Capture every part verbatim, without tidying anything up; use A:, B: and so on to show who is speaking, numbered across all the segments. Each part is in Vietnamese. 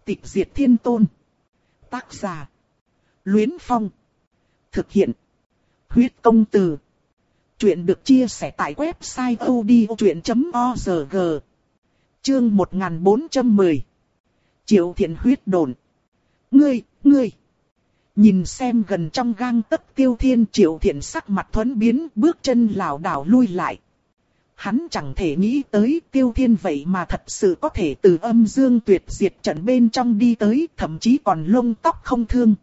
A: Tịch diệt thiên tôn. Tác giả: Luyến Phong. Thực hiện: Huyết Công Từ. Chuyện được chia sẻ tại website odchuyện chấm org. Chương một nghìn bốn trăm mười. Triệu Thiện huyết đồn. Ngươi, ngươi. Nhìn xem gần trong gang tấc Tiêu Thiên, Triệu Thiện sắc mặt thuẫn biến, bước chân lảo đảo lui lại. Hắn chẳng thể nghĩ tới Tiêu Thiên vậy mà thật sự có thể từ âm dương tuyệt diệt trận bên trong đi tới, thậm chí còn lông tóc không thương.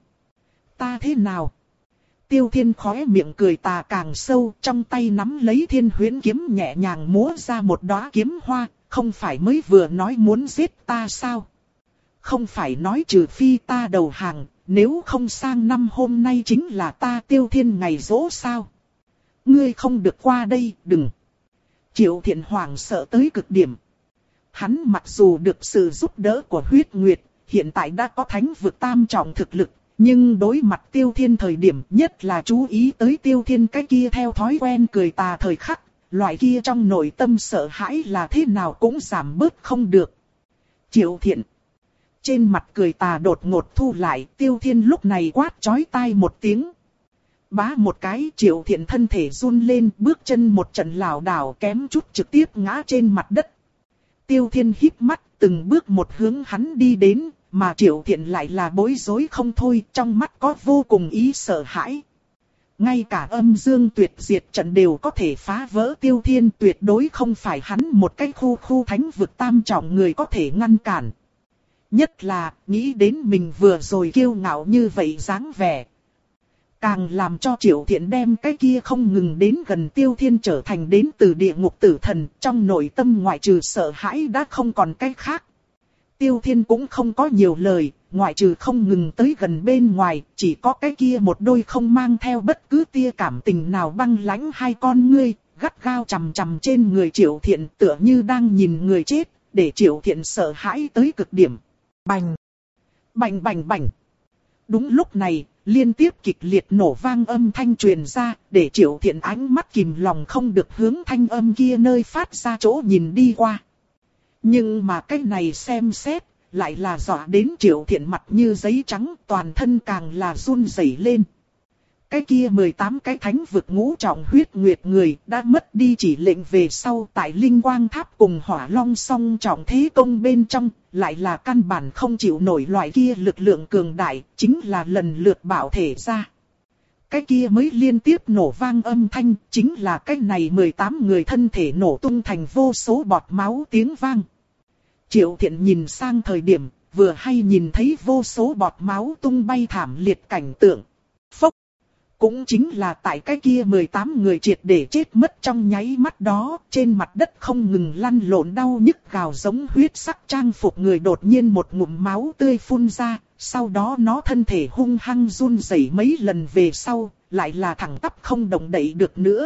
A: Ta thế nào? Tiêu Thiên khóe miệng cười tà càng sâu, trong tay nắm lấy Thiên Huyễn kiếm nhẹ nhàng múa ra một đóa kiếm hoa, không phải mới vừa nói muốn giết ta sao? Không phải nói trừ phi ta đầu hàng, nếu không sang năm hôm nay chính là ta Tiêu Thiên ngày giỗ sao? Ngươi không được qua đây, đừng. Triệu Thiện hoảng sợ tới cực điểm. Hắn mặc dù được sự giúp đỡ của huyết nguyệt, hiện tại đã có thánh vực tam trọng thực lực, nhưng đối mặt Tiêu Thiên thời điểm nhất là chú ý tới Tiêu Thiên cái kia theo thói quen cười tà thời khắc, loại kia trong nội tâm sợ hãi là thế nào cũng giảm bớt không được. Triệu Thiện. Trên mặt cười tà đột ngột thu lại, Tiêu Thiên lúc này quát chói tai một tiếng. Bá một cái, Triệu Thiện thân thể run lên, bước chân một trận lảo đảo kém chút trực tiếp ngã trên mặt đất. Tiêu Thiên híp mắt, từng bước một hướng hắn đi đến, mà Triệu Thiện lại là bối rối không thôi, trong mắt có vô cùng ý sợ hãi. Ngay cả âm dương tuyệt diệt trận đều có thể phá vỡ Tiêu Thiên, tuyệt đối không phải hắn một cái khu khu thánh vực tam trọng người có thể ngăn cản. Nhất là, nghĩ đến mình vừa rồi kiêu ngạo như vậy dáng vẻ. Càng làm cho Triệu Thiện đem cái kia không ngừng đến gần Tiêu Thiên trở thành đến từ địa ngục tử thần, trong nội tâm ngoại trừ sợ hãi đã không còn cái khác. Tiêu Thiên cũng không có nhiều lời, ngoại trừ không ngừng tới gần bên ngoài, chỉ có cái kia một đôi không mang theo bất cứ tia cảm tình nào băng lãnh hai con ngươi, gắt gao chằm chằm trên người Triệu Thiện tựa như đang nhìn người chết, để Triệu Thiện sợ hãi tới cực điểm. Bành! Bành bành bành! Đúng lúc này, liên tiếp kịch liệt nổ vang âm thanh truyền ra, để Triệu Thiện ánh mắt kìm lòng không được hướng thanh âm kia nơi phát ra chỗ nhìn đi qua. Nhưng mà cái này xem xét, lại là dọa đến Triệu Thiện mặt như giấy trắng, toàn thân càng là run rẩy lên. Cái kia mười tám cái thánh vực ngũ trọng huyết nguyệt người đã mất đi chỉ lệnh về sau tại Linh Quang Tháp cùng Hỏa Long song trọng thế công bên trong, lại là căn bản không chịu nổi loại kia lực lượng cường đại, chính là lần lượt bảo thể ra. Cái kia mới liên tiếp nổ vang âm thanh, chính là cái này mười tám người thân thể nổ tung thành vô số bọt máu tiếng vang. Triệu Thiện nhìn sang thời điểm, vừa hay nhìn thấy vô số bọt máu tung bay thảm liệt cảnh tượng. Phốc! Cũng chính là tại cái kia mười tám người triệt để chết mất trong nháy mắt đó, trên mặt đất không ngừng lăn lộn đau nhức gào giống huyết sắc trang phục người đột nhiên một ngụm máu tươi phun ra, sau đó nó thân thể hung hăng run rẩy mấy lần về sau, lại là thẳng tắp không động đậy được nữa.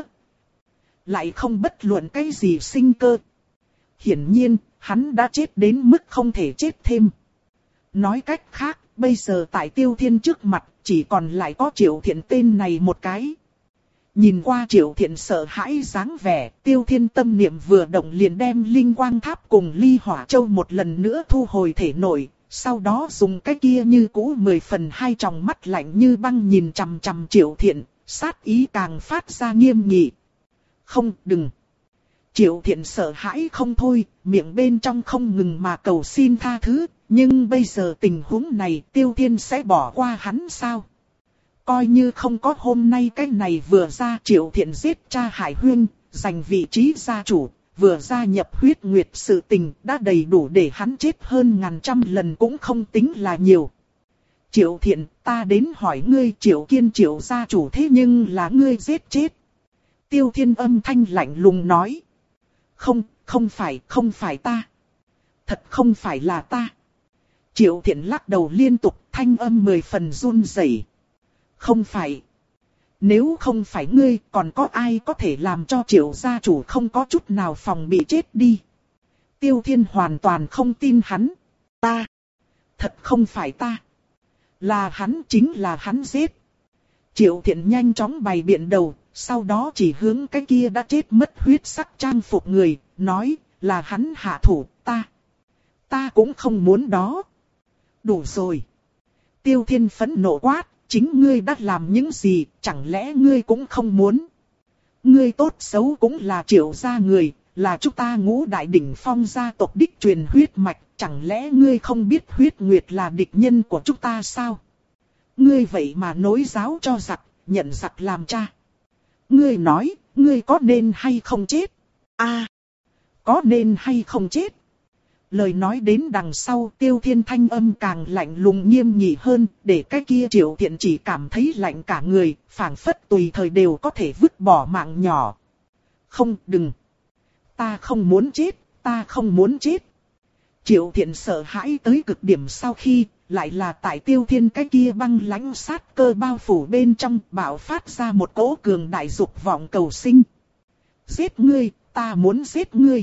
A: Lại không bất luận cái gì sinh cơ. Hiển nhiên, hắn đã chết đến mức không thể chết thêm. Nói cách khác, bây giờ tại Tiêu Thiên trước mặt, chỉ còn lại có Triệu Thiện tên này một cái. Nhìn qua Triệu Thiện sợ hãi dáng vẻ, Tiêu Thiên tâm niệm vừa động liền đem Linh Quang Tháp cùng Ly Hỏa Châu một lần nữa thu hồi thể nội, sau đó dùng cái kia như cũ mười phần hai tròng mắt lạnh như băng nhìn chằm chằm Triệu Thiện, sát ý càng phát ra nghiêm nghị. Không, đừng. Triệu Thiện sợ hãi không thôi, miệng bên trong không ngừng mà cầu xin tha thứ, nhưng bây giờ tình huống này Tiêu Thiên sẽ bỏ qua hắn sao? Coi như không có hôm nay cái này vừa ra Triệu Thiện giết cha Hải Huyên, giành vị trí gia chủ, vừa gia nhập huyết nguyệt sự tình đã đầy đủ để hắn chết hơn ngàn trăm lần cũng không tính là nhiều. Triệu Thiện, ta đến hỏi ngươi Triệu Kiên Triệu gia chủ thế nhưng là ngươi giết chết. Tiêu Thiên âm thanh lạnh lùng nói. Không, không phải, không phải ta. Thật không phải là ta. Triệu Thiện lắc đầu liên tục, thanh âm mười phần run rẩy. Không phải. Nếu không phải ngươi, còn có ai có thể làm cho Triệu gia chủ không có chút nào phòng bị chết đi. Tiêu Thiên hoàn toàn không tin hắn. Ta. Thật không phải ta. Là hắn, chính là hắn giết. Triệu Thiện nhanh chóng bày biện đầu, sau đó chỉ hướng cái kia đã chết mất huyết sắc trang phục người, nói là hắn hạ thủ, ta. Ta cũng không muốn đó. Đủ rồi. Tiêu Thiên phẫn nộ quát, chính ngươi đã làm những gì, chẳng lẽ ngươi cũng không muốn? Ngươi tốt xấu cũng là Triệu gia người, là chúng ta Ngũ Đại Đỉnh Phong gia tộc đích truyền huyết mạch, chẳng lẽ ngươi không biết huyết nguyệt là địch nhân của chúng ta sao? Ngươi vậy mà nối giáo cho giặc, nhận giặc làm cha. Ngươi nói, ngươi có nên hay không chết? A, à, có nên hay không chết? Lời nói đến đằng sau, Tiêu Thiên thanh âm càng lạnh lùng nghiêm nghị hơn, để cái kia Triệu Thiện chỉ cảm thấy lạnh cả người, phảng phất tùy thời đều có thể vứt bỏ mạng nhỏ. Không, đừng. Ta không muốn chết, ta không muốn chết. Triệu Thiện sợ hãi tới cực điểm sau khi, lại là tại Tiêu Thiên cái kia băng lãnh sát cơ bao phủ bên trong, bạo phát ra một cỗ cường đại dục vọng cầu sinh. Giết ngươi, ta muốn giết ngươi.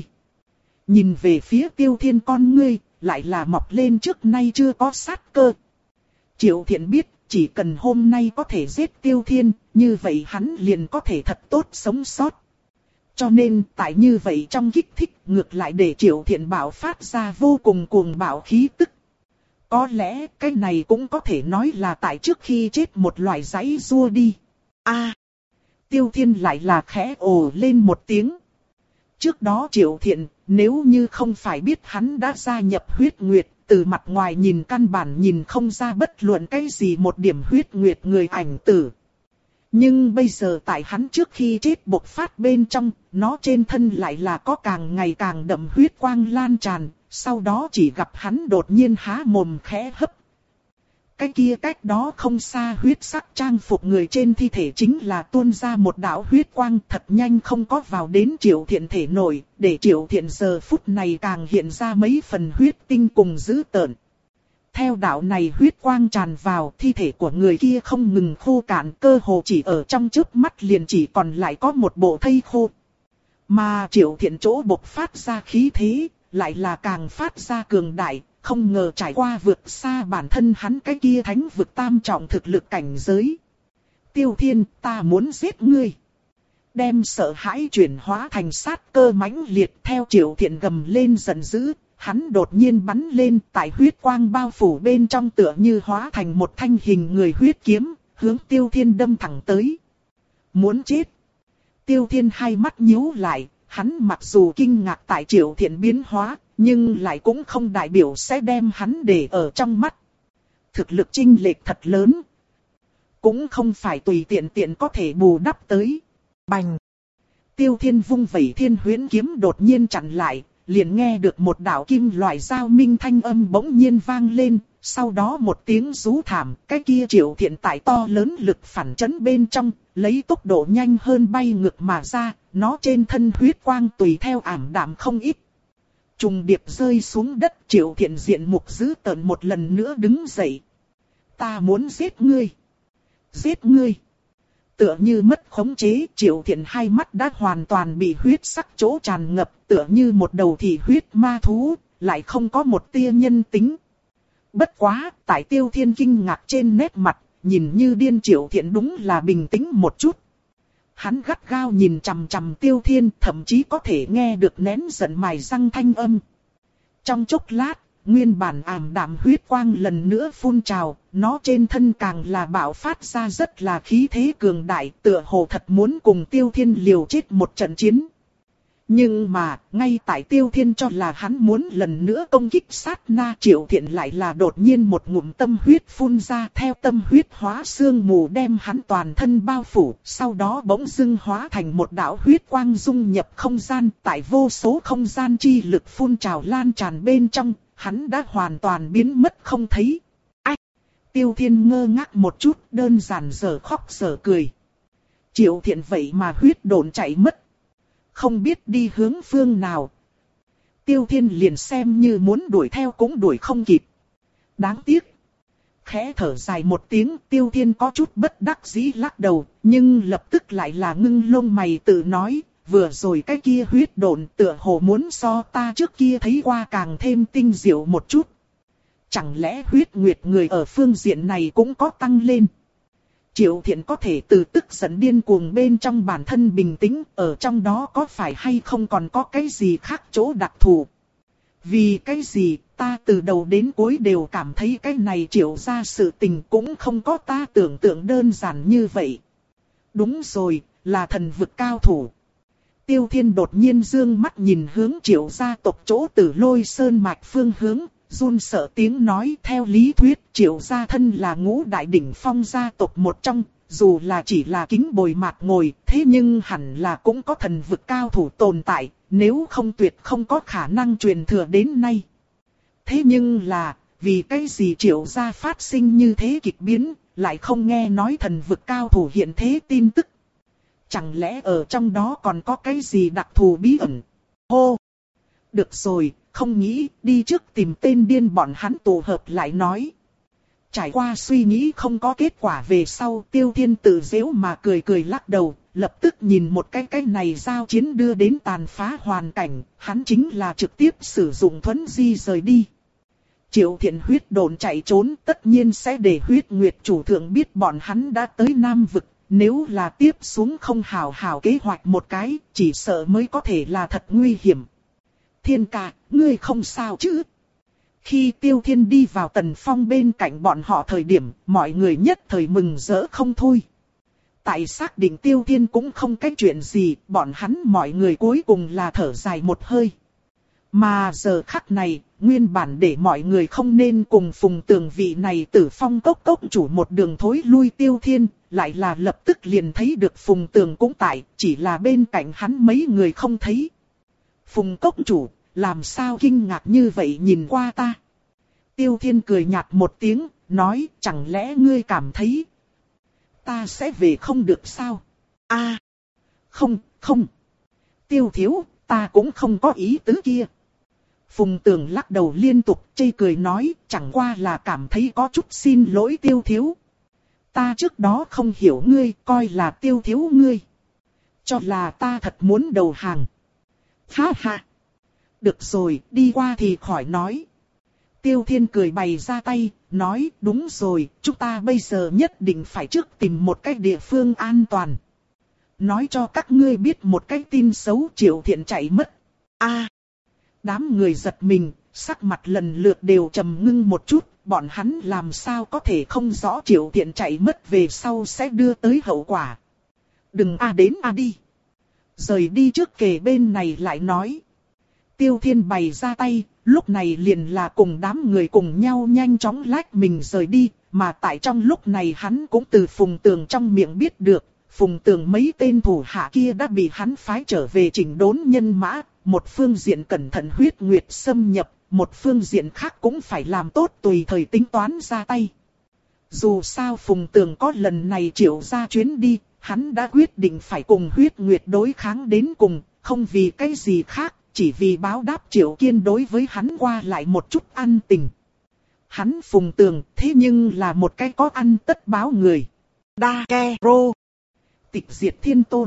A: Nhìn về phía Tiêu Thiên con ngươi, lại là mọc lên trước nay chưa có sát cơ. Triệu Thiện biết, chỉ cần hôm nay có thể giết Tiêu Thiên, như vậy hắn liền có thể thật tốt sống sót. Cho nên, tại như vậy trong kích thích, ngược lại để Triệu Thiện bạo phát ra vô cùng cuồng bạo khí tức. Có lẽ, cái này cũng có thể nói là tại trước khi chết một loại giãy giụa đi. A, à, Tiêu Thiên lại là khẽ ồ lên một tiếng. Trước đó Triệu Thiện, nếu như không phải biết hắn đã gia nhập huyết nguyệt, từ mặt ngoài nhìn căn bản nhìn không ra bất luận cái gì một điểm huyết nguyệt người ảnh tử. Nhưng bây giờ tại hắn trước khi chết bộc phát bên trong, nó trên thân lại là có càng ngày càng đậm huyết quang lan tràn, sau đó chỉ gặp hắn đột nhiên há mồm khẽ hấp. Cái kia cách đó không xa huyết sắc trang phục người trên thi thể chính là tuôn ra một đạo huyết quang thật nhanh không có vào đến Triệu Thiện thể nội, để Triệu Thiện giờ phút này càng hiện ra mấy phần huyết tinh cùng dữ tợn. Theo đạo này huyết quang tràn vào, thi thể của người kia không ngừng khô cạn, cơ hồ chỉ ở trong chớp mắt liền chỉ còn lại có một bộ thây khô. Mà Triệu Thiện chỗ bộc phát ra khí thế, lại là càng phát ra cường đại, không ngờ trải qua vượt xa bản thân hắn cái kia thánh vực tam trọng thực lực cảnh giới. Tiêu Thiên, ta muốn giết ngươi. Đem sợ hãi chuyển hóa thành sát cơ mãnh liệt, theo Triệu Thiện gầm lên giận dữ, hắn đột nhiên bắn lên, tại huyết quang bao phủ bên trong tựa như hóa thành một thanh hình người huyết kiếm, hướng Tiêu Thiên đâm thẳng tới. Muốn chết. Tiêu Thiên hai mắt nhíu lại, hắn mặc dù kinh ngạc tại Triệu Thiện biến hóa, nhưng lại cũng không đại biểu sẽ đem hắn để ở trong mắt. Thực lực chênh lệch thật lớn, cũng không phải tùy tiện tiện có thể bù đắp tới. Bành! Tiêu Thiên vung vẩy thiên huyễn kiếm đột nhiên chặn lại, liền nghe được một đạo kim loại giao minh thanh âm bỗng nhiên vang lên, sau đó một tiếng rú thảm, cái kia Triệu Thiện tại to lớn lực phản chấn bên trong, lấy tốc độ nhanh hơn bay ngược mà ra, nó trên thân huyết quang tùy theo ảm đạm không ít. Trùng điệp rơi xuống đất, Triệu Thiện diện mục dữ tợn một lần nữa đứng dậy. Ta muốn giết ngươi! Giết ngươi! Tựa như mất khống chế, Triệu Thiện hai mắt đã hoàn toàn bị huyết sắc chỗ tràn ngập, tựa như một đầu thị huyết ma thú, lại không có một tia nhân tính. Bất quá, tại Tiêu Thiên kinh ngạc trên nét mặt, nhìn như điên Triệu Thiện đúng là bình tĩnh một chút. Hắn gắt gao nhìn chằm chằm Tiêu Thiên, thậm chí có thể nghe được nén giận mài răng thanh âm. Trong chốc lát, nguyên bản ảm đạm huyết quang lần nữa phun trào, nó trên thân càng là bạo phát ra rất là khí thế cường đại, tựa hồ thật muốn cùng Tiêu Thiên liều chết một trận chiến. Nhưng mà, ngay tại Tiêu Thiên cho là hắn muốn lần nữa công kích sát na, Triệu Thiện lại là đột nhiên một ngụm tâm huyết phun ra, theo tâm huyết hóa xương mù đem hắn toàn thân bao phủ, sau đó bỗng dưng hóa thành một đạo huyết quang dung nhập không gian, tại vô số không gian chi lực phun trào lan tràn bên trong, hắn đã hoàn toàn biến mất không thấy. Ách! Tiêu Thiên ngơ ngác một chút, đơn giản giờ khóc giờ cười. Triệu Thiện vậy mà huyết độn chạy mất. Không biết đi hướng phương nào. Tiêu Thiên liền xem như muốn đuổi theo cũng đuổi không kịp. Đáng tiếc. Khẽ thở dài một tiếng, Tiêu Thiên có chút bất đắc dĩ lắc đầu, nhưng lập tức lại là ngưng lông mày tự nói, vừa rồi cái kia huyết độn tựa hồ muốn so ta trước kia thấy qua càng thêm tinh diệu một chút. Chẳng lẽ huyết nguyệt người ở phương diện này cũng có tăng lên? Triệu Thiện có thể từ tức giận điên cuồng bên trong bản thân bình tĩnh, ở trong đó có phải hay không còn có cái gì khác chỗ đặc thù? Vì cái gì ta từ đầu đến cuối đều cảm thấy cái này Triệu gia sự tình cũng không có ta tưởng tượng đơn giản như vậy. Đúng rồi, là thần vực cao thủ. Tiêu Thiên đột nhiên dương mắt nhìn hướng Triệu gia tộc chỗ Tử Lôi Sơn mạch phương hướng, run sợ tiếng nói theo lý thuyết Triệu gia thân là ngũ đại đỉnh phong gia tộc một trong, dù là chỉ là kính bồi mạc ngồi, thế nhưng hẳn là cũng có thần vực cao thủ tồn tại, nếu không tuyệt không có khả năng truyền thừa đến nay. Thế nhưng là, vì cái gì Triệu gia phát sinh như thế kịch biến, lại không nghe nói thần vực cao thủ hiện thế tin tức. Chẳng lẽ ở trong đó còn có cái gì đặc thù bí ẩn? Hô! Được rồi, không nghĩ, đi trước tìm tên điên bọn hắn tụ hợp lại nói. Trải qua suy nghĩ không có kết quả về sau, Tiêu Thiên tự giễu mà cười cười lắc đầu, lập tức nhìn một cái cái này giao chiến đưa đến tàn phá hoàn cảnh, hắn chính là trực tiếp sử dụng thuấn di rời đi. Triệu Thiện huyết đồn chạy trốn tất nhiên sẽ để huyết nguyệt chủ thượng biết bọn hắn đã tới Nam Vực. Nếu là tiếp xuống không hào hào kế hoạch một cái, chỉ sợ mới có thể là thật nguy hiểm. Thiên ca, ngươi không sao chứ? Khi Tiêu Thiên đi vào Tần Phong bên cạnh bọn họ thời điểm, mọi người nhất thời mừng rỡ không thôi. Tại xác định Tiêu Thiên cũng không cái chuyện gì, bọn hắn mọi người cuối cùng là thở dài một hơi. Mà giờ khắc này, nguyên bản để mọi người không nên cùng Phùng Tường vị này Tử Phong cốc cốc chủ một đường thối lui Tiêu Thiên, lại là lập tức liền thấy được Phùng Tường cũng tại, chỉ là bên cạnh hắn mấy người không thấy. Phùng cốc chủ, làm sao kinh ngạc như vậy nhìn qua ta? Tiêu Thiên cười nhạt một tiếng, nói chẳng lẽ ngươi cảm thấy ta sẽ về không được sao? A, à, không, không. Tiêu thiếu, ta cũng không có ý tứ kia. Phùng Tường lắc đầu liên tục chê cười nói, chẳng qua là cảm thấy có chút xin lỗi Tiêu thiếu. Ta trước đó không hiểu ngươi, coi là Tiêu thiếu ngươi. Cho là ta thật muốn đầu hàng. Ha ha. Được rồi, đi qua thì khỏi nói. Tiêu Thiên cười bày ra tay, nói đúng rồi, chúng ta bây giờ nhất định phải trước tìm một cái địa phương an toàn. Nói cho các ngươi biết một cái tin xấu Triệu Thiện chạy mất. A, à, đám người giật mình, sắc mặt lần lượt đều trầm ngưng một chút, bọn hắn làm sao có thể không rõ Triệu Thiện chạy mất về sau sẽ đưa tới hậu quả. Đừng a à đến a à đi. Rời đi trước kề bên này lại nói. Tiêu Thiên bày ra tay, lúc này liền là cùng đám người cùng nhau nhanh chóng lách mình rời đi, mà tại trong lúc này hắn cũng từ Phùng Tường trong miệng biết được, Phùng Tường mấy tên thủ hạ kia đã bị hắn phái trở về chỉnh đốn nhân mã, một phương diện cẩn thận huyết nguyệt xâm nhập, một phương diện khác cũng phải làm tốt tùy thời tính toán ra tay. Dù sao Phùng Tường có lần này Triệu ra chuyến đi, hắn đã quyết định phải cùng huyết nguyệt đối kháng đến cùng, không vì cái gì khác. Chỉ vì báo đáp Triệu Kiên đối với hắn qua lại một chút ăn tình. Hắn Phùng Tường thế nhưng là một cái có ăn tất báo người. Đa Ke Rô. Tịch diệt thiên tôn.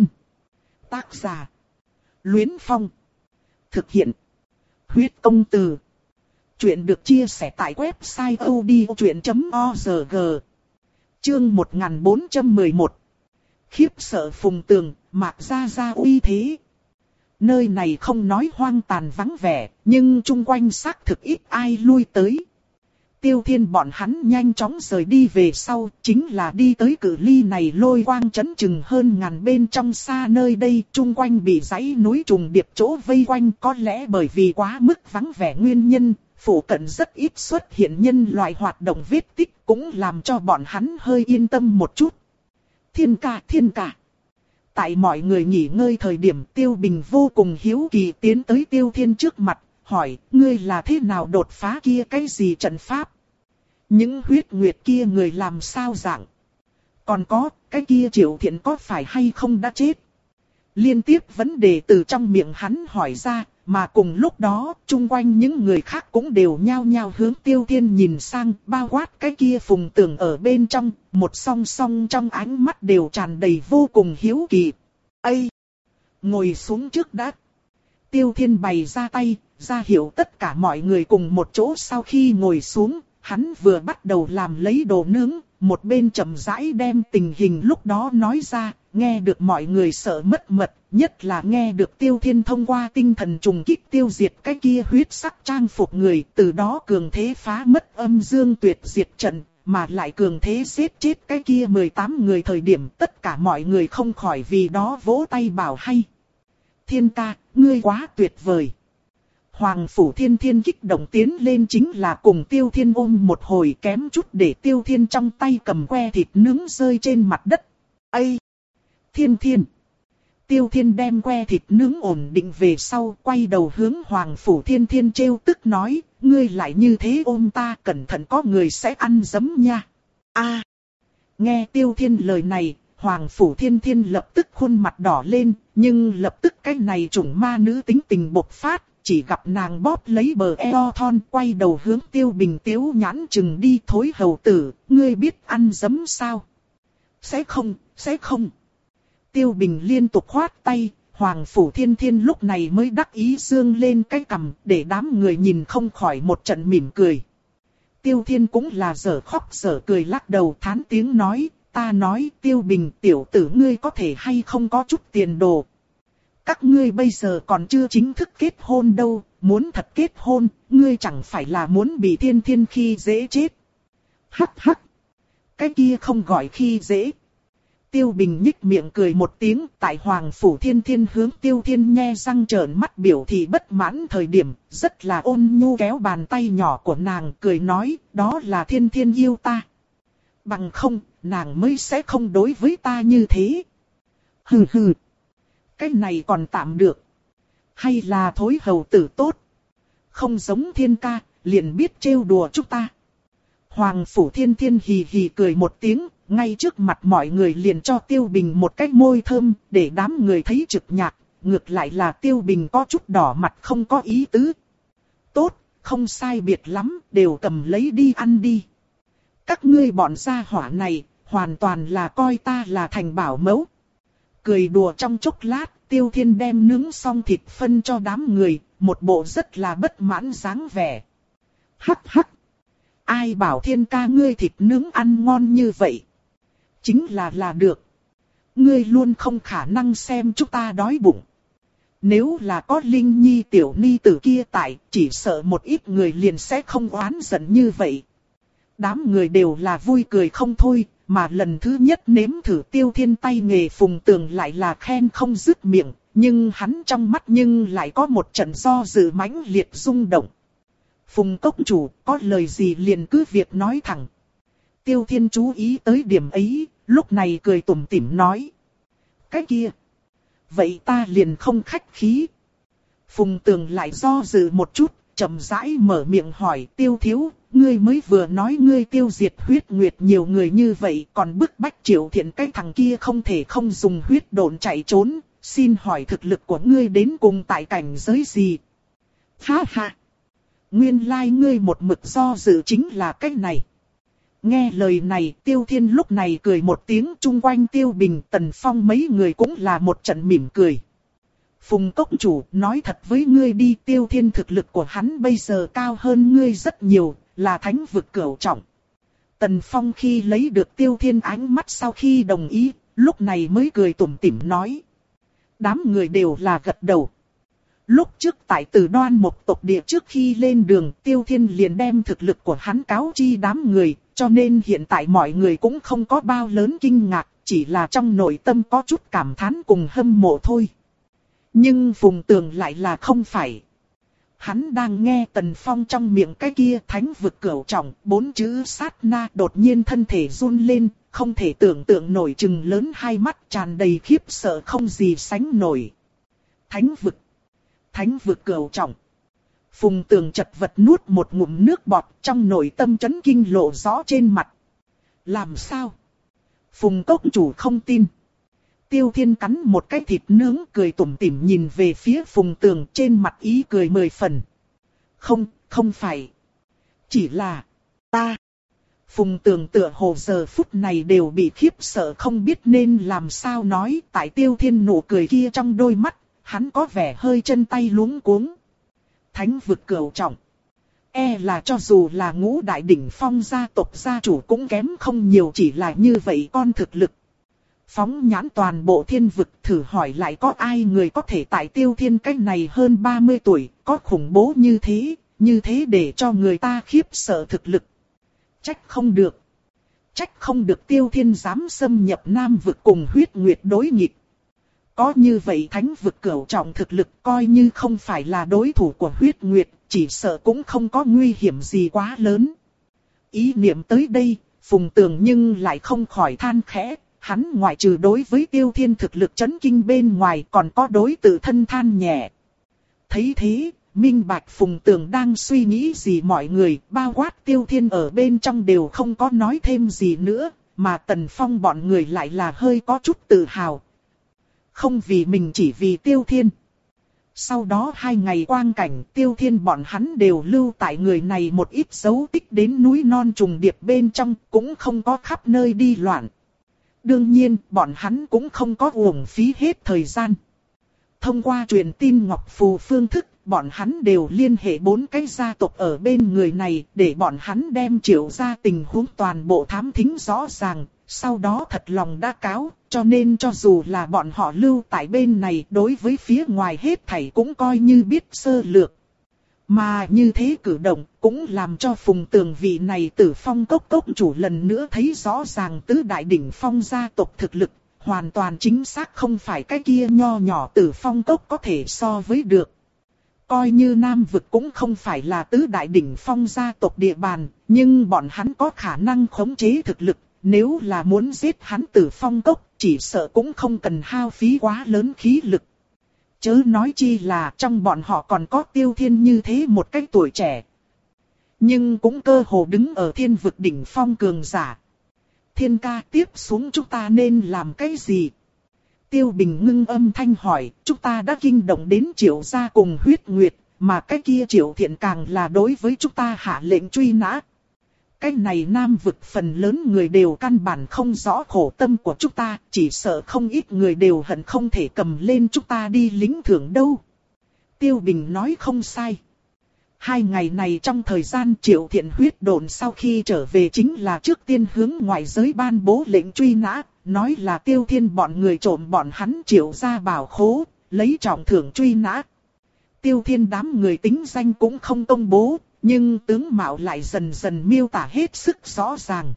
A: Tác giả. Luyến Phong. Thực hiện. Huyết công từ. Chuyện được chia sẻ tại website odchuyện chấm org. Chương một nghìn bốn trăm mười một. Khiếp sợ Phùng Tường, Mạc Gia Gia uy thế. Nơi này không nói hoang tàn vắng vẻ, nhưng chung quanh xác thực ít ai lui tới. Tiêu Thiên bọn hắn nhanh chóng rời đi về sau, chính là đi tới cự ly này lôi quang chấn chừng hơn ngàn bên trong xa nơi đây, chung quanh bị dãy núi trùng điệp chỗ vây quanh, có lẽ bởi vì quá mức vắng vẻ nguyên nhân, phủ cận rất ít xuất hiện nhân loại hoạt động vết tích, cũng làm cho bọn hắn hơi yên tâm một chút. Thiên ca, thiên ca. Tại mọi người nghỉ ngơi thời điểm Tiêu Bình vô cùng hiếu kỳ tiến tới Tiêu Thiên trước mặt, hỏi, ngươi là thế nào đột phá kia cái gì trận pháp? Những huyết nguyệt kia người làm sao dạng? Còn có, cái kia Triệu Thiện có phải hay không đã chết? Liên tiếp vấn đề từ trong miệng hắn hỏi ra, mà cùng lúc đó, chung quanh những người khác cũng đều nhao nhao hướng Tiêu Thiên nhìn sang, bao quát cái kia Phùng Tường ở bên trong, một song song trong ánh mắt đều tràn đầy vô cùng hiếu kỳ. Ây! Ngồi xuống trước đã. Tiêu Thiên bày ra tay, ra hiệu tất cả mọi người cùng một chỗ sau khi ngồi xuống, Hắn vừa bắt đầu làm lấy đồ nướng, một bên chậm rãi đem tình hình lúc đó nói ra, nghe được mọi người sợ mất mật, nhất là nghe được Tiêu Thiên thông qua tinh thần trùng kích tiêu diệt cái kia huyết sắc trang phục người, từ đó cường thế phá mất âm dương tuyệt diệt trận, mà lại cường thế giết chết cái kia mười tám người thời điểm tất cả mọi người không khỏi vì đó vỗ tay bảo hay. Thiên ca, ngươi quá tuyệt vời. Hoàng Phủ Thiên Thiên kích động tiến lên chính là cùng Tiêu Thiên ôm một hồi kém chút để Tiêu Thiên trong tay cầm que thịt nướng rơi trên mặt đất. Ây! Thiên Thiên! Tiêu Thiên đem que thịt nướng ổn định về sau, quay đầu hướng Hoàng Phủ Thiên Thiên trêu tức nói, ngươi lại như thế ôm ta, cẩn thận có người sẽ ăn giấm nha. A! Nghe Tiêu Thiên lời này, Hoàng Phủ Thiên Thiên lập tức khuôn mặt đỏ lên, nhưng lập tức cái này chủng ma nữ tính tình bộc phát, chỉ gặp nàng bóp lấy bờ eo thon, quay đầu hướng Tiêu Bình tiếu nhãn chừng đi, thối hầu tử, ngươi biết ăn giấm sao? Sẽ không, sẽ không. Tiêu Bình liên tục khoát tay, Hoàng Phủ Thiên Thiên lúc này mới đắc ý dương lên cái cằm, để đám người nhìn không khỏi một trận mỉm cười. Tiêu Thiên cũng là dở khóc dở cười lắc đầu thán tiếng nói, ta nói Tiêu Bình tiểu tử ngươi có thể hay không có chút tiền đồ. Các ngươi bây giờ còn chưa chính thức kết hôn đâu, muốn thật kết hôn, ngươi chẳng phải là muốn bị Thiên Thiên khi dễ chết. Hắc hắc, cái kia không gọi khi dễ. Tiêu Bình nhích miệng cười một tiếng, tại Hoàng Phủ Thiên Thiên hướng Tiêu Thiên nhe răng trợn mắt biểu thị bất mãn thời điểm, rất là ôn nhu kéo bàn tay nhỏ của nàng cười nói, đó là Thiên Thiên yêu ta. Bằng không, nàng mới sẽ không đối với ta như thế. Hừ hừ, cái này còn tạm được. Hay là thối hầu tử tốt. Không giống Thiên ca, liền biết trêu đùa chúng ta. Hoàng Phủ Thiên Thiên hì hì cười một tiếng, ngay trước mặt mọi người liền cho Tiêu Bình một cái môi thơm, để đám người thấy trực nhạc, ngược lại là Tiêu Bình có chút đỏ mặt không có ý tứ. Tốt, không sai biệt lắm, đều cầm lấy đi ăn đi. Các ngươi bọn gia hỏa này, hoàn toàn là coi ta là thành bảo mẫu. Cười đùa trong chốc lát, Tiêu Thiên đem nướng xong thịt phân cho đám người, một bộ rất là bất mãn dáng vẻ. Hắc hắc! Ai bảo Thiên ca ngươi thịt nướng ăn ngon như vậy? Chính là là được. Ngươi luôn không khả năng xem chúng ta đói bụng. Nếu là có Linh Nhi tiểu ni tử kia tại, chỉ sợ một ít người liền sẽ không oán giận như vậy. Đám người đều là vui cười không thôi, mà lần thứ nhất nếm thử Tiêu Thiên tay nghề Phùng Tường lại là khen không dứt miệng, nhưng hắn trong mắt nhưng lại có một trận do dự mãnh liệt rung động. Phùng cốc chủ, có lời gì liền cứ việc nói thẳng. Tiêu Thiên chú ý tới điểm ấy, lúc này cười tủm tỉm nói. Cái kia, vậy ta liền không khách khí. Phùng Tường lại do dự một chút, chậm rãi mở miệng hỏi Tiêu thiếu, ngươi mới vừa nói ngươi tiêu diệt huyết nguyệt nhiều người như vậy, còn bức bách Triệu Thiện cái thằng kia không thể không dùng huyết độn chạy trốn, xin hỏi thực lực của ngươi đến cùng tại cảnh giới gì? Ha ha! Nguyên lai like ngươi một mực do dự chính là cái này. Nghe lời này, Tiêu Thiên lúc này cười một tiếng, chung quanh Tiêu Bình, Tần Phong mấy người cũng là một trận mỉm cười. Phùng cốc chủ, nói thật với ngươi đi, Tiêu Thiên thực lực của hắn bây giờ cao hơn ngươi rất nhiều, là thánh vực cửu trọng. Tần Phong khi lấy được Tiêu Thiên ánh mắt sau khi đồng ý, lúc này mới cười tủm tỉm nói. Đám người đều là gật đầu. Lúc trước tại Từ Đoan một tộc địa trước khi lên đường, Tiêu Thiên liền đem thực lực của hắn cáo chi đám người, cho nên hiện tại mọi người cũng không có bao lớn kinh ngạc, chỉ là trong nội tâm có chút cảm thán cùng hâm mộ thôi. Nhưng Phùng Tường lại là không phải. Hắn đang nghe Tần Phong trong miệng cái kia thánh vực cửu trọng, bốn chữ sát na đột nhiên thân thể run lên, không thể tưởng tượng nổi chừng lớn hai mắt tràn đầy khiếp sợ không gì sánh nổi. Thánh vực. Thánh vực cửu trọng. Phùng Tường chật vật nuốt một ngụm nước bọt, trong nội tâm chấn kinh lộ rõ trên mặt. Làm sao? Phùng cốc chủ không tin. Tiêu Thiên cắn một cái thịt nướng cười tủm tỉm nhìn về phía Phùng Tường, trên mặt ý cười mười phần. Không, không phải. Chỉ là ta. Phùng Tường tựa hồ giờ phút này đều bị khiếp sợ không biết nên làm sao nói. Tại Tiêu Thiên nụ cười kia trong đôi mắt, hắn có vẻ hơi chân tay luống cuống. Thánh vực cửu trọng. E là cho dù là ngũ đại đỉnh phong gia tộc gia chủ cũng kém không nhiều, chỉ là như vậy con thực lực. Phóng nhãn toàn bộ thiên vực thử hỏi lại có ai người có thể tại Tiêu Thiên cách này hơn ba mươi tuổi, có khủng bố như thế, như thế để cho người ta khiếp sợ thực lực. Trách không được. Trách không được Tiêu Thiên dám xâm nhập Nam vực cùng huyết nguyệt đối nghịch. Có như vậy thánh vực cửu trọng thực lực, coi như không phải là đối thủ của huyết nguyệt, chỉ sợ cũng không có nguy hiểm gì quá lớn. Ý niệm tới đây, Phùng Tường nhưng lại không khỏi than khẽ, hắn ngoại trừ đối với Tiêu Thiên thực lực chấn kinh bên ngoài còn có đối tự thân than nhẹ. Thấy thế, minh bạch Phùng Tường đang suy nghĩ gì, mọi người, bao quát Tiêu Thiên ở bên trong đều không có nói thêm gì nữa, mà Tần Phong bọn người lại là hơi có chút tự hào. Không vì mình, chỉ vì Tiêu Thiên. Sau đó hai ngày quang cảnh, Tiêu Thiên bọn hắn đều lưu tại người này một ít dấu tích đến núi non trùng điệp bên trong, cũng không có khắp nơi đi loạn. Đương nhiên, bọn hắn cũng không có uổng phí hết thời gian. Thông qua truyền tin ngọc phù phương thức, bọn hắn đều liên hệ bốn cái gia tộc ở bên người này, để bọn hắn đem Triệu gia tình huống toàn bộ thám thính rõ ràng, sau đó thật lòng đã cáo, cho nên cho dù là bọn họ lưu tại bên này, đối với phía ngoài hết thảy cũng coi như biết sơ lược. Mà như thế cử động cũng làm cho Phùng Tường vị này Tử Phong cốc cốc chủ lần nữa thấy rõ ràng tứ đại đỉnh phong gia tộc thực lực, hoàn toàn chính xác không phải cái kia nho nhỏ Tử Phong cốc có thể so với được. Coi như Nam vực cũng không phải là tứ đại đỉnh phong gia tộc địa bàn, nhưng bọn hắn có khả năng khống chế thực lực, nếu là muốn giết hắn Tử Phong cốc, chỉ sợ cũng không cần hao phí quá lớn khí lực. Chớ nói chi là trong bọn họ còn có Tiêu Thiên như thế một cái tuổi trẻ. Nhưng cũng cơ hồ đứng ở thiên vực đỉnh phong cường giả. Thiên ca, tiếp xuống chúng ta nên làm cái gì? Tiêu Bình ngưng âm thanh hỏi, chúng ta đã kinh động đến Triệu gia cùng huyết nguyệt, mà cái kia Triệu Thiện càng là đối với chúng ta hạ lệnh truy nã. Cái này Nam vực phần lớn người đều căn bản không rõ khổ tâm của chúng ta, chỉ sợ không ít người đều hận không thể cầm lên chúng ta đi lính thưởng đâu. Tiêu Bình nói không sai. Hai ngày này trong thời gian Triệu Thiện huyết độn sau khi trở về chính là trước tiên hướng ngoại giới ban bố lệnh truy nã, nói là Tiêu Thiên bọn người trộm bọn hắn Triệu gia bảo khố, lấy trọng thưởng truy nã. Tiêu Thiên đám người tính danh cũng không công bố, nhưng tướng mạo lại dần dần miêu tả hết sức rõ ràng.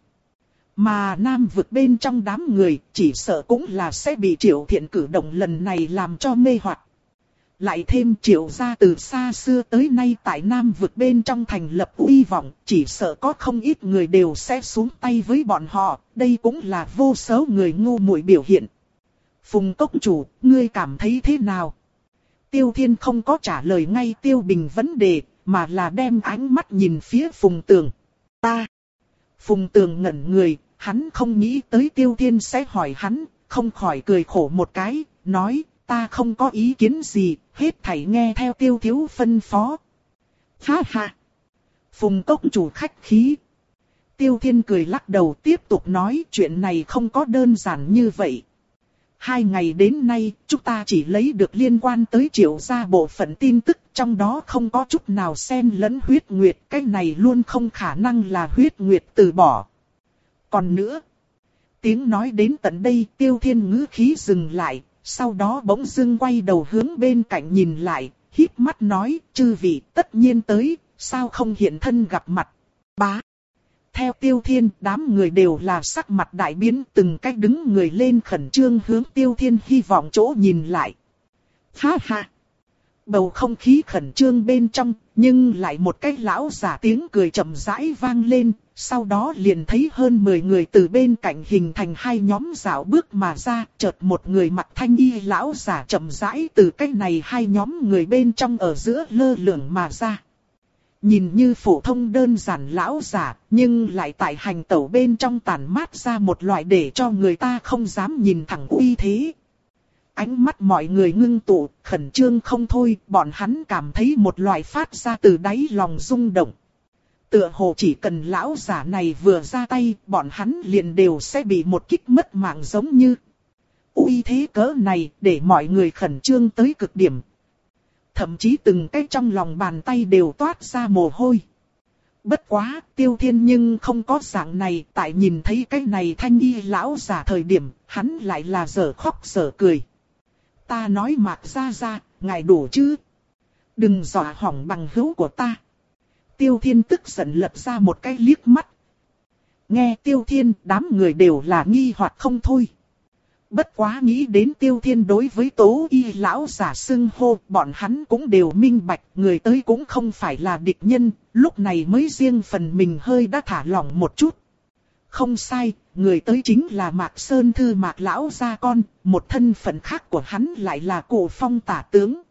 A: Mà Nam vực bên trong đám người chỉ sợ cũng là sẽ bị Triệu Thiện cử động lần này làm cho mê hoặc. Lại thêm Triệu gia từ xa xưa tới nay tại Nam vực bên trong thành lập uy vọng, chỉ sợ có không ít người đều sẽ xuống tay với bọn họ, đây cũng là vô số người ngu muội biểu hiện. Phùng cốc chủ, ngươi cảm thấy thế nào? Tiêu Thiên không có trả lời ngay Tiêu Bình vấn đề, mà là đem ánh mắt nhìn phía Phùng Tường. Ta. Phùng Tường ngẩn người, hắn không nghĩ tới Tiêu Thiên sẽ hỏi hắn, không khỏi cười khổ một cái, nói, ta không có ý kiến gì, hết thảy nghe theo Tiêu thiếu phân phó. Ha ha. Phùng cốc chủ khách khí. Tiêu Thiên cười lắc đầu tiếp tục nói, chuyện này không có đơn giản như vậy. Hai ngày đến nay, chúng ta chỉ lấy được liên quan tới Triệu gia bộ phận tin tức, trong đó không có chút nào xen lẫn huyết nguyệt, cái này luôn không khả năng là huyết nguyệt từ bỏ. Còn nữa, tiếng nói đến tận đây, Tiêu Thiên ngữ khí dừng lại, sau đó bỗng dưng quay đầu hướng bên cạnh nhìn lại, híp mắt nói, chư vị tất nhiên tới, sao không hiện thân gặp mặt. Bá. Theo Tiêu Thiên, đám người đều là sắc mặt đại biến, từng cách đứng người lên khẩn trương hướng Tiêu Thiên hy vọng chỗ nhìn lại. Ha ha! Bầu không khí khẩn trương bên trong, nhưng lại một cái lão giả tiếng cười chậm rãi vang lên, sau đó liền thấy hơn mười người từ bên cạnh hình thành hai nhóm dạo bước mà ra, chợt một người mặc thanh y lão giả chậm rãi từ cái này hai nhóm người bên trong ở giữa lơ lửng mà ra. Nhìn như phổ thông đơn giản lão giả, nhưng lại tại hành tẩu bên trong tản mát ra một loại để cho người ta không dám nhìn thẳng uy thế. Ánh mắt mọi người ngưng tụ, khẩn trương không thôi, bọn hắn cảm thấy một loại phát ra từ đáy lòng rung động. Tựa hồ chỉ cần lão giả này vừa ra tay, bọn hắn liền đều sẽ bị một kích mất mạng giống như. Uy thế cỡ này, để mọi người khẩn trương tới cực điểm. Thậm chí từng cái trong lòng bàn tay đều toát ra mồ hôi. Bất quá, Tiêu Thiên nhưng không có dạng này, tại nhìn thấy cái này thanh y lão giả thời điểm, hắn lại là dở khóc dở cười. Ta nói Mạc gia gia, ngài đủ chứ? Đừng dọa hỏng bằng hữu của ta. Tiêu Thiên tức giận lật ra một cái liếc mắt. Nghe Tiêu Thiên, đám người đều là nghi hoặc không thôi. Bất quá nghĩ đến Tiêu Thiên đối với Tố Y lão giả xưng hô, bọn hắn cũng đều minh bạch, người tới cũng không phải là địch nhân, lúc này mới riêng phần mình hơi đã thả lỏng một chút. Không sai, người tới chính là Mạc Sơn Thư Mạc lão gia con, một thân phận khác của hắn lại là Cổ Phong tả tướng.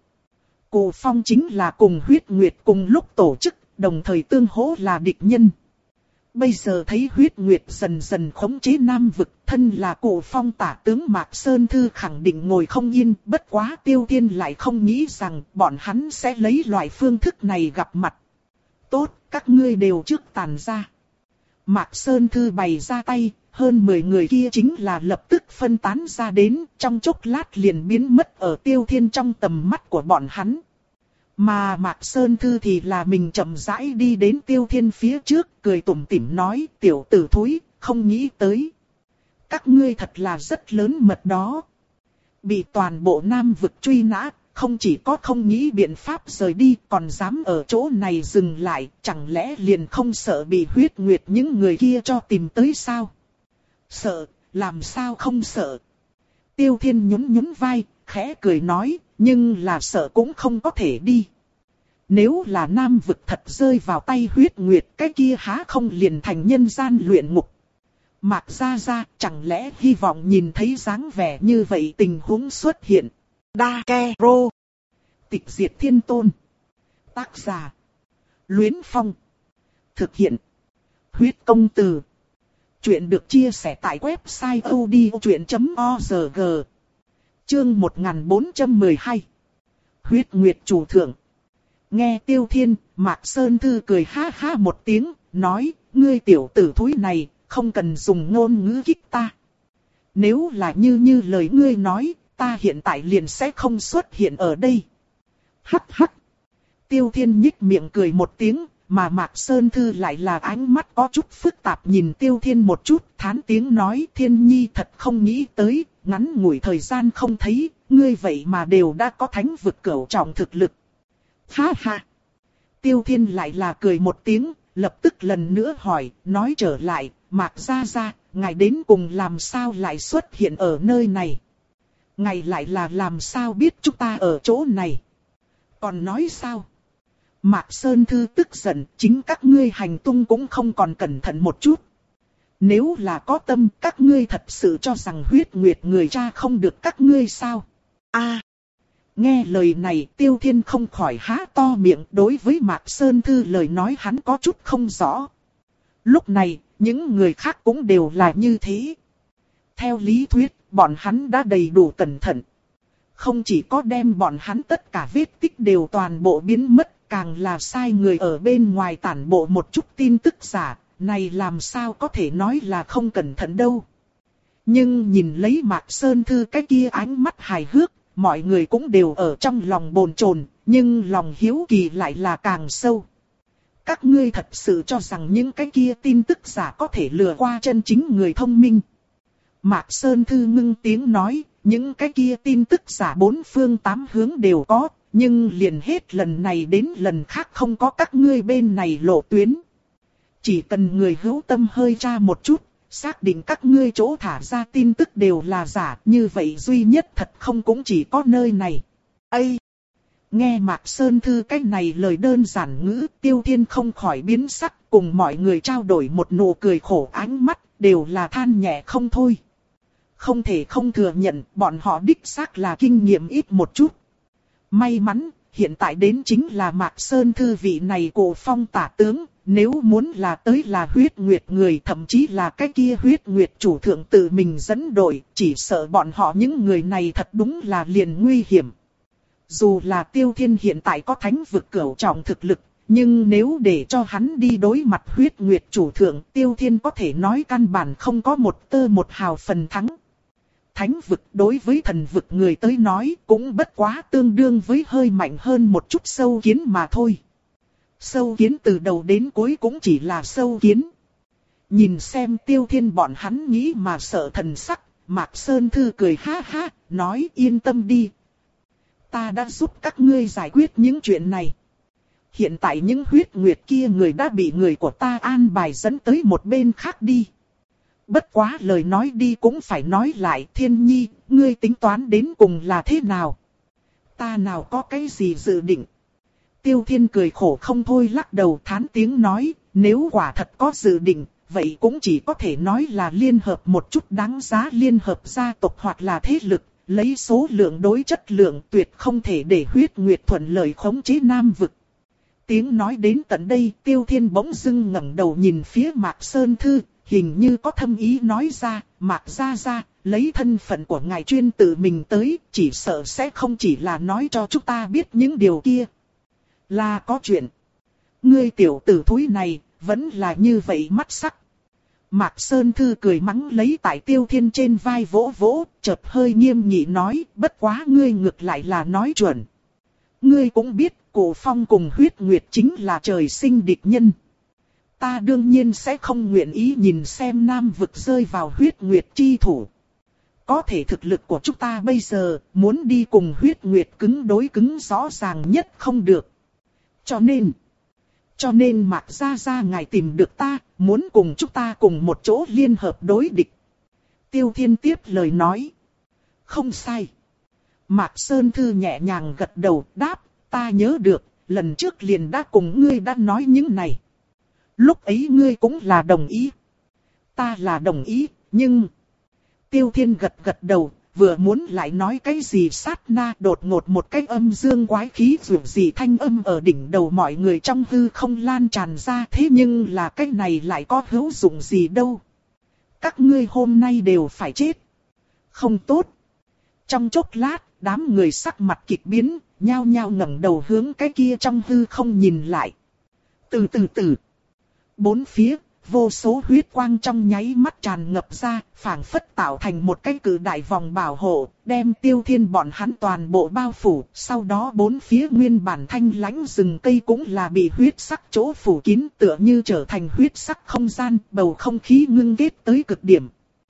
A: Cổ Phong chính là cùng Huyết Nguyệt cùng lúc tổ chức, đồng thời tương hỗ là địch nhân. Bây giờ thấy Huyết Nguyệt dần dần khống chế Nam vực, thân là Cổ Phong tả tướng Mạc Sơn Thư khẳng định ngồi không yên, bất quá Tiêu Thiên lại không nghĩ rằng bọn hắn sẽ lấy loại phương thức này gặp mặt. Tốt, các ngươi đều trước tàn ra. Mạc Sơn Thư bày ra tay, hơn mười người kia chính là lập tức phân tán ra đến, trong chốc lát liền biến mất ở Tiêu Thiên trong tầm mắt của bọn hắn. Mà Mạc Sơn Thư thì là mình chậm rãi đi đến Tiêu Thiên phía trước, cười tủm tỉm nói, tiểu tử thúi, không nghĩ tới. Các ngươi thật là rất lớn mật đó. Bị toàn bộ Nam vực truy nã, không chỉ có không nghĩ biện pháp rời đi, còn dám ở chỗ này dừng lại, chẳng lẽ liền không sợ bị Huyết Nguyệt những người kia cho tìm tới sao? Sợ, làm sao không sợ? Tiêu Thiên nhún nhún vai, khẽ cười nói, nhưng là sợ cũng không có thể đi. Nếu là Nam vực thật rơi vào tay Huyết Nguyệt, cái kia há không liền thành nhân gian luyện ngục. Mạc gia gia, chẳng lẽ hy vọng nhìn thấy dáng vẻ như vậy tình huống xuất hiện. Đa Ke Rô. Tịch diệt thiên tôn. Tác giả. Luyến Phong. Thực hiện. Huyết công từ. Chuyện được chia sẻ tại website odchuyện chấm org. Chương một nghìn bốn trăm mười hai. Huyết Nguyệt chủ thượng. Nghe Tiêu Thiên, Mạc Sơn Thư cười ha ha một tiếng, nói, ngươi tiểu tử thúi này, không cần dùng ngôn ngữ kích ta. Nếu là như như lời ngươi nói, ta hiện tại liền sẽ không xuất hiện ở đây. Hắc hắc. Tiêu Thiên nhích miệng cười một tiếng, mà Mạc Sơn Thư lại là ánh mắt có chút phức tạp nhìn Tiêu Thiên một chút, thán tiếng nói, Thiên Nhi thật không nghĩ tới, ngắn ngủi thời gian không thấy, ngươi vậy mà đều đã có thánh vực cửu trọng thực lực. Ha ha. Tiêu Thiên lại là cười một tiếng, lập tức lần nữa hỏi, nói trở lại, Mạc gia gia, ngài đến cùng làm sao lại xuất hiện ở nơi này? Ngài lại là làm sao biết chúng ta ở chỗ này? Còn nói sao? Mạc Sơn Thư tức giận, chính các ngươi hành tung cũng không còn cẩn thận một chút. Nếu là có tâm, các ngươi thật sự cho rằng Huyết Nguyệt người cha không được các ngươi sao? A. À, nghe lời này, Tiêu Thiên không khỏi há to miệng, đối với Mạc Sơn Thư lời nói hắn có chút không rõ. Lúc này, những người khác cũng đều là như thế. Theo lý thuyết, bọn hắn đã đầy đủ cẩn thận. Không chỉ có đem bọn hắn tất cả vết tích đều toàn bộ biến mất, càng là sai người ở bên ngoài tản bộ một chút tin tức giả, này làm sao có thể nói là không cẩn thận đâu. Nhưng nhìn lấy Mạc Sơn Thư cái kia ánh mắt hài hước, mọi người cũng đều ở trong lòng bồn chồn, nhưng lòng hiếu kỳ lại là càng sâu. Các ngươi thật sự cho rằng những cái kia tin tức giả có thể lừa qua chân chính người thông minh. Mạc Sơn Thư ngưng tiếng nói, những cái kia tin tức giả bốn phương tám hướng đều có, nhưng liền hết lần này đến lần khác không có các ngươi bên này lộ tuyến. Chỉ cần người hữu tâm hơi tra một chút, xác định các ngươi chỗ thả ra tin tức đều là giả, như vậy duy nhất thật không cũng chỉ có nơi này. Ây! Nghe Mạc Sơn Thư cách này lời đơn giản ngữ, Tiêu Thiên không khỏi biến sắc, cùng mọi người trao đổi một nụ cười khổ, ánh mắt, đều là than nhẹ không thôi. Không thể không thừa nhận, bọn họ đích xác là kinh nghiệm ít một chút. May mắn, hiện tại đến chính là Mạc Sơn Thư vị này Cổ Phong tả tướng, nếu muốn là tới là Huyết Nguyệt người, thậm chí là cái kia Huyết Nguyệt chủ thượng tự mình dẫn đội, chỉ sợ bọn họ những người này thật đúng là liền nguy hiểm. Dù là Tiêu Thiên hiện tại có thánh vực cửu trọng thực lực, nhưng nếu để cho hắn đi đối mặt Huyết Nguyệt chủ thượng, Tiêu Thiên có thể nói căn bản không có một tơ một hào phần thắng. Thánh vực đối với thần vực người tới nói cũng bất quá tương đương với hơi mạnh hơn một chút sâu kiến mà thôi. Sâu kiến từ đầu đến cuối cũng chỉ là sâu kiến. Nhìn xem Tiêu Thiên bọn hắn nghĩ mà sợ thần sắc, Mạc Sơn Thư cười ha ha, nói yên tâm đi. Ta đã giúp các ngươi giải quyết những chuyện này. Hiện tại những huyết nguyệt kia người đã bị người của ta an bài dẫn tới một bên khác đi. Bất quá lời nói đi cũng phải nói lại, Thiên Nhi, ngươi tính toán đến cùng là thế nào? Ta nào có cái gì dự định? Tiêu Thiên cười khổ không thôi lắc đầu thán tiếng nói, nếu quả thật có dự định, vậy cũng chỉ có thể nói là liên hợp một chút đáng giá liên hợp gia tộc hoặc là thế lực, lấy số lượng đối chất lượng tuyệt không thể để huyết nguyệt thuận lợi khống chế Nam vực. Tiếng nói đến tận đây, Tiêu Thiên bỗng dưng ngẩng đầu nhìn phía Mạc Sơn Thư, hình như có thâm ý nói ra, Mạc gia gia, lấy thân phận của ngài chuyên tự mình tới, chỉ sợ sẽ không chỉ là nói cho chúng ta biết những điều kia. Là có chuyện. Ngươi tiểu tử thúi này, vẫn là như vậy mắt sắc. Mạc Sơn Thư cười mắng lấy tại Tiêu Thiên trên vai vỗ vỗ, chợt hơi nghiêm nghị nói, bất quá ngươi ngược lại là nói chuẩn. Ngươi cũng biết, Cổ Phong cùng huyết nguyệt chính là trời sinh địch nhân. Ta đương nhiên sẽ không nguyện ý nhìn xem Nam vực rơi vào huyết nguyệt chi thủ. Có thể thực lực của chúng ta bây giờ, muốn đi cùng huyết nguyệt cứng đối cứng rõ ràng nhất không được. Cho nên, cho nên Mạc gia gia ngài tìm được ta, muốn cùng chúng ta cùng một chỗ liên hợp đối địch. Tiêu Thiên tiếp lời nói. Không sai. Mạc Sơn Thư nhẹ nhàng gật đầu đáp, ta nhớ được, lần trước liền đã cùng ngươi đã nói những này. Lúc ấy ngươi cũng là đồng ý. Ta là đồng ý, nhưng... Tiêu Thiên gật gật đầu, vừa muốn lại nói cái gì sát na đột ngột một cái âm dương quái khí dù gì thanh âm ở đỉnh đầu mọi người trong hư không lan tràn ra. Thế nhưng là cái này lại có hữu dụng gì đâu. Các ngươi hôm nay đều phải chết. Không tốt. Trong chốc lát, đám người sắc mặt kịch biến, nhao nhao ngẩng đầu hướng cái kia trong hư không nhìn lại. Từ từ từ. Bốn phía, vô số huyết quang trong nháy mắt tràn ngập ra, phảng phất tạo thành một cái cự đại vòng bảo hộ, đem Tiêu Thiên bọn hắn toàn bộ bao phủ. Sau đó bốn phía nguyên bản thanh lãnh rừng cây cũng là bị huyết sắc chỗ phủ kín, tựa như trở thành huyết sắc không gian, bầu không khí ngưng kết tới cực điểm.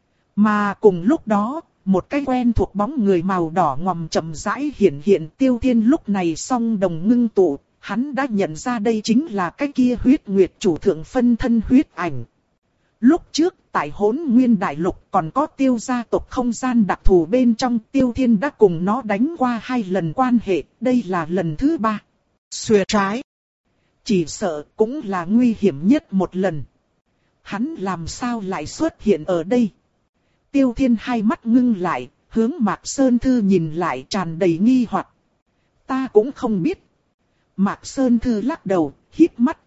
A: Mà cùng lúc đó, một cái quen thuộc bóng người màu đỏ ngòm chậm rãi hiện hiện. Tiêu Thiên lúc này song đồng ngưng tụ. Hắn đã nhận ra đây chính là cái kia huyết nguyệt chủ thượng phân thân huyết ảnh. Lúc trước, tại Hỗn Nguyên Đại Lục còn có Tiêu gia tộc không gian đặc thù bên trong, Tiêu Thiên đã cùng nó đánh qua hai lần quan hệ, đây là lần thứ ba. Xuề trái. Chỉ sợ cũng là nguy hiểm nhất một lần. Hắn làm sao lại xuất hiện ở đây? Tiêu Thiên hai mắt ngưng lại, hướng Mạc Sơn Thư nhìn lại tràn đầy nghi hoặc. Ta cũng không biết. Mạc Sơn Thư lắc đầu, híp mắt.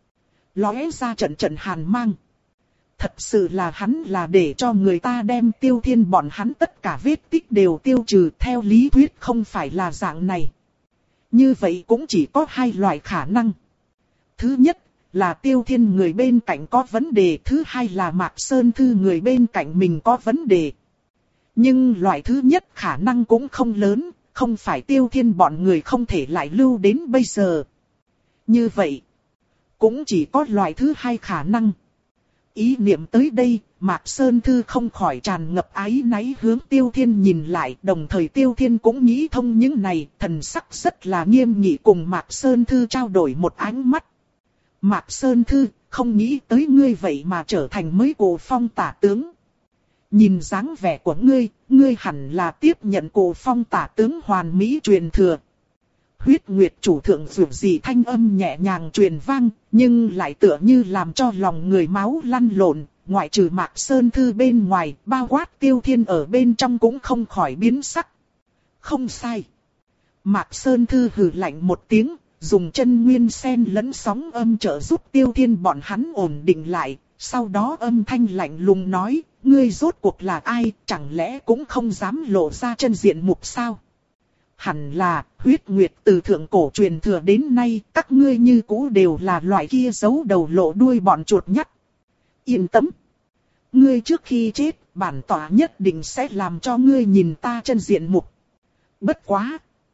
A: Lóe ra trận trận hàn mang. Thật sự là hắn là để cho người ta đem Tiêu Thiên bọn hắn tất cả vết tích đều tiêu trừ, theo lý thuyết không phải là dạng này. Như vậy cũng chỉ có hai loại khả năng. Thứ nhất là Tiêu Thiên người bên cạnh có vấn đề, thứ hai là Mạc Sơn Thư người bên cạnh mình có vấn đề. Nhưng loại thứ nhất khả năng cũng không lớn. Không phải Tiêu Thiên bọn người không thể lại lưu đến bây giờ. Như vậy, cũng chỉ có loại thứ hai khả năng. Ý niệm tới đây, Mạc Sơn Thư không khỏi tràn ngập ái náy hướng Tiêu Thiên nhìn lại. Đồng thời Tiêu Thiên cũng nghĩ thông những này, thần sắc rất là nghiêm nghị cùng Mạc Sơn Thư trao đổi một ánh mắt. Mạc Sơn Thư, không nghĩ tới ngươi vậy mà trở thành mới Cổ Phong tả tướng. Nhìn dáng vẻ của ngươi, ngươi hẳn là tiếp nhận Cổ Phong tả tướng hoàn mỹ truyền thừa. Huyết Nguyệt chủ thượng dù gì thanh âm nhẹ nhàng truyền vang, nhưng lại tựa như làm cho lòng người máu lăn lộn. Ngoại trừ Mạc Sơn Thư bên ngoài, bao quát Tiêu Thiên ở bên trong cũng không khỏi biến sắc. Không sai. Mạc Sơn Thư hừ lạnh một tiếng, dùng chân nguyên sen lẫn sóng âm trợ giúp Tiêu Thiên bọn hắn ổn định lại. Sau đó âm thanh lạnh lùng nói, ngươi rốt cuộc là ai, chẳng lẽ cũng không dám lộ ra chân diện mục sao? Hẳn là, huyết nguyệt từ thượng cổ truyền thừa đến nay, các ngươi như cũ đều là loại kia giấu đầu lộ đuôi bọn chuột nhắt. Yên tâm. Ngươi trước khi chết, bản tỏa nhất định sẽ làm cho ngươi nhìn ta chân diện mục. Bất quá.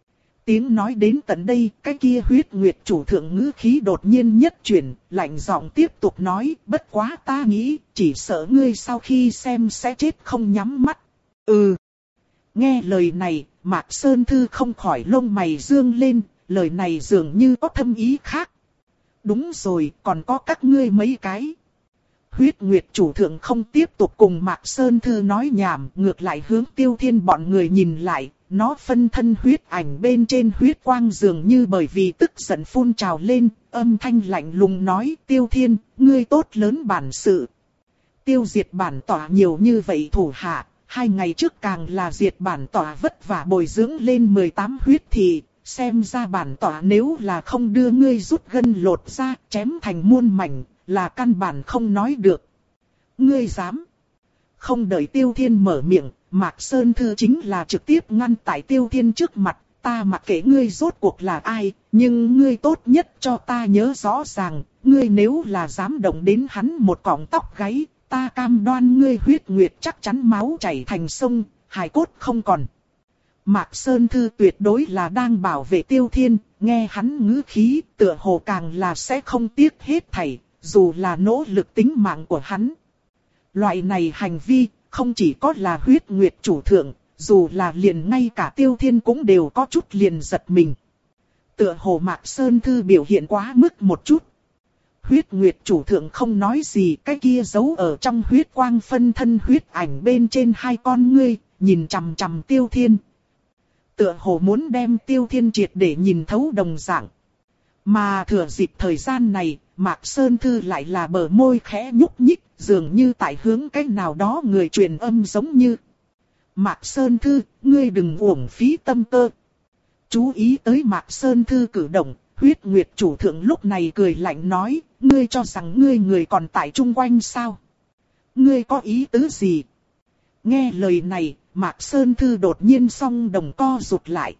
A: Tiếng nói đến tận đây, cái kia huyết nguyệt chủ thượng ngữ khí đột nhiên nhất chuyển, lạnh giọng tiếp tục nói, bất quá ta nghĩ, chỉ sợ ngươi sau khi xem sẽ chết không nhắm mắt. Ừ. Nghe lời này, Mạc Sơn Thư không khỏi lông mày dương lên, lời này dường như có thâm ý khác. Đúng rồi, còn có các ngươi mấy cái. Huyết Nguyệt chủ thượng không tiếp tục cùng Mạc Sơn Thư nói nhảm, ngược lại hướng Tiêu Thiên bọn người nhìn lại, nó phân thân huyết ảnh bên trên huyết quang dường như bởi vì tức giận phun trào lên, âm thanh lạnh lùng nói, Tiêu Thiên, ngươi tốt lớn bản sự. Tiêu diệt bản tỏa nhiều như vậy thủ hạ, hai ngày trước càng là diệt bản tỏa vất vả bồi dưỡng lên mười tám huyết thị, xem ra bản tỏa nếu là không đưa ngươi rút gân lột ra, chém thành muôn mảnh, là căn bản không nói được. Ngươi dám? Không đợi Tiêu Thiên mở miệng, Mạc Sơn Thư chính là trực tiếp ngăn tại Tiêu Thiên trước mặt, ta mặc kệ ngươi rốt cuộc là ai, nhưng ngươi tốt nhất cho ta nhớ rõ ràng, ngươi nếu là dám động đến hắn một cọng tóc gáy, ta cam đoan ngươi huyết nguyệt chắc chắn máu chảy thành sông, hài cốt không còn. Mạc Sơn Thư tuyệt đối là đang bảo vệ Tiêu Thiên, nghe hắn ngữ khí, tựa hồ càng là sẽ không tiếc hết thảy, dù là nỗ lực tính mạng của hắn. Loại này hành vi, không chỉ có là huyết nguyệt chủ thượng, dù là liền ngay cả Tiêu Thiên cũng đều có chút liền giật mình. Tựa hồ Mạc Sơn Thư biểu hiện quá mức một chút. Huyết nguyệt chủ thượng không nói gì, cái kia giấu ở trong huyết quang phân thân huyết ảnh bên trên hai con ngươi, nhìn chằm chằm Tiêu Thiên. Tựa hồ muốn đem Tiêu Thiên triệt để nhìn thấu đồng dạng. Mà thừa dịp thời gian này, Mạc Sơn Thư lại là bờ môi khẽ nhúc nhích, dường như tại hướng cách nào đó người truyền âm giống như. Mạc Sơn Thư, ngươi đừng uổng phí tâm cơ. Chú ý tới Mạc Sơn Thư cử động, huyết nguyệt chủ thượng lúc này cười lạnh nói, ngươi cho rằng ngươi người còn tại chung quanh sao? Ngươi có ý tứ gì? Nghe lời này, Mạc Sơn Thư đột nhiên song đồng co rụt lại.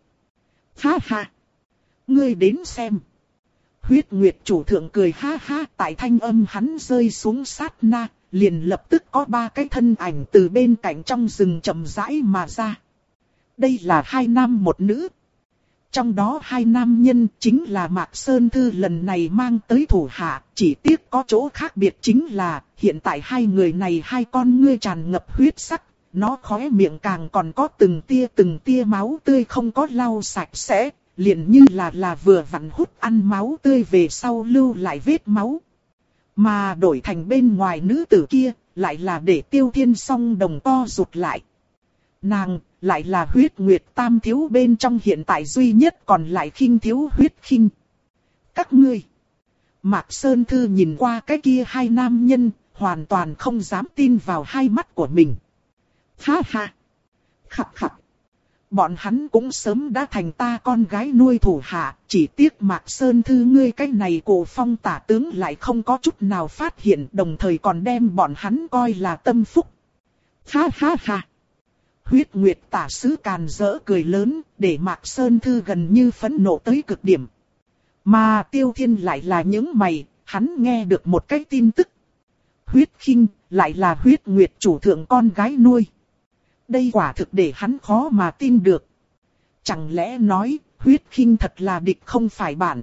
A: Ha ha! Ngươi đến xem! Huyết Nguyệt chủ thượng cười ha ha, tại thanh âm hắn rơi xuống sát na, liền lập tức có ba cái thân ảnh từ bên cạnh trong rừng chậm rãi mà ra. Đây là hai nam một nữ. Trong đó hai nam nhân chính là Mạc Sơn Thư lần này mang tới thủ hạ, chỉ tiếc có chỗ khác biệt chính là hiện tại hai người này hai con ngươi tràn ngập huyết sắc, nó khóe miệng càng còn có từng tia từng tia máu tươi không có lau sạch sẽ. Liền như là là vừa vặn hút ăn máu tươi về sau lưu lại vết máu. Mà đổi thành bên ngoài nữ tử kia, lại là để Tiêu Thiên song đồng co rụt lại. Nàng, lại là huyết nguyệt tam thiếu bên trong hiện tại duy nhất còn lại khinh thiếu huyết khinh. Các ngươi. Mạc Sơn Thư nhìn qua cái kia hai nam nhân, hoàn toàn không dám tin vào hai mắt của mình. Ha ha. Khập khập. Bọn hắn cũng sớm đã thành ta con gái nuôi thủ hạ, chỉ tiếc Mạc Sơn Thư ngươi cái này cổ phong tả tướng lại không có chút nào phát hiện, đồng thời còn đem bọn hắn coi là tâm phúc. Ha ha ha! Huyết Nguyệt tả sứ càn rỡ cười lớn, để Mạc Sơn Thư gần như phẫn nộ tới cực điểm. Mà Tiêu Thiên lại là những mày, hắn nghe được một cái tin tức. Huyết Khinh, lại là Huyết Nguyệt chủ thượng con gái nuôi. Đây quả thực để hắn khó mà tin được. Chẳng lẽ nói, Huyết Khinh thật là địch không phải bạn.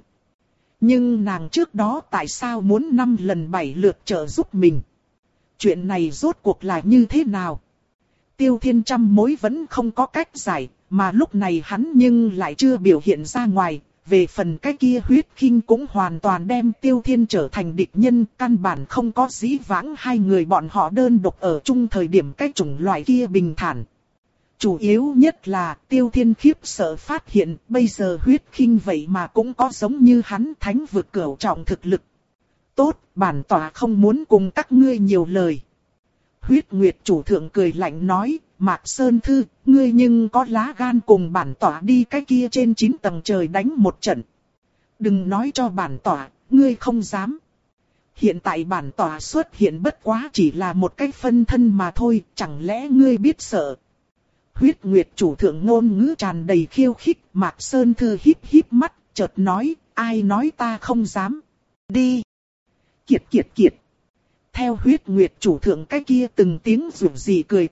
A: Nhưng nàng trước đó tại sao muốn năm lần bảy lượt trợ giúp mình? Chuyện này rốt cuộc là như thế nào? Tiêu Thiên trăm mối vẫn không có cách giải, mà lúc này hắn nhưng lại chưa biểu hiện ra ngoài. Về phần cái kia Huyết Khinh cũng hoàn toàn đem Tiêu Thiên trở thành địch nhân, căn bản không có dĩ vãng hai người bọn họ đơn độc ở chung thời điểm cái chủng loại kia bình thản. Chủ yếu nhất là Tiêu Thiên khiếp sợ phát hiện bây giờ Huyết Khinh vậy mà cũng có giống như hắn thánh vực cửu trọng thực lực. Tốt, bản tỏa không muốn cùng các ngươi nhiều lời. Huyết Nguyệt chủ thượng cười lạnh nói, Mạc Sơn Thư, ngươi nhưng có lá gan cùng bản tỏa đi cái kia trên chín tầng trời đánh một trận. Đừng nói cho bản tỏa, ngươi không dám. Hiện tại bản tỏa xuất hiện bất quá chỉ là một cái phân thân mà thôi, chẳng lẽ ngươi biết sợ. Huyết Nguyệt chủ thượng ngôn ngữ tràn đầy khiêu khích, Mạc Sơn Thư híp híp mắt, chợt nói, ai nói ta không dám. Đi. Kiệt kiệt kiệt. Theo Huyết Nguyệt chủ thượng cái kia từng tiếng rủ rỉ cười to,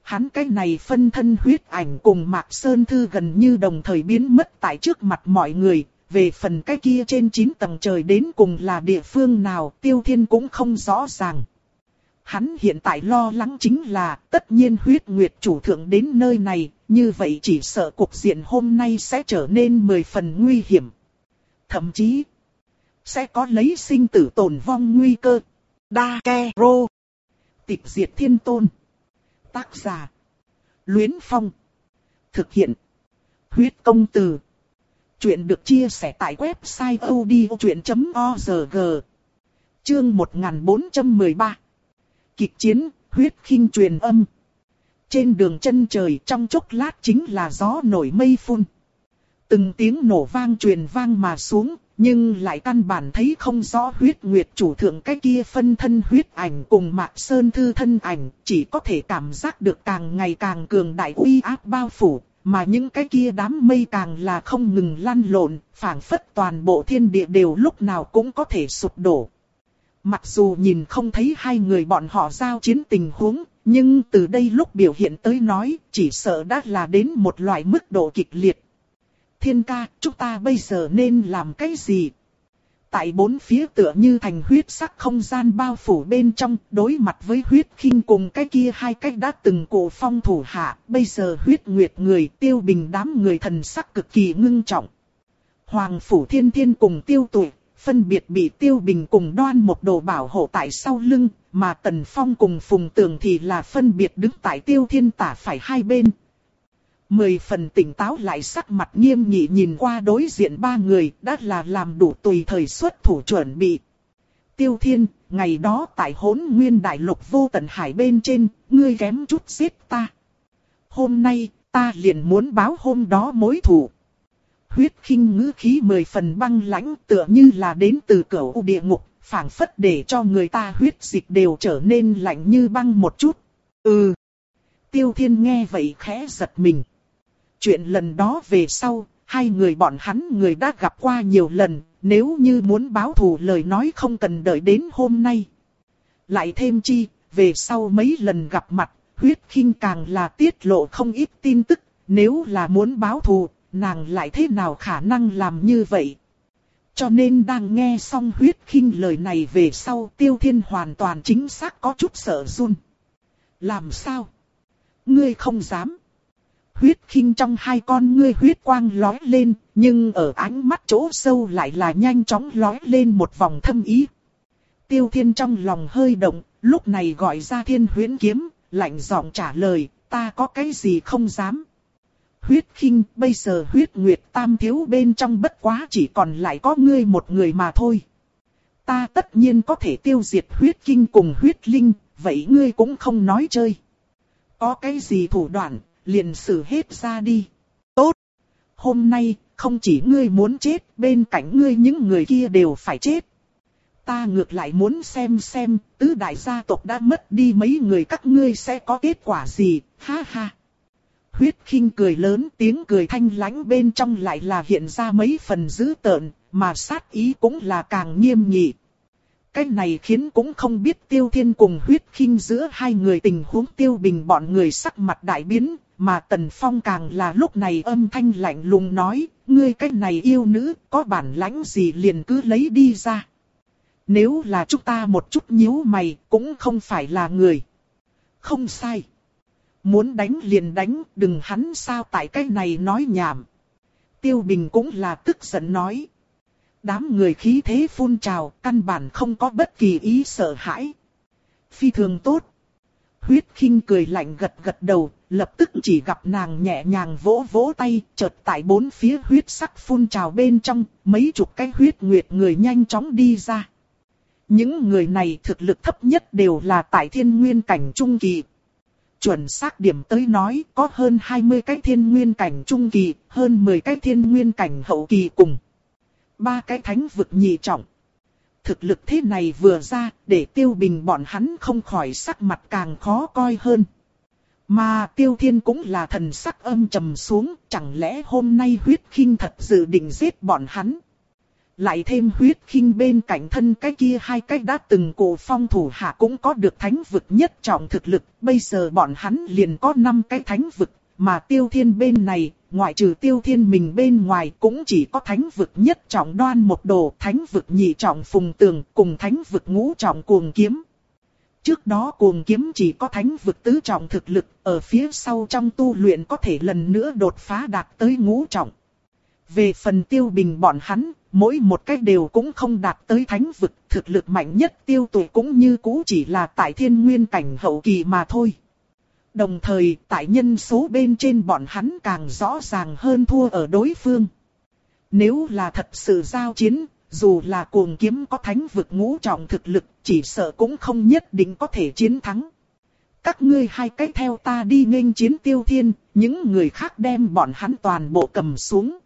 A: Hắn cái này phân thân huyết ảnh cùng Mạc Sơn Thư gần như đồng thời biến mất tại trước mặt mọi người. Về phần cái kia trên chín tầng trời đến cùng là địa phương nào, Tiêu Thiên cũng không rõ ràng. Hắn hiện tại lo lắng chính là tất nhiên huyết nguyệt chủ thượng đến nơi này, như vậy chỉ sợ cục diện hôm nay sẽ trở nên mười phần nguy hiểm. Thậm chí sẽ có lấy sinh tử tồn vong nguy cơ. Dakero. Tịch diệt thiên tôn. Tác giả Luyến Phong. Thực hiện Huyết Công Từ. Chuyện được chia sẻ tại website odchuyện chấm org. Chương một nghìn bốn trăm mười ba. Kịch chiến, huyết khinh truyền âm. Trên đường chân trời trong chốc lát chính là gió nổi mây phun. Từng tiếng nổ vang truyền vang mà xuống, nhưng lại căn bản thấy không rõ huyết nguyệt chủ thượng cái kia phân thân huyết ảnh cùng Mạc Sơn Thư thân ảnh, chỉ có thể cảm giác được càng ngày càng cường đại uy áp bao phủ, mà những cái kia đám mây càng là không ngừng lăn lộn, phảng phất toàn bộ thiên địa đều lúc nào cũng có thể sụp đổ. Mặc dù nhìn không thấy hai người bọn họ giao chiến tình huống, nhưng từ đây lúc biểu hiện tới nói, chỉ sợ đã là đến một loại mức độ kịch liệt. Thiên ca, chúng ta bây giờ nên làm cái gì? Tại bốn phía tựa như thành huyết sắc không gian bao phủ bên trong, đối mặt với huyết khinh cùng cái kia hai cách đã từng cổ phong thủ hạ, bây giờ huyết nguyệt người Tiêu Bình đám người thần sắc cực kỳ ngưng trọng. Hoàng Phủ Thiên Thiên cùng Tiêu Tụy, phân biệt bị Tiêu Bình cùng Đoan Một Đồ bảo hộ tại sau lưng, mà Tần Phong cùng Phùng Tường thì là phân biệt đứng tại Tiêu Thiên tả phải hai bên. Mười phần tỉnh táo lại sắc mặt nghiêm nghị nhìn qua đối diện ba người, đã là làm đủ tùy thời xuất thủ chuẩn bị. Tiêu Thiên, ngày đó tại Hỗn Nguyên Đại Lục vô tận hải bên trên, ngươi kém chút giết ta. Hôm nay, ta liền muốn báo hôm đó mối thù. Huyết khinh ngữ khí mười phần băng lãnh, tựa như là đến từ cửu địa ngục, phảng phất để cho người ta huyết dịch đều trở nên lạnh như băng một chút. Ừ. Tiêu Thiên nghe vậy khẽ giật mình. Chuyện lần đó về sau, hai người bọn hắn người đã gặp qua nhiều lần, nếu như muốn báo thù lời nói không cần đợi đến hôm nay. Lại thêm chi, về sau mấy lần gặp mặt, huyết khinh càng là tiết lộ không ít tin tức, nếu là muốn báo thù, nàng lại thế nào khả năng làm như vậy. Cho nên đang nghe xong huyết khinh lời này về sau, Tiêu Thiên hoàn toàn chính xác có chút sợ run. Làm sao? Ngươi không dám. Huyết khinh trong hai con ngươi huyết quang lói lên, nhưng ở ánh mắt chỗ sâu lại là nhanh chóng lói lên một vòng thâm ý. Tiêu Thiên trong lòng hơi động, lúc này gọi ra Thiên Huyễn Kiếm, lạnh giọng trả lời, ta có cái gì không dám. Huyết khinh, bây giờ huyết nguyệt tam thiếu bên trong bất quá chỉ còn lại có ngươi một người mà thôi. Ta tất nhiên có thể tiêu diệt huyết kinh cùng huyết linh, vậy ngươi cũng không nói chơi. Có cái gì thủ đoạn, liền xử hết ra đi. Tốt. Hôm nay, không chỉ ngươi muốn chết, bên cạnh ngươi những người kia đều phải chết. Ta ngược lại muốn xem xem, tứ đại gia tộc đã mất đi mấy người các ngươi sẽ có kết quả gì, ha ha. Huyết khinh cười lớn, tiếng cười thanh lãnh bên trong lại là hiện ra mấy phần dữ tợn, mà sát ý cũng là càng nghiêm nghị. Cái này khiến cũng không biết Tiêu Thiên cùng huyết khinh giữa hai người tình huống Tiêu Bình bọn người sắc mặt đại biến, mà Tần Phong càng là lúc này âm thanh lạnh lùng nói, ngươi cái này yêu nữ, có bản lãnh gì liền cứ lấy đi ra. Nếu là chúng ta một chút nhíu mày, cũng không phải là người. Không sai. Muốn đánh liền đánh, đừng hắn sao tại cái này nói nhảm. Tiêu Bình cũng là tức giận nói. Đám người khí thế phun trào, căn bản không có bất kỳ ý sợ hãi. Phi thường tốt. Huyết khinh cười lạnh gật gật đầu, lập tức chỉ gặp nàng nhẹ nhàng vỗ vỗ tay, chợt tại bốn phía huyết sắc phun trào bên trong, mấy chục cái huyết nguyệt người nhanh chóng đi ra. Những người này thực lực thấp nhất đều là tại thiên nguyên cảnh trung kỳ. Chuẩn xác điểm tới nói có hơn hai mươi cái thiên nguyên cảnh trung kỳ, hơn mười cái thiên nguyên cảnh hậu kỳ cùng ba cái thánh vực nhị trọng. Thực lực thế này vừa ra, để Tiêu Bình bọn hắn không khỏi sắc mặt càng khó coi hơn. Mà Tiêu Thiên cũng là thần sắc âm trầm xuống, chẳng lẽ hôm nay huyết khinh thật dự định giết bọn hắn. Lại thêm huyết khinh bên cạnh thân cái kia hai cái đã từng cổ phong thủ hạ cũng có được thánh vực nhất trọng thực lực. Bây giờ bọn hắn liền có năm cái thánh vực, mà Tiêu Thiên bên này, ngoại trừ Tiêu Thiên mình bên ngoài cũng chỉ có thánh vực nhất trọng Đoan Mộc Đồ, thánh vực nhị trọng Phùng Tường cùng thánh vực ngũ trọng Cuồng Kiếm. Trước đó Cuồng Kiếm chỉ có thánh vực tứ trọng thực lực, ở phía sau trong tu luyện có thể lần nữa đột phá đạt tới ngũ trọng. Về phần Tiêu Bình bọn hắn, mỗi một cách đều cũng không đạt tới thánh vực, thực lực mạnh nhất Tiêu Tụy cũng như cũ chỉ là tại thiên nguyên cảnh hậu kỳ mà thôi. Đồng thời, tại nhân số bên trên bọn hắn càng rõ ràng hơn thua ở đối phương. Nếu là thật sự giao chiến, dù là Cuồng Kiếm có thánh vực ngũ trọng thực lực, chỉ sợ cũng không nhất định có thể chiến thắng. Các ngươi hai cách theo ta đi nghênh chiến Tiêu Thiên, những người khác đem bọn hắn toàn bộ cầm xuống.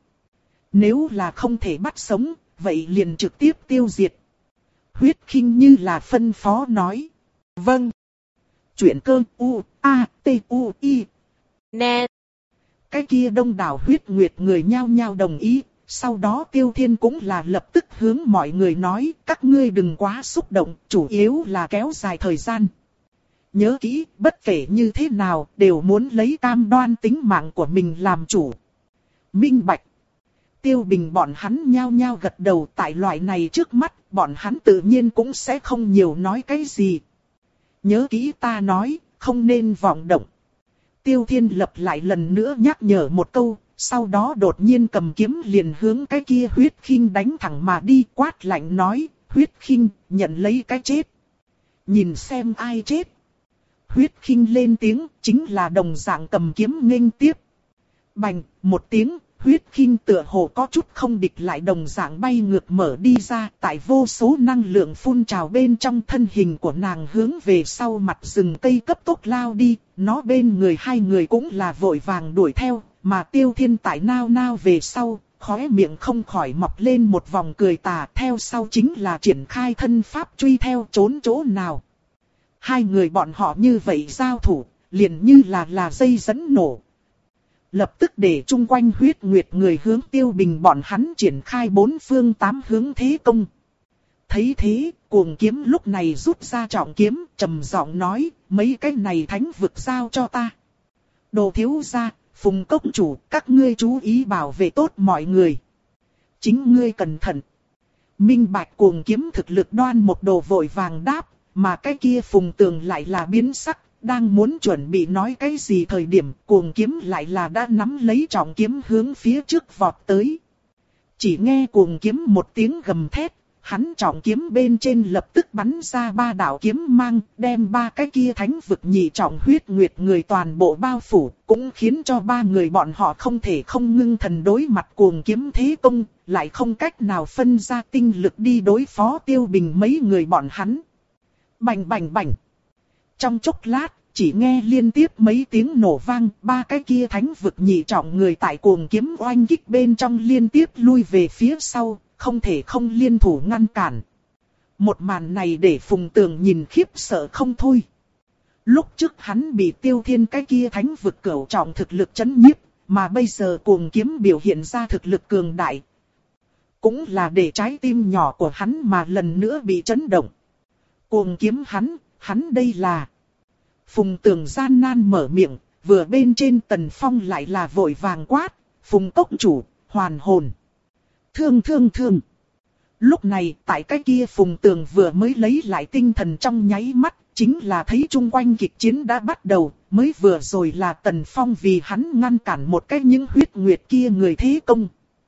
A: Nếu là không thể bắt sống, vậy liền trực tiếp tiêu diệt. Huyết Khinh như là phân phó nói. Vâng. Chuyển cơ U, A, T, U, I. Nè. Cái kia đông đảo huyết nguyệt người nhao nhao đồng ý. Sau đó Tiêu Thiên cũng là lập tức hướng mọi người nói. Các ngươi đừng quá xúc động, chủ yếu là kéo dài thời gian. Nhớ kỹ, bất kể như thế nào, đều muốn lấy cam đoan tính mạng của mình làm chủ. Minh bạch. Tiêu Bình bọn hắn nhao nhao gật đầu, tại loại này trước mắt, bọn hắn tự nhiên cũng sẽ không nhiều nói cái gì. Nhớ kỹ ta nói, không nên vọng động. Tiêu Thiên lập lại lần nữa nhắc nhở một câu, sau đó đột nhiên cầm kiếm liền hướng cái kia Huyết Khinh đánh thẳng mà đi, quát lạnh nói, Huyết Khinh, nhận lấy cái chết. Nhìn xem ai chết. Huyết Khinh lên tiếng, chính là đồng dạng cầm kiếm nghênh tiếp. Bành, một tiếng. Huyết Khinh tựa hồ có chút không địch lại đồng dạng bay ngược mở đi ra, tại vô số năng lượng phun trào bên trong thân hình của nàng hướng về sau mặt rừng cây cấp tốc lao đi, nó bên người hai người cũng là vội vàng đuổi theo, mà Tiêu Thiên tại nao nao về sau, khóe miệng không khỏi mọc lên một vòng cười tà, theo sau chính là triển khai thân pháp truy theo trốn chỗ nào. Hai người bọn họ như vậy giao thủ, liền như là là dây dẫn nổ. Lập tức để chung quanh huyết nguyệt người hướng Tiêu Bình bọn hắn triển khai bốn phương tám hướng thế công. Thấy thế, Cuồng Kiếm lúc này rút ra trọng kiếm, trầm giọng nói, mấy cái này thánh vực giao cho ta. Đồ thiếu gia, Phùng cốc chủ, các ngươi chú ý bảo vệ tốt mọi người. Chính ngươi cẩn thận. Minh bạch Cuồng Kiếm thực lực Đoan Mộc Đồ vội vàng đáp, mà cái kia Phùng Tường lại là biến sắc. Đang muốn chuẩn bị nói cái gì thời điểm Cuồng Kiếm lại là đã nắm lấy trọng kiếm hướng phía trước vọt tới. Chỉ nghe Cuồng Kiếm một tiếng gầm thét, hắn trọng kiếm bên trên lập tức bắn ra ba đạo kiếm mang, đem ba cái kia thánh vực nhị trọng huyết nguyệt người toàn bộ bao phủ, cũng khiến cho ba người bọn họ không thể không ngưng thần đối mặt Cuồng Kiếm thế công, lại không cách nào phân ra tinh lực đi đối phó Tiêu Bình mấy người bọn hắn. Bành bành bành. Trong chốc lát, chỉ nghe liên tiếp mấy tiếng nổ vang, ba cái kia thánh vực nhị trọng người tại Cuồng Kiếm oanh kích bên trong liên tiếp lui về phía sau, không thể không liên thủ ngăn cản. Một màn này để Phùng Tường nhìn khiếp sợ không thôi. Lúc trước hắn bị Tiêu Thiên cái kia thánh vực cửu trọng thực lực chấn nhiếp, mà bây giờ Cuồng Kiếm biểu hiện ra thực lực cường đại. Cũng là để trái tim nhỏ của hắn mà lần nữa bị chấn động. Cuồng Kiếm hắn, hắn đây là... Phùng Tường gian nan mở miệng, vừa bên trên Tần Phong lại là vội vàng quát, Phùng cốc chủ, hoàn hồn. Thương thương thương. Lúc này, tại cái kia Phùng Tường vừa mới lấy lại tinh thần trong nháy mắt, chính là thấy chung quanh kịch chiến đã bắt đầu, mới vừa rồi là Tần Phong vì hắn ngăn cản một cái những huyết nguyệt kia người thế công.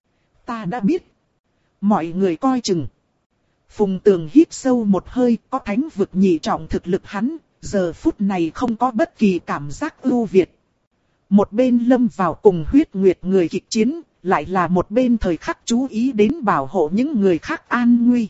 A: Ta đã biết. Mọi người coi chừng. Phùng Tường hít sâu một hơi, có thánh vực nhị trọng thực lực hắn. Giờ phút này không có bất kỳ cảm giác ưu việt. Một bên lâm vào cùng huyết nguyệt người kịch chiến, lại là một bên thời khắc chú ý đến bảo hộ những người khác an nguy.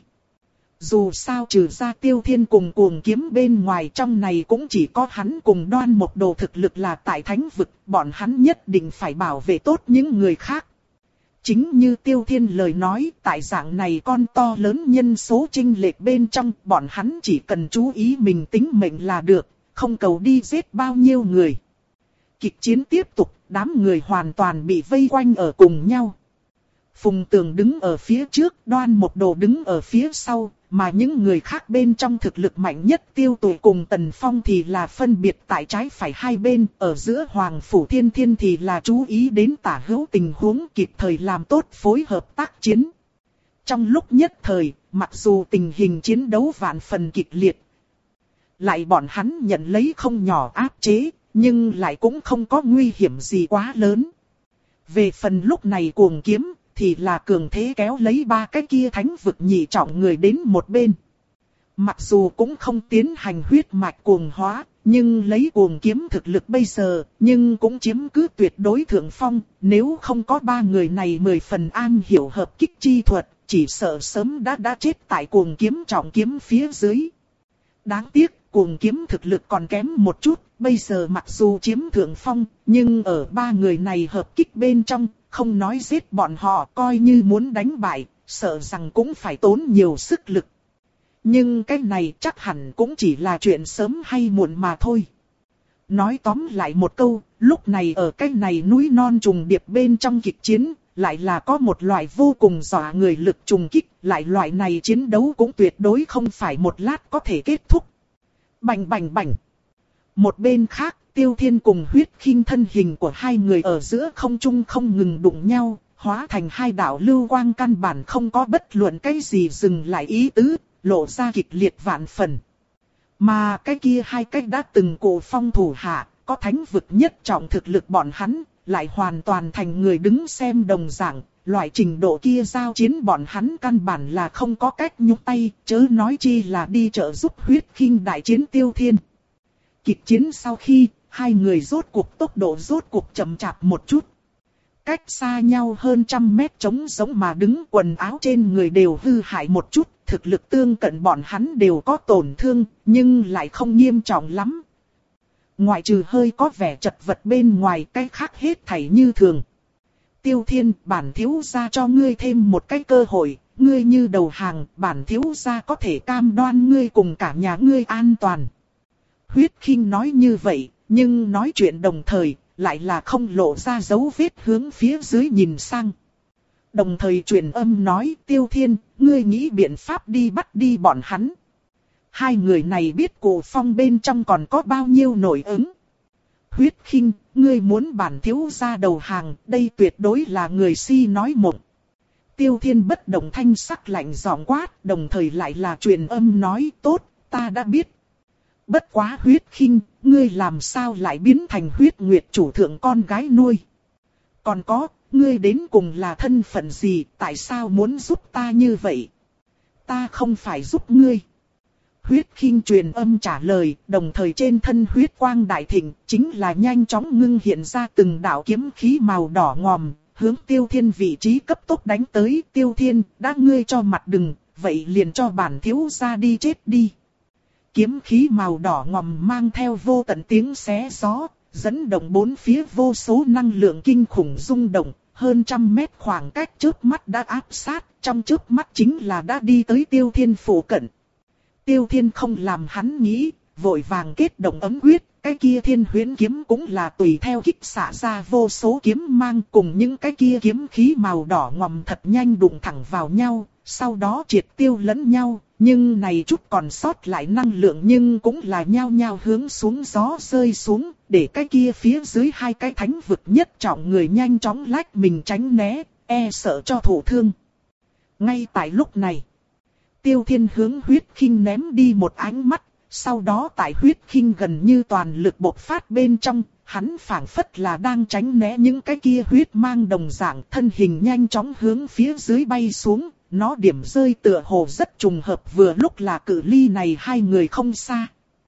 A: Dù sao trừ ra Tiêu Thiên cùng Cuồng Kiếm bên ngoài, trong này cũng chỉ có hắn cùng Đoan Mộc Đồ thực lực là tại thánh vực, bọn hắn nhất định phải bảo vệ tốt những người khác. Chính như Tiêu Thiên lời nói, tại dạng này con to lớn nhân số chênh lệch bên trong, bọn hắn chỉ cần chú ý mình tính mệnh là được, không cầu đi giết bao nhiêu người. Kịch chiến tiếp tục, đám người hoàn toàn bị vây quanh ở cùng nhau. Phùng Tường đứng ở phía trước, Đoan Một Đồ đứng ở phía sau, mà những người khác bên trong thực lực mạnh nhất Tiêu Tụy cùng Tần Phong thì là phân biệt tại trái phải hai bên, ở giữa Hoàng Phủ Thiên Thiên thì là chú ý đến tả hữu tình huống kịp thời làm tốt phối hợp tác chiến. Trong lúc nhất thời, mặc dù tình hình chiến đấu vạn phần kịch liệt, lại bọn hắn nhận lấy không nhỏ áp chế, nhưng lại cũng không có nguy hiểm gì quá lớn. Về phần lúc này Cuồng Kiếm, thì là cường thế kéo lấy ba cái kia thánh vực nhị trọng người đến một bên. Mặc dù cũng không tiến hành huyết mạch cuồng hóa, nhưng lấy Cuồng Kiếm thực lực bây giờ, nhưng cũng chiếm cứ tuyệt đối thượng phong, nếu không có ba người này mười phần an hiểu hợp kích chi thuật, chỉ sợ sớm đã đã chết tại Cuồng Kiếm trọng kiếm phía dưới. Đáng tiếc, Cuồng Kiếm thực lực còn kém một chút, bây giờ mặc dù chiếm thượng phong, nhưng ở ba người này hợp kích bên trong, không nói giết bọn họ, coi như muốn đánh bại, sợ rằng cũng phải tốn nhiều sức lực. Nhưng cái này chắc hẳn cũng chỉ là chuyện sớm hay muộn mà thôi. Nói tóm lại một câu, lúc này ở cái này núi non trùng điệp bên trong kịch chiến, lại là có một loại vô cùng dọa người lực trùng kích, lại loại này chiến đấu cũng tuyệt đối không phải một lát có thể kết thúc. Bành bành bành. Một bên khác, Tiêu Thiên cùng Huyết Khinh thân hình của hai người ở giữa không trung không ngừng đụng nhau, hóa thành hai đạo lưu quang căn bản không có bất luận cái gì dừng lại ý tứ, lộ ra kịch liệt vạn phần. Mà cái kia hai cái đã từng cổ phong thủ hạ, có thánh vực nhất trọng thực lực bọn hắn, lại hoàn toàn thành người đứng xem đồng dạng, loại trình độ kia giao chiến bọn hắn căn bản là không có cách nhúc tay, chớ nói chi là đi trợ giúp Huyết Khinh đại chiến Tiêu Thiên. Kịch chiến sau khi, hai người rốt cuộc tốc độ rốt cuộc chậm chạp một chút. Cách xa nhau hơn trăm mét trống giống mà đứng, quần áo trên người đều hư hại một chút, thực lực tương cận bọn hắn đều có tổn thương, nhưng lại không nghiêm trọng lắm. Ngoại trừ hơi có vẻ chật vật bên ngoài, cái khác hết thảy như thường. Tiêu Thiên, bản thiếu gia cho ngươi thêm một cái cơ hội, ngươi như đầu hàng, bản thiếu gia có thể cam đoan ngươi cùng cả nhà ngươi an toàn. Huyết Khinh nói như vậy, nhưng nói chuyện đồng thời, lại là không lộ ra dấu vết hướng phía dưới nhìn sang. Đồng thời truyền âm nói, Tiêu Thiên, ngươi nghĩ biện pháp đi bắt đi bọn hắn. Hai người này biết cổ phong bên trong còn có bao nhiêu nổi ứng. Huyết Khinh, ngươi muốn bản thiếu gia đầu hàng, đây tuyệt đối là người si nói mộng. Tiêu Thiên bất động thanh sắc lạnh giọng quát, đồng thời lại là truyền âm nói, tốt, ta đã biết. Bất quá Huyết Khinh, ngươi làm sao lại biến thành Huyết Nguyệt chủ thượng con gái nuôi? Còn có, ngươi đến cùng là thân phận gì, tại sao muốn giúp ta như vậy? Ta không phải giúp ngươi. Huyết Khinh truyền âm trả lời, đồng thời trên thân huyết quang đại thịnh, chính là nhanh chóng ngưng hiện ra từng đạo kiếm khí màu đỏ ngòm, hướng Tiêu Thiên vị trí cấp tốc đánh tới. Tiêu Thiên, đã ngươi cho mặt đừng, vậy liền cho bản thiếu gia đi chết đi. Kiếm khí màu đỏ ngòm mang theo vô tận tiếng xé gió, dẫn động bốn phía vô số năng lượng kinh khủng rung động, hơn trăm mét khoảng cách chớp mắt đã áp sát, trong chớp mắt chính là đã đi tới Tiêu Thiên phủ cận. Tiêu Thiên không làm hắn nghĩ, vội vàng kết động ấm quyết, cái kia thiên huyễn kiếm cũng là tùy theo kích xả ra vô số kiếm mang cùng những cái kia kiếm khí màu đỏ ngòm thật nhanh đụng thẳng vào nhau, sau đó triệt tiêu lẫn nhau, nhưng này chút còn sót lại năng lượng nhưng cũng là nhao nhao hướng xuống gió rơi xuống, để cái kia phía dưới hai cái thánh vực nhất trọng người nhanh chóng lách mình tránh né, e sợ cho thổ thương. Ngay tại lúc này, Tiêu Thiên hướng Huyết Khinh ném đi một ánh mắt, sau đó tại Huyết Khinh gần như toàn lực bộc phát bên trong, hắn phảng phất là đang tránh né những cái kia huyết mang đồng dạng, thân hình nhanh chóng hướng phía dưới bay xuống, nó điểm rơi tựa hồ rất trùng hợp, vừa lúc là cự ly này hai người không xa.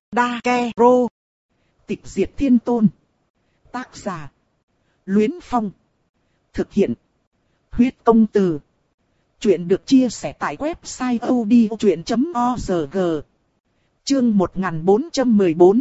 A: Dakero, Tịch Diệt Thiên Tôn. Tác giả: Luyến Phong. Thực hiện: Huyết Công Từ. Chuyện được chia sẻ tại website odchuyện chấm org. Chương một nghìn bốn trăm mười bốn.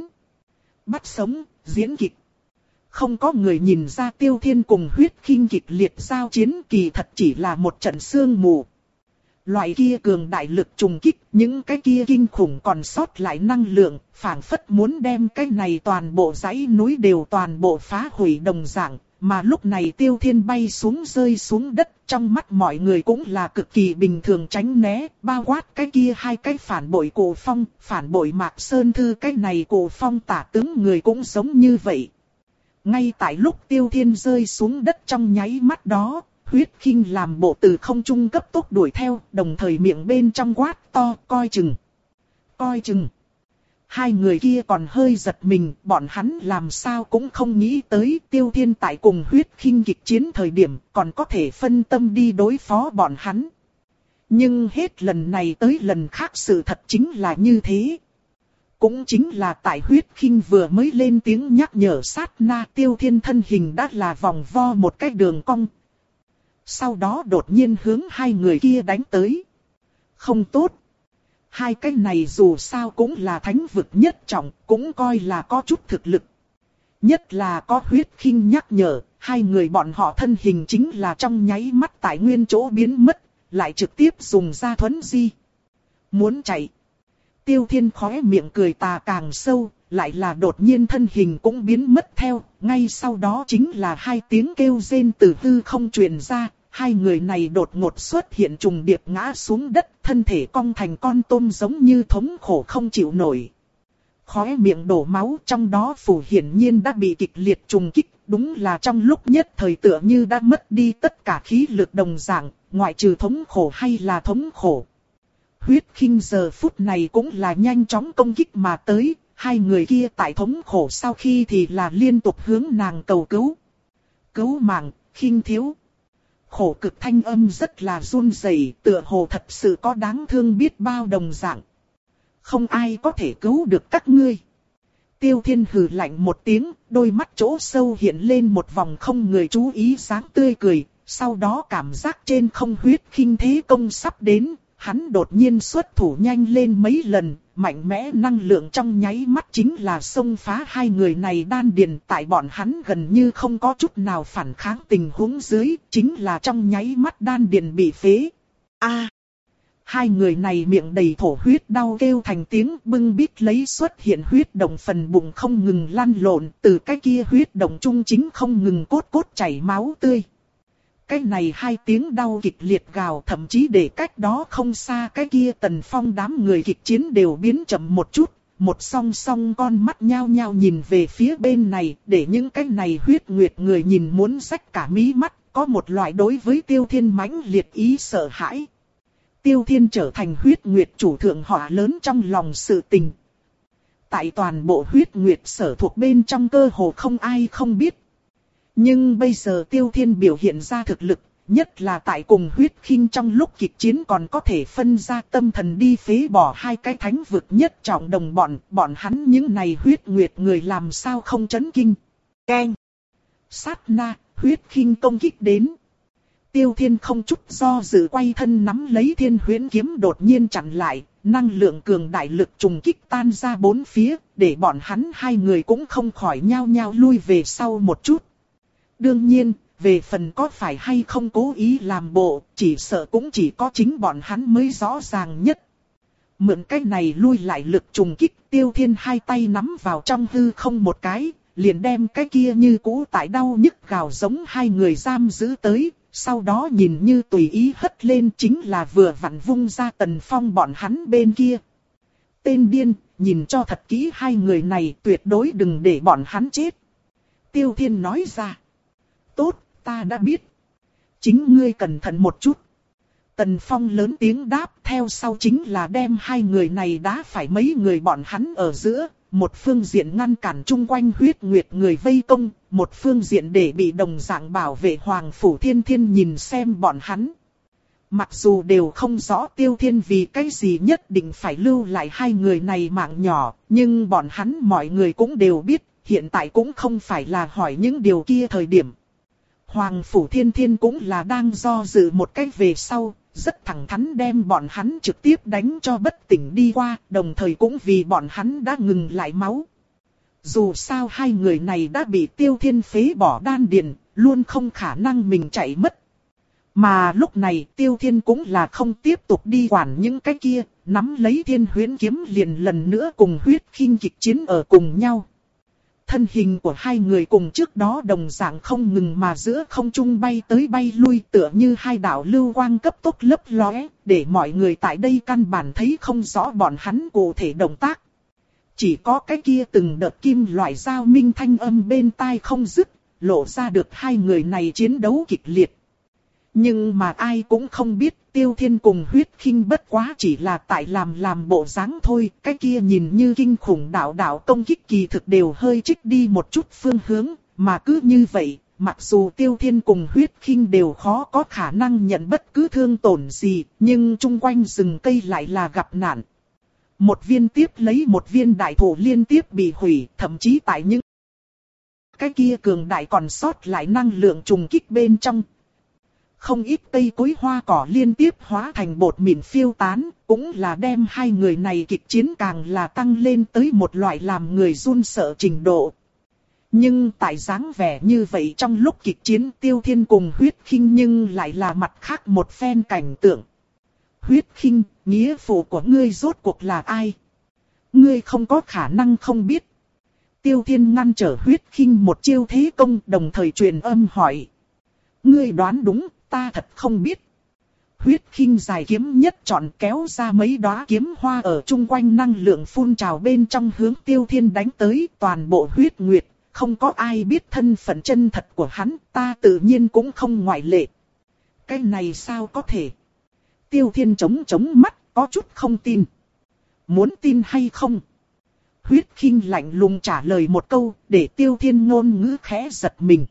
A: Bắt sống, diễn kịch. Không có người nhìn ra Tiêu Thiên cùng Huyết Khinh kịch liệt giao chiến, kỳ thật chỉ là một trận sương mù. Loại kia cường đại lực trùng kích, những cái kia kinh khủng còn sót lại năng lượng, phảng phất muốn đem cái này toàn bộ dãy núi đều toàn bộ phá hủy đồng dạng, mà lúc này Tiêu Thiên bay xuống rơi xuống đất, trong mắt mọi người cũng là cực kỳ bình thường tránh né, bao quát cái kia hai cái phản bội Cổ Phong, phản bội Mạc Sơn Thư, cái này Cổ Phong tả tướng người cũng giống như vậy. Ngay tại lúc Tiêu Thiên rơi xuống đất trong nháy mắt đó, Huyết Khinh làm bộ từ không trung cấp tốc đuổi theo, đồng thời miệng bên trong quát to, coi chừng, coi chừng. Hai người kia còn hơi giật mình, bọn hắn làm sao cũng không nghĩ tới Tiêu Thiên tại cùng Huyết Khinh kịch chiến thời điểm còn có thể phân tâm đi đối phó bọn hắn. Nhưng hết lần này tới lần khác sự thật chính là như thế. Cũng chính là tại Huyết Khinh vừa mới lên tiếng nhắc nhở sát na, Tiêu Thiên thân hình đã là vòng vo một cái đường cong. Sau đó đột nhiên hướng hai người kia đánh tới. Không tốt. Hai cái này dù sao cũng là thánh vực nhất trọng, cũng coi là có chút thực lực. Nhất là có Huyết Khinh nhắc nhở, hai người bọn họ thân hình chính là trong nháy mắt tại nguyên chỗ biến mất, lại trực tiếp dùng ra thuấn di. Muốn chạy. Tiêu Thiên khóe miệng cười tà càng sâu, lại là đột nhiên thân hình cũng biến mất theo, ngay sau đó chính là hai tiếng kêu rên từ hư không truyền ra. Hai người này đột ngột xuất hiện trùng điệp ngã xuống đất, thân thể cong thành con tôm giống như thống khổ không chịu nổi. Khóe miệng đổ máu, trong đó Phủ hiển nhiên đã bị kịch liệt trùng kích, đúng là trong lúc nhất thời tựa như đã mất đi tất cả khí lực đồng dạng, ngoại trừ thống khổ hay là thống khổ. Huyết Khinh giờ phút này cũng là nhanh chóng công kích mà tới, hai người kia tại thống khổ sau khi thì là liên tục hướng nàng cầu cứu. Cứu mạng, Khinh thiếu. Khổ cực thanh âm rất là run rẩy, tựa hồ thật sự có đáng thương biết bao đồng dạng. Không ai có thể cứu được các ngươi. Tiêu Thiên hừ lạnh một tiếng, đôi mắt chỗ sâu hiện lên một vòng không người chú ý dáng tươi cười. Sau đó cảm giác trên không Huyết Khinh thế công sắp đến, hắn đột nhiên xuất thủ nhanh lên mấy lần, mạnh mẽ năng lượng trong nháy mắt chính là xông phá hai người này đan điền, tại bọn hắn gần như không có chút nào phản kháng tình huống dưới, chính là trong nháy mắt đan điền bị phế. A! Hai người này miệng đầy thổ huyết đau kêu thành tiếng, bưng bít lấy xuất hiện huyết động phần bụng không ngừng lăn lộn, từ cái kia huyết động trung chính không ngừng cốt cốt chảy máu tươi. Cái này hai tiếng đau kịch liệt gào, thậm chí để cách đó không xa cái kia Tần Phong đám người kịch chiến đều biến chậm một chút, một song song con mắt nhao nhao nhìn về phía bên này, để những cái này huyết nguyệt người nhìn muốn rách cả mí mắt, có một loại đối với Tiêu Thiên mãnh liệt ý sợ hãi. Tiêu Thiên trở thành huyết nguyệt chủ thượng họa lớn trong lòng sự tình. Tại toàn bộ huyết nguyệt sở thuộc bên trong cơ hồ không ai không biết. Nhưng bây giờ Tiêu Thiên biểu hiện ra thực lực, nhất là tại cùng Huyết Khinh trong lúc kịch chiến còn có thể phân ra tâm thần đi phế bỏ hai cái thánh vực nhất trọng đồng bọn, bọn hắn những này huyết nguyệt người làm sao không chấn kinh. Keng! Sát na, Huyết Khinh công kích đến. Tiêu Thiên không chút do dự quay thân nắm lấy Thiên Huyễn kiếm đột nhiên chặn lại, năng lượng cường đại lực trùng kích tan ra bốn phía, để bọn hắn hai người cũng không khỏi nhao nhao lui về sau một chút. Đương nhiên, về phần có phải hay không cố ý làm bộ, chỉ sợ cũng chỉ có chính bọn hắn mới rõ ràng nhất. Mượn cái này lui lại lực trùng kích, Tiêu Thiên hai tay nắm vào trong hư không một cái, liền đem cái kia như cũ tại đau nhức gào giống hai người giam giữ tới, sau đó nhìn như tùy ý hất lên chính là vừa vặn vung ra Tần Phong bọn hắn bên kia. Tên điên, nhìn cho thật kỹ hai người này, tuyệt đối đừng để bọn hắn chết. Tiêu Thiên nói ra. Tốt, ta đã biết. Chính ngươi cẩn thận một chút. Tần Phong lớn tiếng đáp, theo sau chính là đem hai người này đá phải mấy người bọn hắn ở giữa, một phương diện ngăn cản chung quanh huyết nguyệt người vây công, một phương diện để bị đồng dạng bảo vệ Hoàng Phủ Thiên Thiên nhìn xem bọn hắn. Mặc dù đều không rõ Tiêu Thiên vì cái gì nhất định phải lưu lại hai người này mạng nhỏ, nhưng bọn hắn mọi người cũng đều biết, hiện tại cũng không phải là hỏi những điều kia thời điểm. Hoàng Phủ Thiên Thiên cũng là đang do dự một cách về sau, rất thẳng thắn đem bọn hắn trực tiếp đánh cho bất tỉnh đi qua, đồng thời cũng vì bọn hắn đã ngừng lại máu. Dù sao hai người này đã bị Tiêu Thiên phế bỏ đan điền, luôn không khả năng mình chạy mất. Mà lúc này Tiêu Thiên cũng là không tiếp tục đi quản những cái kia, nắm lấy Thiên Huyễn kiếm liền lần nữa cùng Huyết Khinh kịch chiến ở cùng nhau. Thân hình của hai người cùng trước đó đồng dạng không ngừng mà giữa không trung bay tới bay lui, tựa như hai đạo lưu quang cấp tốc lấp lóe, để mọi người tại đây căn bản thấy không rõ bọn hắn cụ thể động tác. Chỉ có cái kia từng đợt kim loại giao minh thanh âm bên tai không dứt, lộ ra được hai người này chiến đấu kịch liệt. Nhưng mà ai cũng không biết Tiêu Thiên cùng Huyết Khinh bất quá chỉ là tại làm làm bộ dáng thôi. Cái kia nhìn như kinh khủng đạo đạo công kích kỳ thực đều hơi trích đi một chút phương hướng. Mà cứ như vậy, mặc dù Tiêu Thiên cùng Huyết Khinh đều khó có khả năng nhận bất cứ thương tổn gì, nhưng chung quanh rừng cây lại là gặp nạn. Một viên tiếp lấy một viên đại thụ liên tiếp bị hủy, thậm chí tại những cái kia cường đại còn sót lại năng lượng trùng kích bên trong. Không ít cây cối hoa cỏ liên tiếp hóa thành bột mịn phiêu tán, cũng là đem hai người này kịch chiến càng là tăng lên tới một loại làm người run sợ trình độ. Nhưng tại dáng vẻ như vậy trong lúc kịch chiến Tiêu Thiên cùng Huyết Khinh nhưng lại là mặt khác một phen cảnh tượng. Huyết Khinh, nghĩa phụ của ngươi rốt cuộc là ai? Ngươi không có khả năng không biết. Tiêu Thiên ngăn trở Huyết Khinh một chiêu thế công, đồng thời truyền âm hỏi. Ngươi đoán đúng, ta thật không biết. Huyết Khinh dài kiếm nhất chọn kéo ra mấy đóa kiếm hoa ở chung quanh năng lượng phun trào bên trong hướng Tiêu Thiên đánh tới, toàn bộ huyết nguyệt, không có ai biết thân phận chân thật của hắn, ta tự nhiên cũng không ngoại lệ. Cái này sao có thể? Tiêu Thiên chống chống mắt, có chút không tin. Muốn tin hay không? Huyết Khinh lạnh lùng trả lời một câu, để Tiêu Thiên ngôn ngữ khẽ giật mình.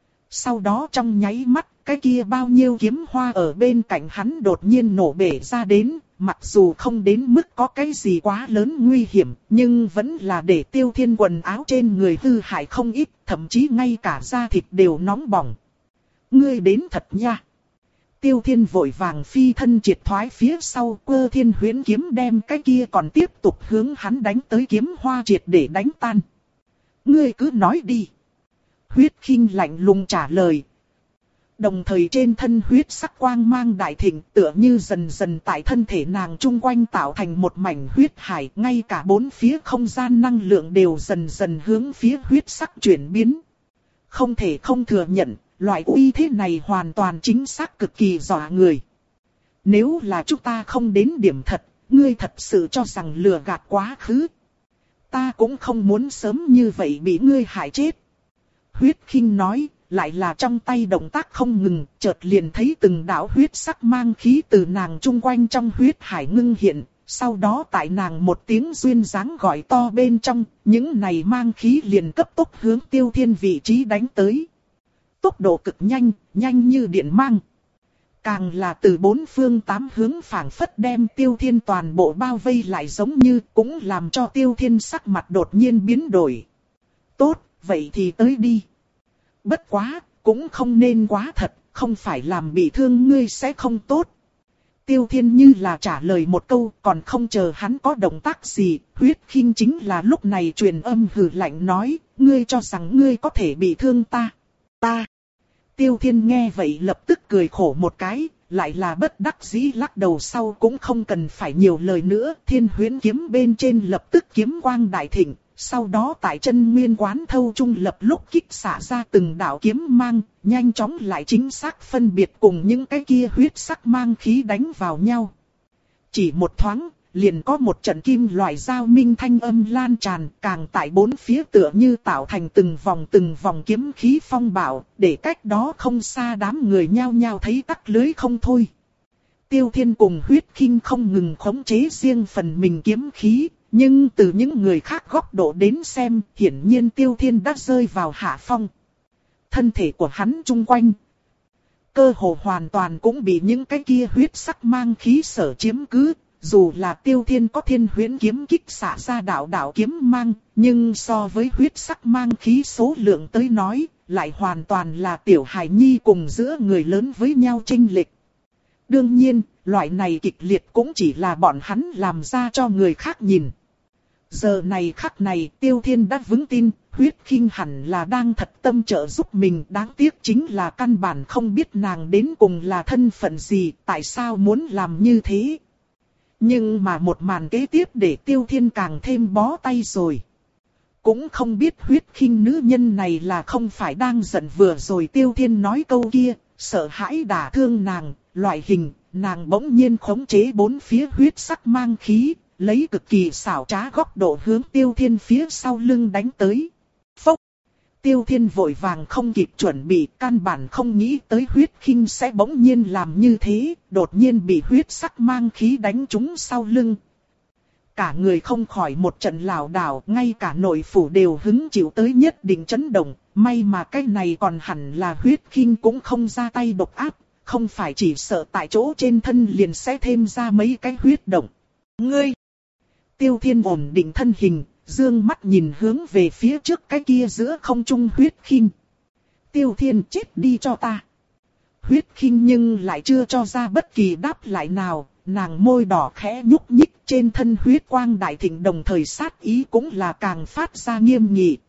A: Sau đó trong nháy mắt, cái kia bao nhiêu kiếm hoa ở bên cạnh hắn đột nhiên nổ bể ra đến, mặc dù không đến mức có cái gì quá lớn nguy hiểm, nhưng vẫn là để Tiêu Thiên quần áo trên người hư hại không ít, thậm chí ngay cả da thịt đều nóng bỏng. Ngươi đến thật nha. Tiêu Thiên vội vàng phi thân triệt thoái phía sau, Cơ Thiên Huyễn kiếm đem cái kia còn tiếp tục hướng hắn đánh tới kiếm hoa triệt để đánh tan. Ngươi cứ nói đi. Huyết Khinh lạnh lùng trả lời. Đồng thời trên thân huyết sắc quang mang đại thịnh, tựa như dần dần tại thân thể nàng chung quanh tạo thành một mảnh huyết hải, ngay cả bốn phía không gian năng lượng đều dần dần hướng phía huyết sắc chuyển biến. Không thể không thừa nhận, loại uy thế này hoàn toàn chính xác cực kỳ dọa người. Nếu là chúng ta không đến điểm thật, ngươi thật sự cho rằng lừa gạt quá khứ. Ta cũng không muốn sớm như vậy bị ngươi hại chết. Huyết Khinh nói, lại là trong tay động tác không ngừng, chợt liền thấy từng đạo huyết sắc mang khí từ nàng chung quanh trong huyết hải ngưng hiện, sau đó tại nàng một tiếng duyên dáng gọi to bên trong, những này mang khí liền cấp tốc hướng Tiêu Thiên vị trí đánh tới. Tốc độ cực nhanh, nhanh như điện mang. Càng là từ bốn phương tám hướng phảng phất đem Tiêu Thiên toàn bộ bao vây lại, giống như cũng làm cho Tiêu Thiên sắc mặt đột nhiên biến đổi. Tốt, vậy thì tới đi. Bất quá, cũng không nên quá thật, không phải làm bị thương ngươi sẽ không tốt. Tiêu Thiên như là trả lời một câu, còn không chờ hắn có động tác gì, Huyết Khinh chính là lúc này truyền âm hừ lạnh nói, ngươi cho rằng ngươi có thể bị thương ta. Ta. Tiêu Thiên nghe vậy lập tức cười khổ một cái, lại là bất đắc dĩ lắc đầu sau cũng không cần phải nhiều lời nữa. Thiên Huyễn kiếm bên trên lập tức kiếm quang đại thịnh, sau đó tại chân nguyên quán thâu trung lập lúc kích xả ra từng đạo kiếm mang, nhanh chóng lại chính xác phân biệt cùng những cái kia huyết sắc mang khí đánh vào nhau. Chỉ một thoáng, liền có một trận kim loại giao minh thanh âm lan tràn, càng tại bốn phía tựa như tạo thành từng vòng từng vòng kiếm khí phong bạo, để cách đó không xa đám người nhao nhao thấy tắc lưới không thôi. Tiêu Thiên cùng Huyết Khinh không ngừng khống chế riêng phần mình kiếm khí, nhưng từ những người khác góc độ đến xem, hiển nhiên Tiêu Thiên đã rơi vào hạ phong. Thân thể của hắn chung quanh, cơ hồ hoàn toàn cũng bị những cái kia huyết sắc mang khí sở chiếm cứ. Dù là Tiêu Thiên có Thiên Huyễn kiếm kích xả ra đạo đạo kiếm mang, nhưng so với huyết sắc mang khí số lượng tới nói, lại hoàn toàn là tiểu hài nhi cùng giữa người lớn với nhau chênh lệch. Đương nhiên, loại này kịch liệt cũng chỉ là bọn hắn làm ra cho người khác nhìn. Giờ này khắc này Tiêu Thiên đã vững tin, Huyết Khinh hẳn là đang thật tâm trợ giúp mình. Đáng tiếc chính là căn bản không biết nàng đến cùng là thân phận gì, tại sao muốn làm như thế. Nhưng mà một màn kế tiếp để Tiêu Thiên càng thêm bó tay rồi. cũng không biết huyết khinh nữ nhân này là không phải đang giận vừa rồi Tiêu Thiên nói câu kia, sợ hãi đả thương nàng, loại hình, nàng bỗng nhiên khống chế bốn phía huyết sắc mang khí, lấy cực kỳ xảo trá góc độ hướng Tiêu Thiên phía sau lưng đánh tới. Phốc! Tiêu Thiên vội vàng không kịp chuẩn bị, căn bản không nghĩ tới huyết khinh sẽ bỗng nhiên làm như thế, đột nhiên bị huyết sắc mang khí đánh trúng sau lưng. Cả người không khỏi một trận lảo đảo, ngay cả nội phủ đều hứng chịu tới nhất định chấn động, may mà cái này còn hẳn là huyết khinh cũng không ra tay độc ác, không phải chỉ sợ tại chỗ trên thân liền sẽ thêm ra mấy cái huyết động. Ngươi! Tiêu Thiên ổn định thân hình, dương mắt nhìn hướng về phía trước cái kia giữa không trung huyết khinh. Tiêu Thiên chết đi cho ta! Huyết khinh nhưng lại chưa cho ra bất kỳ đáp lại nào, nàng môi đỏ khẽ nhúc nhích, trên thân huyết quang đại thịnh đồng thời sát ý cũng là càng phát ra nghiêm nghị.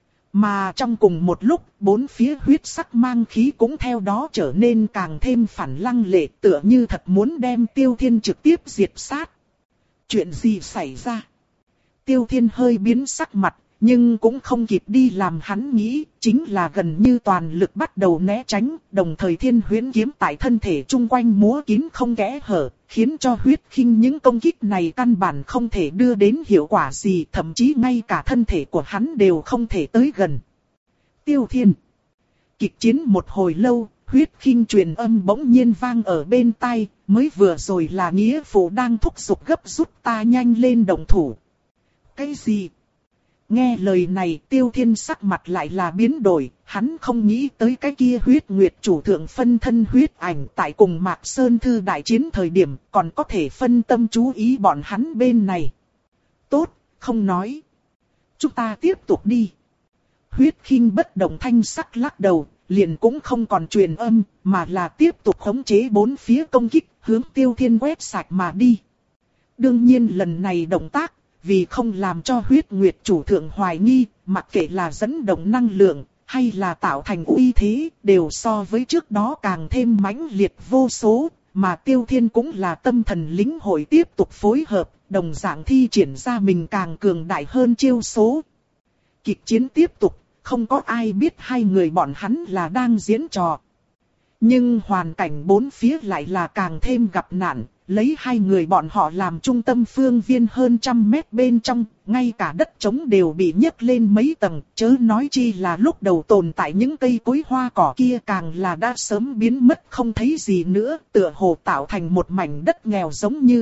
A: Mà trong cùng một lúc, bốn phía huyết sắc mang khí cũng theo đó trở nên càng thêm phản lăng lệ, tựa như thật muốn đem Tiêu Thiên trực tiếp diệt sát. Chuyện gì xảy ra? Tiêu Thiên hơi biến sắc mặt, nhưng cũng không kịp đi làm hắn nghĩ, chính là gần như toàn lực bắt đầu né tránh, đồng thời thiên huyễn kiếm tại thân thể chung quanh múa kín không kẽ hở, khiến cho huyết khinh những công kích này căn bản không thể đưa đến hiệu quả gì, thậm chí ngay cả thân thể của hắn đều không thể tới gần. Tiêu Thiên! Kịch chiến một hồi lâu, huyết khinh truyền âm bỗng nhiên vang ở bên tai, mới vừa rồi là nghĩa phụ đang thúc giục gấp rút ta nhanh lên động thủ. Cái gì? Nghe lời này Tiêu Thiên sắc mặt lại là biến đổi, hắn không nghĩ tới cái kia huyết nguyệt chủ thượng phân thân huyết ảnh tại cùng Mạc Sơn Thư đại chiến thời điểm còn có thể phân tâm chú ý bọn hắn bên này. Tốt, không nói. Chúng ta tiếp tục đi. Huyết khinh bất động thanh sắc lắc đầu, liền cũng không còn truyền âm, mà là tiếp tục khống chế bốn phía công kích, hướng Tiêu Thiên quét sạch mà đi. Đương nhiên lần này động tác, vì không làm cho huyết nguyệt chủ thượng hoài nghi, mặc kệ là dẫn động năng lượng, hay là tạo thành uy thế, đều so với trước đó càng thêm mãnh liệt vô số, mà Tiêu Thiên cũng là tâm thần lĩnh hội tiếp tục phối hợp, đồng dạng thi triển ra mình càng cường đại hơn chiêu số. Kịch chiến tiếp tục, không có ai biết hai người bọn hắn là đang diễn trò. Nhưng hoàn cảnh bốn phía lại là càng thêm gặp nạn. Lấy hai người bọn họ làm trung tâm phương viên hơn trăm mét bên trong, ngay cả đất trống đều bị nhấc lên mấy tầng, chớ nói chi là lúc đầu tồn tại những cây cối hoa cỏ kia càng là đã sớm biến mất không thấy gì nữa, tựa hồ tạo thành một mảnh đất nghèo giống như.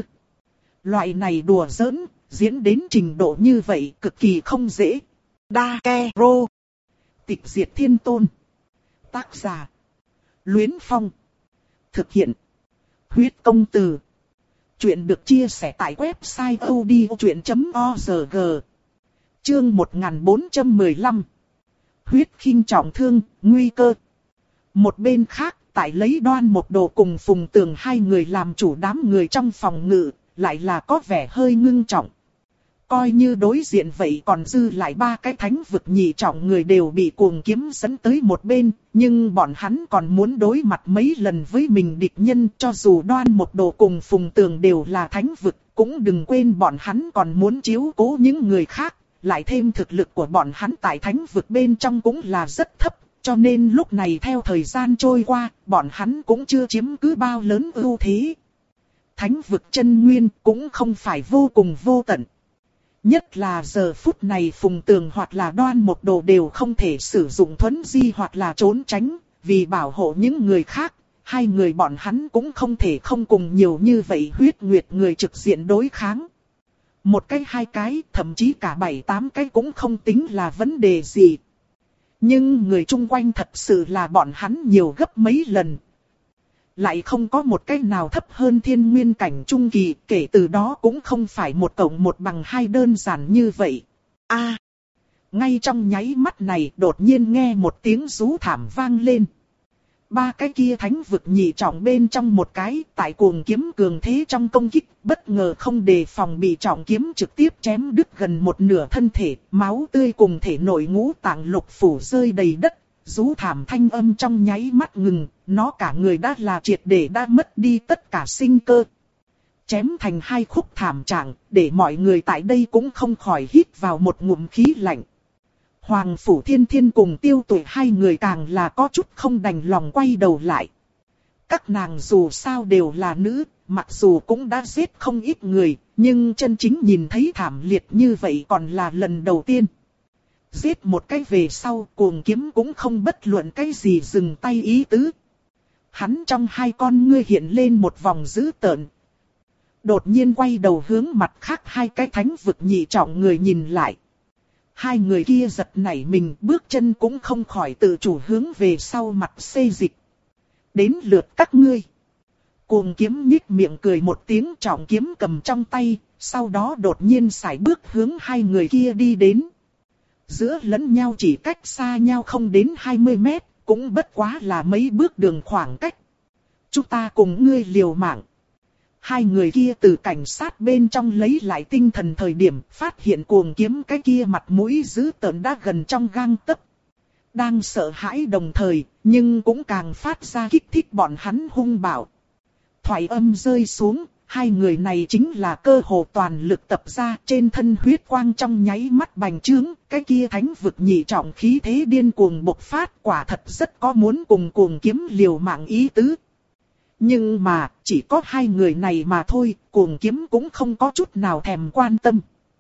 A: Loại này đùa giỡn, diễn đến trình độ như vậy cực kỳ không dễ. Đa Ke Rô. Tịch diệt thiên tôn. Tác giả. Luyến Phong. Thực hiện. Huyết công từ. Chuyện được chia sẻ tại website odchuyện chấm org. Chương một nghìn bốn trăm mười lăm. Huyết khinh trọng thương, nguy cơ. Một bên khác, tại lấy Đoan Mộc Đồ cùng Phùng Tường hai người làm chủ đám người trong phòng ngự, lại là có vẻ hơi ngưng trọng. Coi như đối diện vậy còn dư lại ba cái thánh vực nhị trọng người đều bị cuồng kiếm dẫn tới một bên, nhưng bọn hắn còn muốn đối mặt mấy lần với mình địch nhân, cho dù Đoan Mộc Đồ cùng Phùng Tường đều là thánh vực, cũng đừng quên bọn hắn còn muốn chiếu cố những người khác, lại thêm thực lực của bọn hắn tại thánh vực bên trong cũng là rất thấp, cho nên lúc này theo thời gian trôi qua, bọn hắn cũng chưa chiếm cứ bao lớn ưu thế. Thánh vực chân nguyên cũng không phải vô cùng vô tận. Nhất là giờ phút này Phùng Tường hoặc là Đoan Mộc Đồ đều không thể sử dụng thuấn di hoặc là trốn tránh, vì bảo hộ những người khác, hai người bọn hắn cũng không thể không cùng nhiều như vậy huyết nguyệt người trực diện đối kháng. Một cái hai cái, thậm chí cả bảy tám cái cũng không tính là vấn đề gì. Nhưng người chung quanh thật sự là bọn hắn nhiều gấp mấy lần. Lại không có một cái nào thấp hơn thiên nguyên cảnh trung kỳ, kể từ đó cũng không phải một cộng một bằng hai đơn giản như vậy. A, à, ngay trong nháy mắt này đột nhiên nghe một tiếng rú thảm vang lên. Ba cái kia thánh vực nhị trọng bên trong một cái, tại cuồng kiếm cường thế trong công kích, bất ngờ không đề phòng bị trọng kiếm trực tiếp chém đứt gần một nửa thân thể, máu tươi cùng thể nội ngũ tạng lục phủ rơi đầy đất. Rú thảm thanh âm trong nháy mắt ngừng, nó cả người đã là triệt để đã mất đi tất cả sinh cơ. Chém thành hai khúc thảm trạng, để mọi người tại đây cũng không khỏi hít vào một ngụm khí lạnh. Hoàng Phủ Thiên Thiên cùng Tiêu Tuệ hai người càng là có chút không đành lòng quay đầu lại. Các nàng dù sao đều là nữ, mặc dù cũng đã giết không ít người, nhưng chân chính nhìn thấy thảm liệt như vậy còn là lần đầu tiên. Giết một cái về sau, Cuồng Kiếm cũng không bất luận cái gì dừng tay ý tứ. Hắn trong hai con ngươi hiện lên một vòng dữ tợn. Đột nhiên quay đầu hướng mặt khác hai cái thánh vực nhị trọng người nhìn lại. Hai người kia giật nảy mình, bước chân cũng không khỏi tự chủ hướng về sau mặt xê dịch. Đến lượt các ngươi. Cuồng Kiếm nhích miệng cười một tiếng, trọng kiếm cầm trong tay, sau đó đột nhiên sải bước hướng hai người kia đi đến. Giữa lẫn nhau chỉ cách xa nhau không đến hai mươi mét, cũng bất quá là mấy bước đường khoảng cách. Chúng ta cùng ngươi liều mạng. Hai người kia từ cảnh sát bên trong lấy lại tinh thần thời điểm phát hiện Cuồng Kiếm cái kia mặt mũi dữ tợn đã gần trong gang tấc. Đang sợ hãi đồng thời, nhưng cũng càng phát ra kích thích bọn hắn hung bạo. Thoại âm rơi xuống, hai người này chính là cơ hồ toàn lực tập ra, trên thân huyết quang trong nháy mắt bành trướng, cái kia thánh vực nhị trọng khí thế điên cuồng bộc phát, quả thật rất có muốn cùng Cuồng Kiếm liều mạng ý tứ. Nhưng mà, chỉ có hai người này mà thôi, Cuồng Kiếm cũng không có chút nào thèm quan tâm.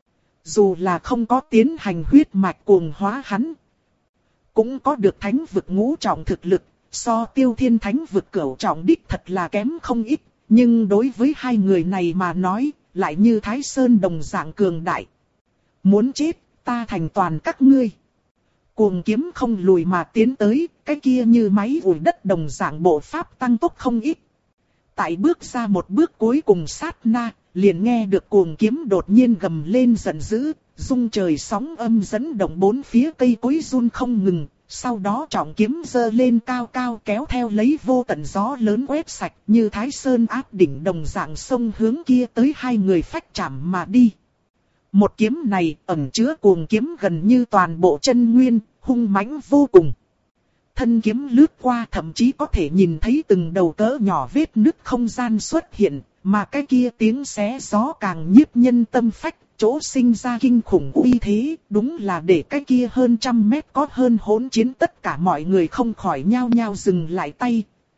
A: Dù là không có tiến hành huyết mạch cuồng hóa hắn, cũng có được thánh vực ngũ trọng thực lực, so Tiêu Thiên thánh vực cửu trọng đích thật là kém không ít, nhưng đối với hai người này mà nói, lại như Thái Sơn đồng dạng cường đại. Muốn chết, ta thành toàn các ngươi. Cuồng Kiếm không lùi mà tiến tới, cái kia như máy ủi đất đồng dạng bộ pháp tăng tốc không ít. Tại bước ra một bước cuối cùng sát na, liền nghe được Cuồng Kiếm đột nhiên gầm lên giận dữ, rung trời sóng âm dẫn động bốn phía cây cối run không ngừng, sau đó trọng kiếm giơ lên cao cao kéo theo lấy vô tận gió lớn quét sạch như Thái Sơn áp đỉnh đồng dạng sông hướng kia tới hai người phách chạm mà đi. Một kiếm này ẩn chứa Cuồng Kiếm gần như toàn bộ chân nguyên, hung mãnh vô cùng. Thân kiếm lướt qua thậm chí có thể nhìn thấy từng đầu cỡ nhỏ vết nứt không gian xuất hiện, mà cái kia tiếng xé gió càng nhiếp nhân tâm phách, chỗ sinh ra kinh khủng uy thế, đúng là để cái kia hơn trăm mét có hơn hỗn chiến tất cả mọi người không khỏi nhao nhao dừng lại tay.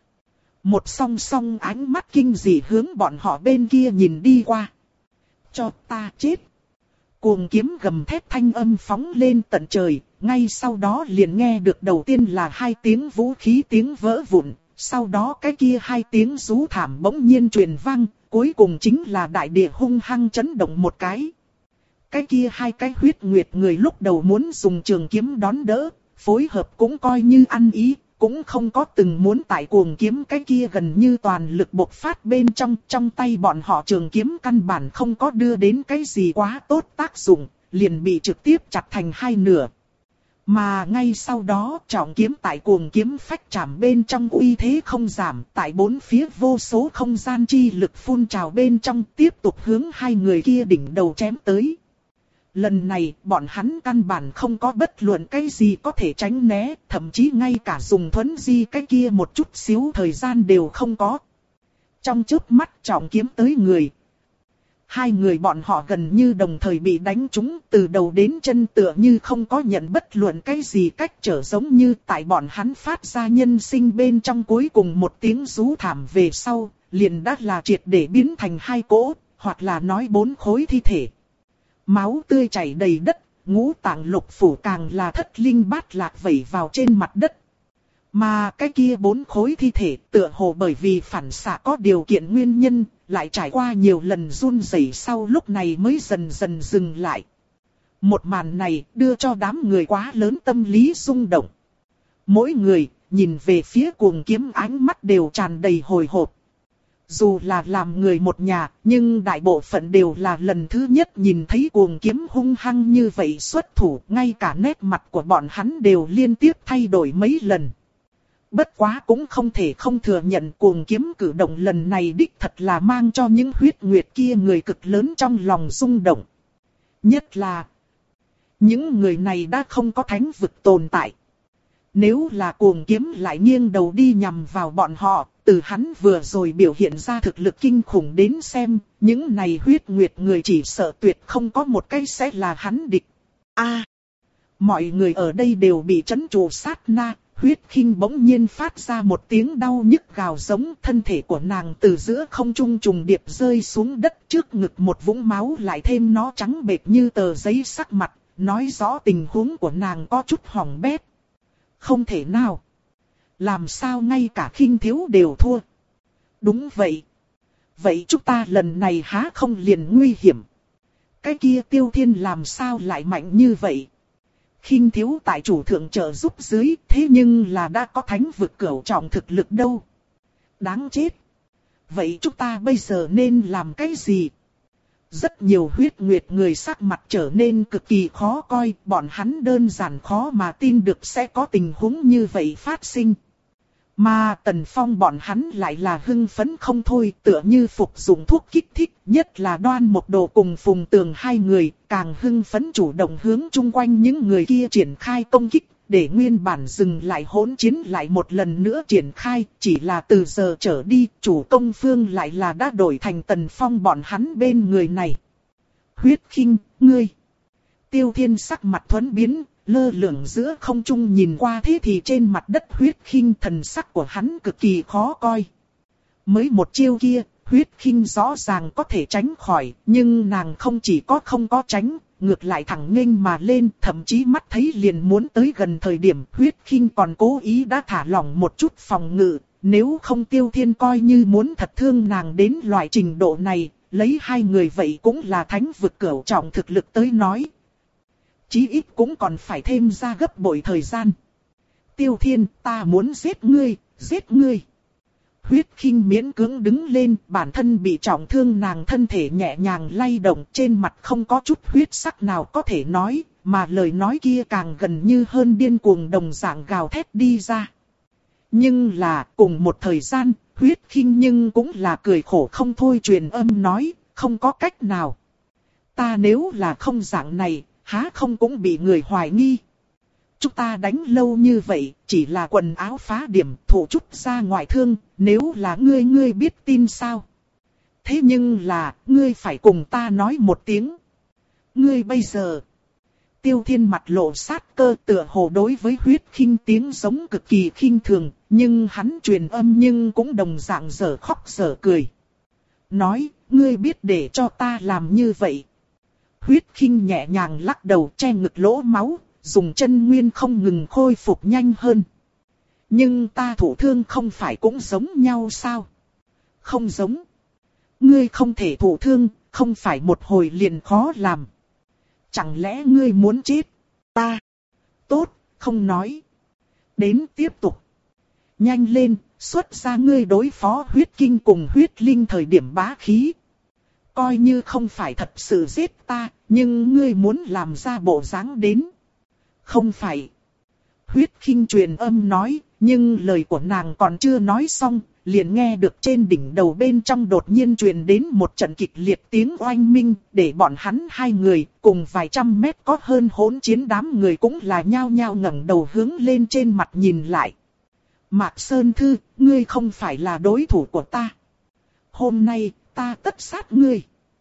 A: Một song song ánh mắt kinh dị hướng bọn họ bên kia nhìn đi qua. Cho ta chết! Cuồng Kiếm gầm thét thanh âm phóng lên tận trời, ngay sau đó liền nghe được đầu tiên là hai tiếng vũ khí tiếng vỡ vụn, sau đó cái kia hai tiếng rú thảm bỗng nhiên truyền vang, cuối cùng chính là đại địa hung hăng chấn động một cái. Cái kia hai cái huyết nguyệt người lúc đầu muốn dùng trường kiếm đón đỡ, phối hợp cũng coi như ăn ý, cũng không có từng muốn tại Cuồng Kiếm cái kia gần như toàn lực bộc phát bên trong, trong tay bọn họ trường kiếm căn bản không có đưa đến cái gì quá tốt tác dụng, liền bị trực tiếp chặt thành hai nửa. Mà ngay sau đó trọng kiếm tại Cuồng Kiếm phách chạm bên trong uy thế không giảm, tại bốn phía vô số không gian chi lực phun trào bên trong tiếp tục hướng hai người kia đỉnh đầu chém tới. Lần này bọn hắn căn bản không có bất luận cái gì có thể tránh né, thậm chí ngay cả dùng thuấn di cái kia một chút xíu thời gian đều không có. Trong chớp mắt trọng kiếm tới người. Hai người bọn họ gần như đồng thời bị đánh trúng, từ đầu đến chân tựa như không có nhận bất luận cái gì cách trở, giống như tại bọn hắn phát ra nhân sinh bên trong cuối cùng một tiếng rú thảm về sau, liền đã là triệt để biến thành hai cỗ, hoặc là nói bốn khối thi thể. Máu tươi chảy đầy đất, ngũ tạng lục phủ càng là thất linh bát lạc vẩy vào trên mặt đất. Mà cái kia bốn khối thi thể tựa hồ bởi vì phản xạ có điều kiện nguyên nhân, lại trải qua nhiều lần run rẩy sau lúc này mới dần dần dừng lại. Một màn này đưa cho đám người quá lớn tâm lý rung động. Mỗi người nhìn về phía Cuồng Kiếm ánh mắt đều tràn đầy hồi hộp. Dù là làm người một nhà, nhưng đại bộ phận đều là lần thứ nhất nhìn thấy Cuồng Kiếm hung hăng như vậy xuất thủ, ngay cả nét mặt của bọn hắn đều liên tiếp thay đổi mấy lần. Bất quá cũng không thể không thừa nhận Cuồng Kiếm cử động lần này đích thật là mang cho những huyết nguyệt kia người cực lớn trong lòng rung động. Nhất là, những người này đã không có thánh vực tồn tại. Nếu là Cuồng Kiếm lại nghiêng đầu đi nhằm vào bọn họ, từ hắn vừa rồi biểu hiện ra thực lực kinh khủng đến xem, những này huyết nguyệt người chỉ sợ tuyệt không có một cái sẽ là hắn địch. A, Mọi người ở đây đều bị trấn trụ sát na, Huyết Khinh bỗng nhiên phát ra một tiếng đau nhức gào giống, thân thể của nàng từ giữa không trung trùng điệp rơi xuống đất, trước ngực một vũng máu lại thêm nó trắng bệch như tờ giấy sắc mặt, nói rõ tình huống của nàng có chút hỏng bét. Không thể nào. Làm sao ngay cả Khinh thiếu đều thua? Đúng vậy. Vậy chúng ta lần này há không liền nguy hiểm? Cái kia Tiêu Thiên làm sao lại mạnh như vậy? Khinh thiếu tại chủ thượng trợ giúp dưới, thế nhưng là đã có thánh vực cửu trọng thực lực đâu. Đáng chết. Vậy chúng ta bây giờ nên làm cái gì? Rất nhiều huyết nguyệt người sắc mặt trở nên cực kỳ khó coi, bọn hắn đơn giản khó mà tin được sẽ có tình huống như vậy phát sinh. Mà Tần Phong bọn hắn lại là hưng phấn không thôi, tựa như phục dụng thuốc kích thích, nhất là Đoan Mộc Đồ cùng Phùng Tường hai người, càng hưng phấn chủ động hướng chung quanh những người kia triển khai công kích, để nguyên bản dừng lại hỗn chiến lại một lần nữa triển khai, chỉ là từ giờ trở đi, chủ công phương lại là đã đổi thành Tần Phong bọn hắn bên người này. Huyết Khinh, ngươi! Tiêu Thiên sắc mặt thuẫn biến, lơ lửng giữa không trung nhìn qua, thế thì trên mặt đất Huyết Khinh thần sắc của hắn cực kỳ khó coi. Mới một chiêu kia, Huyết Khinh rõ ràng có thể tránh khỏi, nhưng nàng không chỉ có không có tránh, ngược lại thẳng nghênh mà lên, thậm chí mắt thấy liền muốn tới gần thời điểm Huyết Khinh còn cố ý đã thả lỏng một chút phòng ngự, nếu không Tiêu Thiên coi như muốn thật thương nàng đến loại trình độ này, lấy hai người vậy cũng là thánh vực cửu trọng thực lực tới nói. Chí ít cũng còn phải thêm ra gấp bội thời gian. Tiêu Thiên, ta muốn giết ngươi, giết ngươi. Huyết Khinh miễn cưỡng đứng lên, bản thân bị trọng thương, nàng thân thể nhẹ nhàng lay động, trên mặt không có chút huyết sắc nào có thể nói, mà lời nói kia càng gần như hơn điên cuồng đồng dạng gào thét đi ra. Nhưng là, cùng một thời gian, Huyết Khinh nhưng cũng là cười khổ không thôi, truyền âm nói, không có cách nào. Ta nếu là không dạng này, há không cũng bị người hoài nghi. Chúng ta đánh lâu như vậy, chỉ là quần áo phá điểm, thủ chút ra ngoại thương, nếu là ngươi ngươi biết tin sao? Thế nhưng là, ngươi phải cùng ta nói một tiếng. Ngươi bây giờ... Tiêu Thiên mặt lộ sát cơ, tựa hồ đối với Huyết Khinh tiếng giống cực kỳ khinh thường, nhưng hắn truyền âm nhưng cũng đồng dạng dở khóc dở cười. Nói, ngươi biết để cho ta làm như vậy. Huyết Khinh nhẹ nhàng lắc đầu, che ngực lỗ máu, dùng chân nguyên không ngừng khôi phục nhanh hơn. Nhưng ta thụ thương không phải cũng giống nhau sao? Không giống. Ngươi không thể thụ thương, không phải một hồi liền khó làm. Chẳng lẽ ngươi muốn chết? Ta. Tốt, không nói. Đến tiếp tục. Nhanh lên, xuất ra ngươi đối phó huyết kinh cùng huyết linh thời điểm bá khí. Coi như không phải thật sự giết ta, nhưng ngươi muốn làm ra bộ dáng đến. Không phải. Huyết Khinh truyền âm nói, nhưng lời của nàng còn chưa nói xong, liền nghe được trên đỉnh đầu bên trong đột nhiên truyền đến một trận kịch liệt tiếng oanh minh, để bọn hắn hai người, cùng vài trăm mét có hơn hỗn chiến đám người cũng là nhao nhao ngẩng đầu hướng lên trên mặt nhìn lại. Mạc Sơn Thư, ngươi không phải là đối thủ của ta. Hôm nay, ta tất sát ngươi.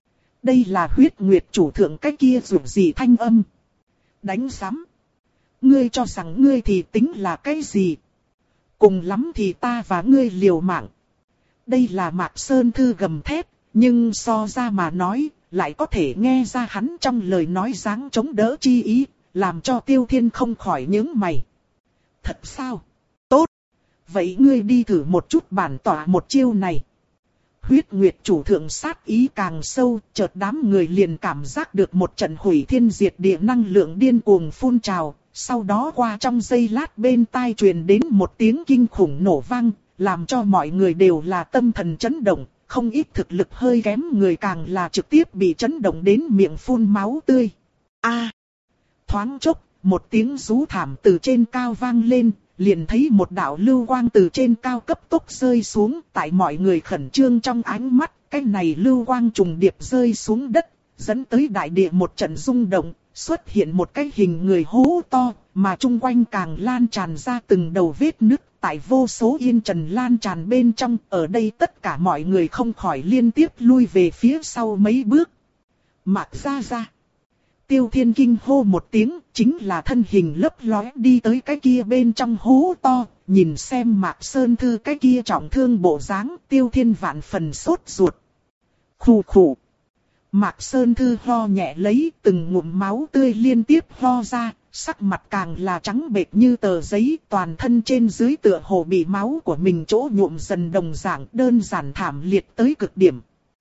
A: Đây là Huyết Nguyệt chủ thượng cái kia dù gì thanh âm. Đánh giám. Ngươi cho rằng ngươi thì tính là cái gì? Cùng lắm thì ta và ngươi liều mạng. Đây là Mạc Sơn Thư gầm thét, nhưng so ra mà nói, lại có thể nghe ra hắn trong lời nói dáng chống đỡ chi ý, làm cho Tiêu Thiên không khỏi nhướng mày. Thật sao? Tốt. Vậy ngươi đi thử một chút bản tỏa một chiêu này. Huyết Nguyệt chủ thượng sát ý càng sâu, chợt đám người liền cảm giác được một trận hủy thiên diệt địa năng lượng điên cuồng phun trào. Sau đó qua trong giây lát bên tai truyền đến một tiếng kinh khủng nổ vang, làm cho mọi người đều là tâm thần chấn động, không ít thực lực hơi kém người càng là trực tiếp bị chấn động đến miệng phun máu tươi. A! Thoáng chốc, một tiếng rú thảm từ trên cao vang lên, liền thấy một đạo lưu quang từ trên cao cấp tốc rơi xuống, tại mọi người khẩn trương trong ánh mắt, cái này lưu quang trùng điệp rơi xuống đất, dẫn tới đại địa một trận rung động. Xuất hiện một cái hình người hố to, mà chung quanh càng lan tràn ra từng đầu vết nứt, tại vô số yên trần lan tràn bên trong, ở đây tất cả mọi người không khỏi liên tiếp lui về phía sau mấy bước. Mạc gia gia. Tiêu Thiên kinh hô một tiếng, chính là thân hình lấp lóe đi tới cái kia bên trong hố to, nhìn xem Mạc Sơn Thư cái kia trọng thương bộ dáng, Tiêu Thiên vạn phần sốt ruột. Khù khù. Mạc Sơn Thư ho nhẹ lấy, từng ngụm máu tươi liên tiếp ho ra, sắc mặt càng là trắng bệch như tờ giấy, toàn thân trên dưới tựa hồ bị máu của mình chỗ nhuộm dần đồng dạng, đơn giản thảm liệt tới cực điểm.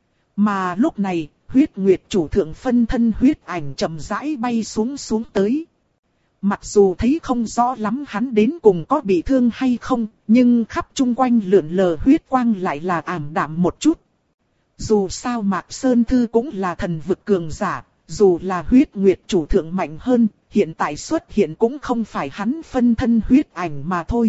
A: Mà lúc này, huyết nguyệt chủ thượng phân thân huyết ảnh chậm rãi bay xuống xuống tới. Mặc dù thấy không rõ lắm hắn đến cùng có bị thương hay không, nhưng khắp chung quanh lượn lờ huyết quang lại là ảm đạm một chút. Dù sao Mạc Sơn Thư cũng là thần vực cường giả, dù là huyết nguyệt chủ thượng mạnh hơn, hiện tại xuất hiện cũng không phải hắn phân thân huyết ảnh mà thôi.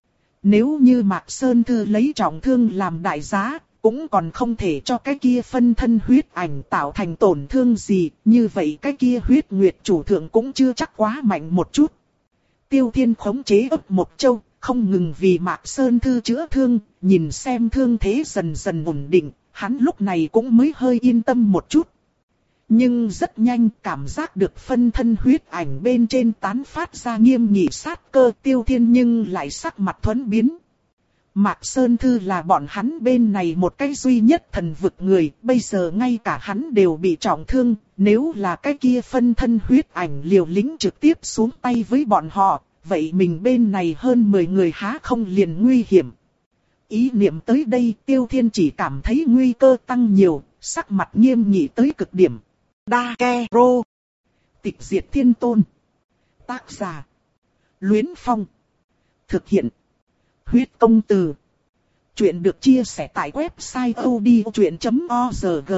A: Nếu như Mạc Sơn Thư lấy trọng thương làm đại giá, cũng còn không thể cho cái kia phân thân huyết ảnh tạo thành tổn thương gì, như vậy cái kia huyết nguyệt chủ thượng cũng chưa chắc quá mạnh một chút. Tiêu Thiên khống chế ấp một châu, không ngừng vì Mạc Sơn Thư chữa thương, nhìn xem thương thế dần dần ổn định, hắn lúc này cũng mới hơi yên tâm một chút. Nhưng rất nhanh cảm giác được phân thân huyết ảnh bên trên tán phát ra nghiêm nghị sát cơ, Tiêu Thiên nhưng lại sắc mặt thuẫn biến. Mạc Sơn Thư là bọn hắn bên này một cái duy nhất thần vực người, bây giờ ngay cả hắn đều bị trọng thương, nếu là cái kia phân thân huyết ảnh liều lĩnh trực tiếp xuống tay với bọn họ, vậy mình bên này hơn mười người há không liền nguy hiểm. Ý niệm tới đây, Tiêu Thiên chỉ cảm thấy nguy cơ tăng nhiều, sắc mặt nghiêm nghị tới cực điểm. Dakero. Tịch diệt thiên tôn. Tác giả. Luyến Phong. Thực hiện. Huyết công từ. Chuyện được chia sẻ tại website odchuyện chấm org.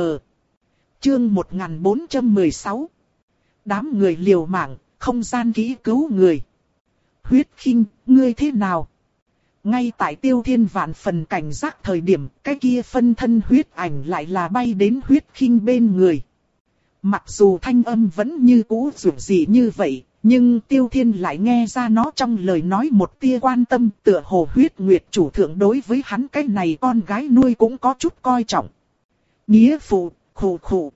A: Chương một nghìn bốn trăm mười sáu. Đám người liều mạng, không gian kỹ cứu người. Huyết Khinh, ngươi thế nào? Ngay tại Tiêu Thiên vạn phần cảnh giác thời điểm, cái kia phân thân huyết ảnh lại là bay đến Huyết Khinh bên người. Mặc dù thanh âm vẫn như cũ dường dị như vậy, nhưng Tiêu Thiên lại nghe ra nó trong lời nói một tia quan tâm, tựa hồ huyết nguyệt chủ thượng đối với hắn cái này con gái nuôi cũng có chút coi trọng. Nghĩa phụ, khổ khổ.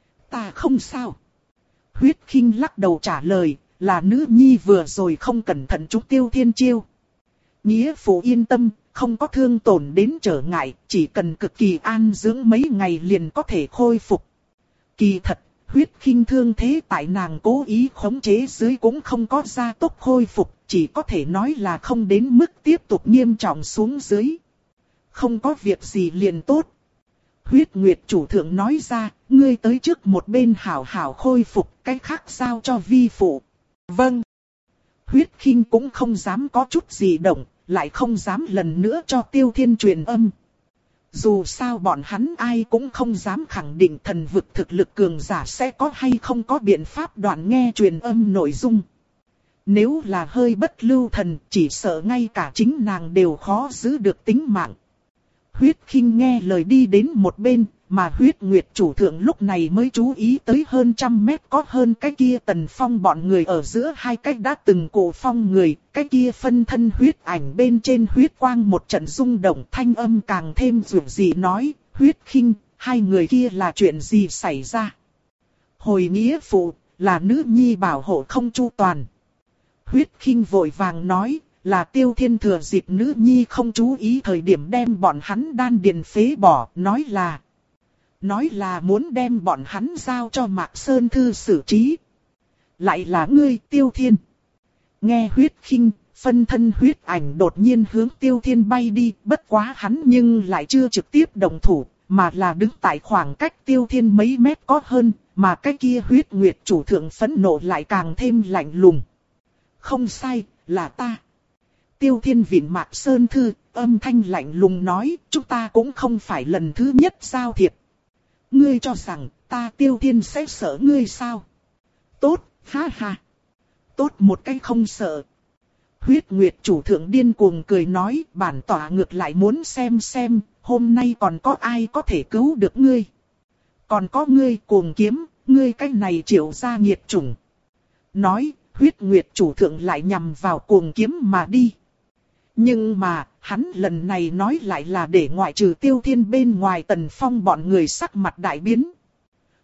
A: Ta không sao. Huyết Khinh lắc đầu trả lời, là nữ nhi vừa rồi không cẩn thận trúng Tiêu Thiên chiêu. Nghĩa phụ yên tâm, không có thương tổn đến trở ngại, chỉ cần cực kỳ an dưỡng mấy ngày liền có thể khôi phục. Kỳ thật, Huyết Khinh thương thế tại nàng cố ý khống chế dưới cũng không có gia tốc khôi phục, chỉ có thể nói là không đến mức tiếp tục nghiêm trọng xuống dưới. Không có việc gì liền tốt. Huyết Nguyệt chủ thượng nói ra, ngươi tới trước một bên hảo hảo khôi phục, cái khác giao cho vi phụ. Vâng. Huyết Khinh cũng không dám có chút gì động, lại không dám lần nữa cho Tiêu Thiên truyền âm. Dù sao bọn hắn ai cũng không dám khẳng định thần vực thực lực cường giả sẽ có hay không có biện pháp đoạn nghe truyền âm nội dung. Nếu là hơi bất lưu thần, chỉ sợ ngay cả chính nàng đều khó giữ được tính mạng. Huyết Khinh nghe lời đi đến một bên, mà huyết nguyệt chủ thượng lúc này mới chú ý tới hơn trăm mét có hơn cái kia Tần Phong bọn người ở giữa hai cách đã từng cổ phong người, cái kia phân thân huyết ảnh bên trên huyết quang một trận rung động, thanh âm càng thêm dường dị nói, Huyết Khinh, hai người kia là chuyện gì xảy ra? Hồi nghĩa phụ, là nữ nhi bảo hộ không chu toàn. Huyết Khinh vội vàng nói, là Tiêu Thiên thừa dịp nữ nhi không chú ý thời điểm đem bọn hắn đan điền phế bỏ, nói là Nói là muốn đem bọn hắn giao cho Mạc Sơn Thư xử trí. Lại là ngươi, Tiêu Thiên. Nghe Huyết Khinh, phân thân huyết ảnh đột nhiên hướng Tiêu Thiên bay đi, bất quá hắn nhưng lại chưa trực tiếp động thủ, mà là đứng tại khoảng cách Tiêu Thiên mấy mét có hơn, mà cái kia huyết nguyệt chủ thượng phẫn nộ lại càng thêm lạnh lùng. Không sai, là ta. Tiêu Thiên vịn Mạc Sơn Thư, âm thanh lạnh lùng nói, chúng ta cũng không phải lần thứ nhất giao thiệp. Ngươi cho rằng ta Tiêu Thiên sẽ sợ ngươi sao? Tốt, ha ha. Tốt một cái không sợ. Huyết Nguyệt chủ thượng điên cuồng cười nói, bản tỏa ngược lại muốn xem xem, hôm nay còn có ai có thể cứu được ngươi. Còn có ngươi cuồng kiếm, ngươi cái này triệu ra nghiệt chủng. Nói, Huyết Nguyệt chủ thượng lại nhằm vào cuồng kiếm mà đi. Nhưng mà, hắn lần này nói lại là để ngoại trừ Tiêu Thiên bên ngoài Tần Phong bọn người sắc mặt đại biến.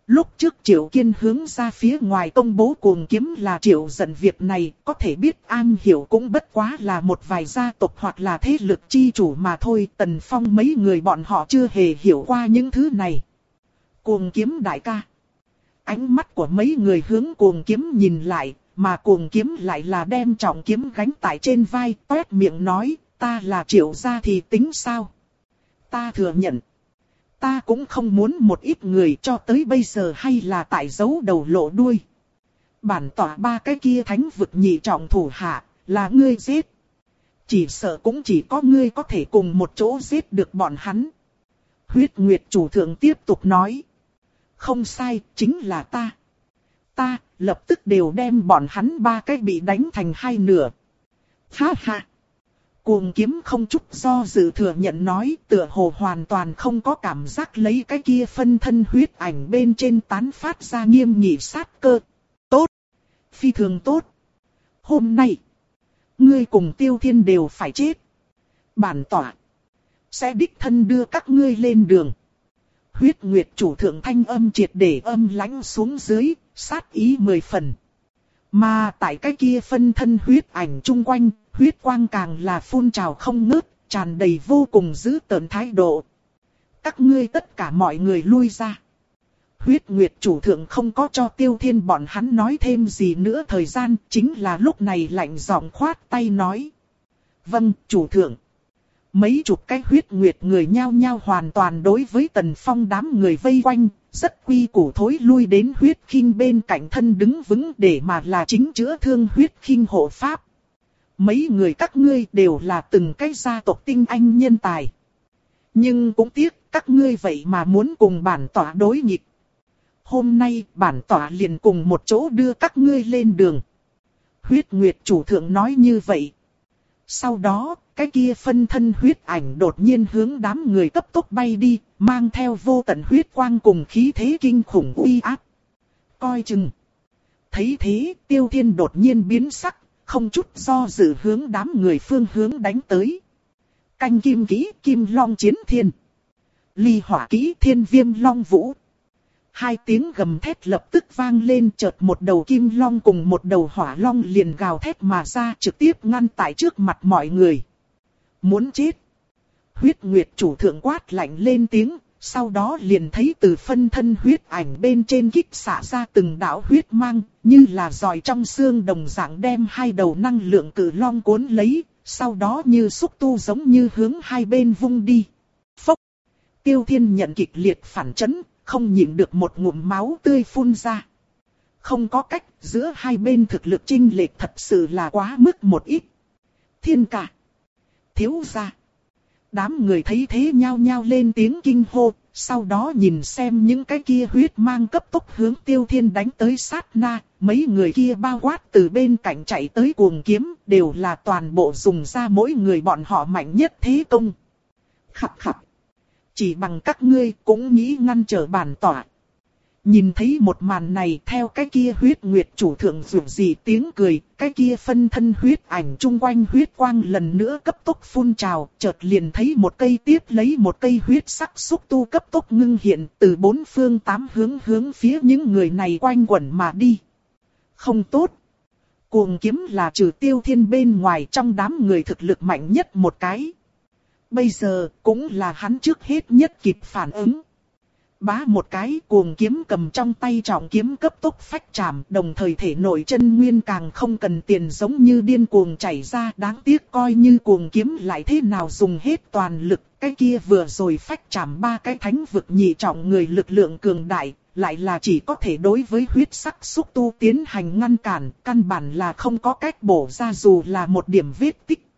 A: Lúc trước Triệu Kiên hướng ra phía ngoài công bố cuồng kiếm là Triệu Dận việc này, có thể biết am hiểu cũng bất quá là một vài gia tộc hoặc là thế lực chi chủ mà thôi. Tần Phong mấy người bọn họ chưa hề hiểu qua những thứ này. Cuồng kiếm đại ca. Ánh mắt của mấy người hướng cuồng kiếm nhìn lại, mà cuồng kiếm lại là đem trọng kiếm gánh tại trên vai, toét miệng nói, ta là Triệu gia thì tính sao? Ta thừa nhận. Ta cũng không muốn một ít người cho tới bây giờ hay là tại giấu đầu lộ đuôi. Bản tỏa ba cái kia thánh vực nhị trọng thủ hạ, là ngươi giết. Chỉ sợ cũng chỉ có ngươi có thể cùng một chỗ giết được bọn hắn. Huyết Nguyệt chủ thượng tiếp tục nói. Không sai, chính là ta. Ta, lập tức đều đem bọn hắn ba cái bị đánh thành hai nửa. Ha ha. Cuồng kiếm không chút do dự thừa nhận nói, tựa hồ hoàn toàn không có cảm giác lấy cái kia phân thân huyết ảnh bên trên tán phát ra nghiêm nghị sát cơ. Tốt. Phi thường tốt. Hôm nay, ngươi cùng Tiêu Thiên đều phải chết. Bản tỏa sẽ đích thân đưa các ngươi lên đường. Huyết Nguyệt chủ thượng thanh âm triệt để âm lãnh xuống dưới, sát ý mười phần. Mà tại cái kia phân thân huyết ảnh chung quanh, huyết quang càng là phun trào không ngớt, tràn đầy vô cùng dữ tợn thái độ. Các ngươi tất cả mọi người lui ra. Huyết Nguyệt chủ thượng không có cho Tiêu Thiên bọn hắn nói thêm gì nữa thời gian, chính là lúc này lạnh giọng khoát tay nói. Vâng, chủ thượng. Mấy chục cái huyết nguyệt người nhao nhao hoàn toàn đối với Tần Phong đám người vây quanh, rất quy củ thối lui đến huyết khinh bên cạnh thân đứng vững để mà là chính chữa thương huyết khinh hộ pháp. Mấy người các ngươi đều là từng cái gia tộc tinh anh nhân tài. Nhưng cũng tiếc các ngươi vậy mà muốn cùng bản tỏa đối nghịch. Hôm nay bản tỏa liền cùng một chỗ đưa các ngươi lên đường. Huyết Nguyệt chủ thượng nói như vậy. Sau đó, cái kia phân thân huyết ảnh đột nhiên hướng đám người cấp tốc bay đi, mang theo vô tận huyết quang cùng khí thế kinh khủng uy áp. Coi chừng. Thấy thế, Tiêu Thiên đột nhiên biến sắc, không chút do dự hướng đám người phương hướng đánh tới. Canh kim kỹ kim long chiến thiên. Ly hỏa kỹ thiên viêm long vũ. Hai tiếng gầm thét lập tức vang lên, chợt một đầu kim long cùng một đầu hỏa long liền gào thét mà ra, trực tiếp ngăn tại trước mặt mọi người. Muốn chết. Huyết Nguyệt chủ thượng quát lạnh lên tiếng, sau đó liền thấy từ phân thân huyết ảnh bên trên kích xả ra từng đạo huyết mang, như là giòi trong xương đồng dạng đem hai đầu năng lượng cự long cuốn lấy, sau đó như xúc tu giống như hướng hai bên vung đi. Phốc. Tiêu Thiên nhận kịch liệt phản chấn, không nhịn được một ngụm máu tươi phun ra. Không có cách, giữa hai bên thực lực chênh lệch thật sự là quá mức một ít. Thiên ca. Thiếu gia. Đám người thấy thế nhao nhao lên tiếng kinh hô, sau đó nhìn xem những cái kia huyết mang cấp tốc hướng Tiêu Thiên đánh tới sát na, mấy người kia bao quát từ bên cạnh chạy tới cuồng kiếm, đều là toàn bộ dùng ra mỗi người bọn họ mạnh nhất thế công. Khập khập. Chỉ bằng các ngươi cũng nghĩ ngăn trở bản tỏa. Nhìn thấy một màn này, theo cái kia huyết nguyệt chủ thượng dù gì tiếng cười, cái kia phân thân huyết ảnh chung quanh huyết quang lần nữa cấp tốc phun trào, chợt liền thấy một cây tiếp lấy một cây huyết sắc xúc tu cấp tốc ngưng hiện, từ bốn phương tám hướng hướng phía những người này quanh quẩn mà đi. Không tốt. Cuồng kiếm là trừ Tiêu Thiên bên ngoài trong đám người thực lực mạnh nhất một cái. Bây giờ cũng là hắn trước hết nhất kịp phản ứng. Bá một cái, cuồng kiếm cầm trong tay trọng kiếm cấp tốc phách chạm, đồng thời thể nội chân nguyên càng không cần tiền giống như điên cuồng chảy ra. Đáng tiếc coi như cuồng kiếm lại thế nào dùng hết toàn lực, cái kia vừa rồi phách chạm ba cái thánh vực nhị trọng người lực lượng cường đại, lại là chỉ có thể đối với huyết sắc xúc tu tiến hành ngăn cản, căn bản là không có cách bổ ra dù là một điểm vết tích.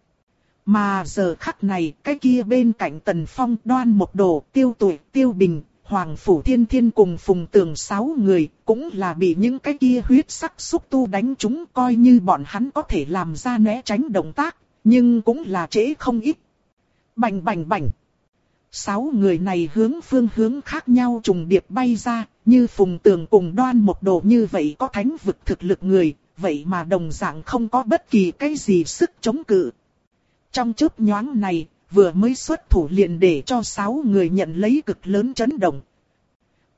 A: Mà giờ khắc này, cái kia bên cạnh Tần Phong, Đoan Mộc Đồ, Tiêu Tuổi, Tiêu Bình, Hoàng Phủ Thiên Thiên cùng Phùng Tường sáu người, cũng là bị những cái kia huyết sắc xúc tu đánh trúng, coi như bọn hắn có thể làm ra né tránh động tác, nhưng cũng là trễ không ít. Bành bành bành. Sáu người này hướng phương hướng khác nhau trùng điệp bay ra, như Phùng Tường cùng Đoan Mộc Đồ như vậy có thánh vực thực lực người, vậy mà đồng dạng không có bất kỳ cái gì sức chống cự. Trong chớp nhoáng này, vừa mới xuất thủ liền để cho sáu người nhận lấy cực lớn chấn động.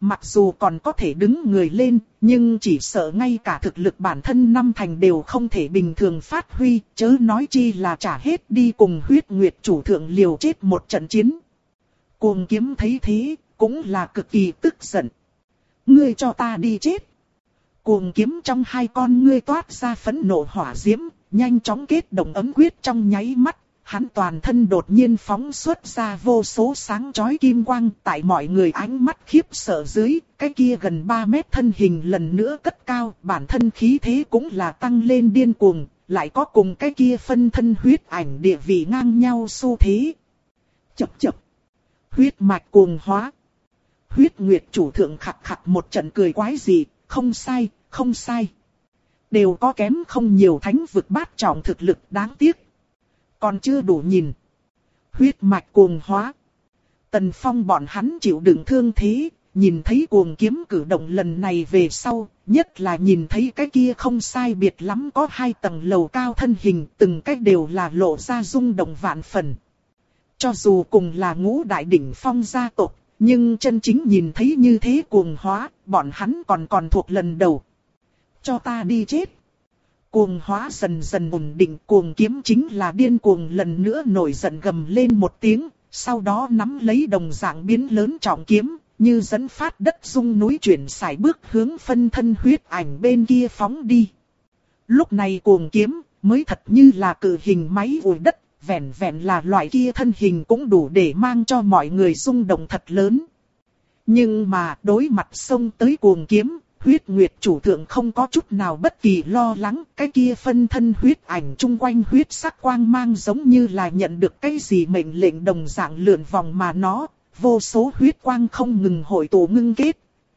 A: Mặc dù còn có thể đứng người lên, nhưng chỉ sợ ngay cả thực lực bản thân năm thành đều không thể bình thường phát huy, chớ nói chi là trả hết đi cùng huyết nguyệt chủ thượng liều chết một trận chiến. Cuồng kiếm thấy thế, cũng là cực kỳ tức giận. Ngươi cho ta đi chết. Cuồng kiếm trong hai con ngươi toát ra phẫn nộ hỏa diễm, nhanh chóng kết động ấm quyết trong nháy mắt. Hắn toàn thân đột nhiên phóng xuất ra vô số sáng chói kim quang, tại mọi người ánh mắt khiếp sợ dưới, cái kia gần ba mét thân hình lần nữa cất cao, bản thân khí thế cũng là tăng lên điên cuồng, lại có cùng cái kia phân thân huyết ảnh địa vị ngang nhau xu thế. Chập chập, huyết mạch cuồng hóa. Huyết nguyệt chủ thượng khặc khặc một trận cười quái dị, không sai, không sai. Đều có kém không nhiều thánh vực bát trọng thực lực, đáng tiếc. Còn chưa đủ nhìn. Huyết mạch cuồng hóa. Tần Phong bọn hắn chịu đựng thương thế, nhìn thấy cuồng kiếm cử động lần này về sau, nhất là nhìn thấy cái kia không sai biệt lắm có hai tầng lầu cao thân hình, từng cái đều là lộ ra rung động vạn phần. Cho dù cùng là ngũ đại đỉnh phong gia tộc, nhưng chân chính nhìn thấy như thế cuồng hóa, bọn hắn còn còn thuộc lần đầu. Cho ta đi chết. Cuồng hóa dần dần ổn định, cuồng kiếm chính là điên cuồng lần nữa nổi giận gầm lên một tiếng, sau đó nắm lấy đồng dạng biến lớn trọng kiếm, như dẫn phát đất rung núi chuyển sải bước hướng phân thân huyết ảnh bên kia phóng đi. Lúc này cuồng kiếm mới thật như là cự hình máy ủi đất, vẹn vẹn là loại kia thân hình cũng đủ để mang cho mọi người rung động thật lớn. Nhưng mà đối mặt xông tới cuồng kiếm, huyết nguyệt chủ thượng không có chút nào bất kỳ lo lắng, cái kia phân thân huyết ảnh chung quanh huyết sắc quang mang giống như là nhận được cái gì mệnh lệnh đồng dạng lượn vòng mà nó, vô số huyết quang không ngừng hội tụ ngưng kết.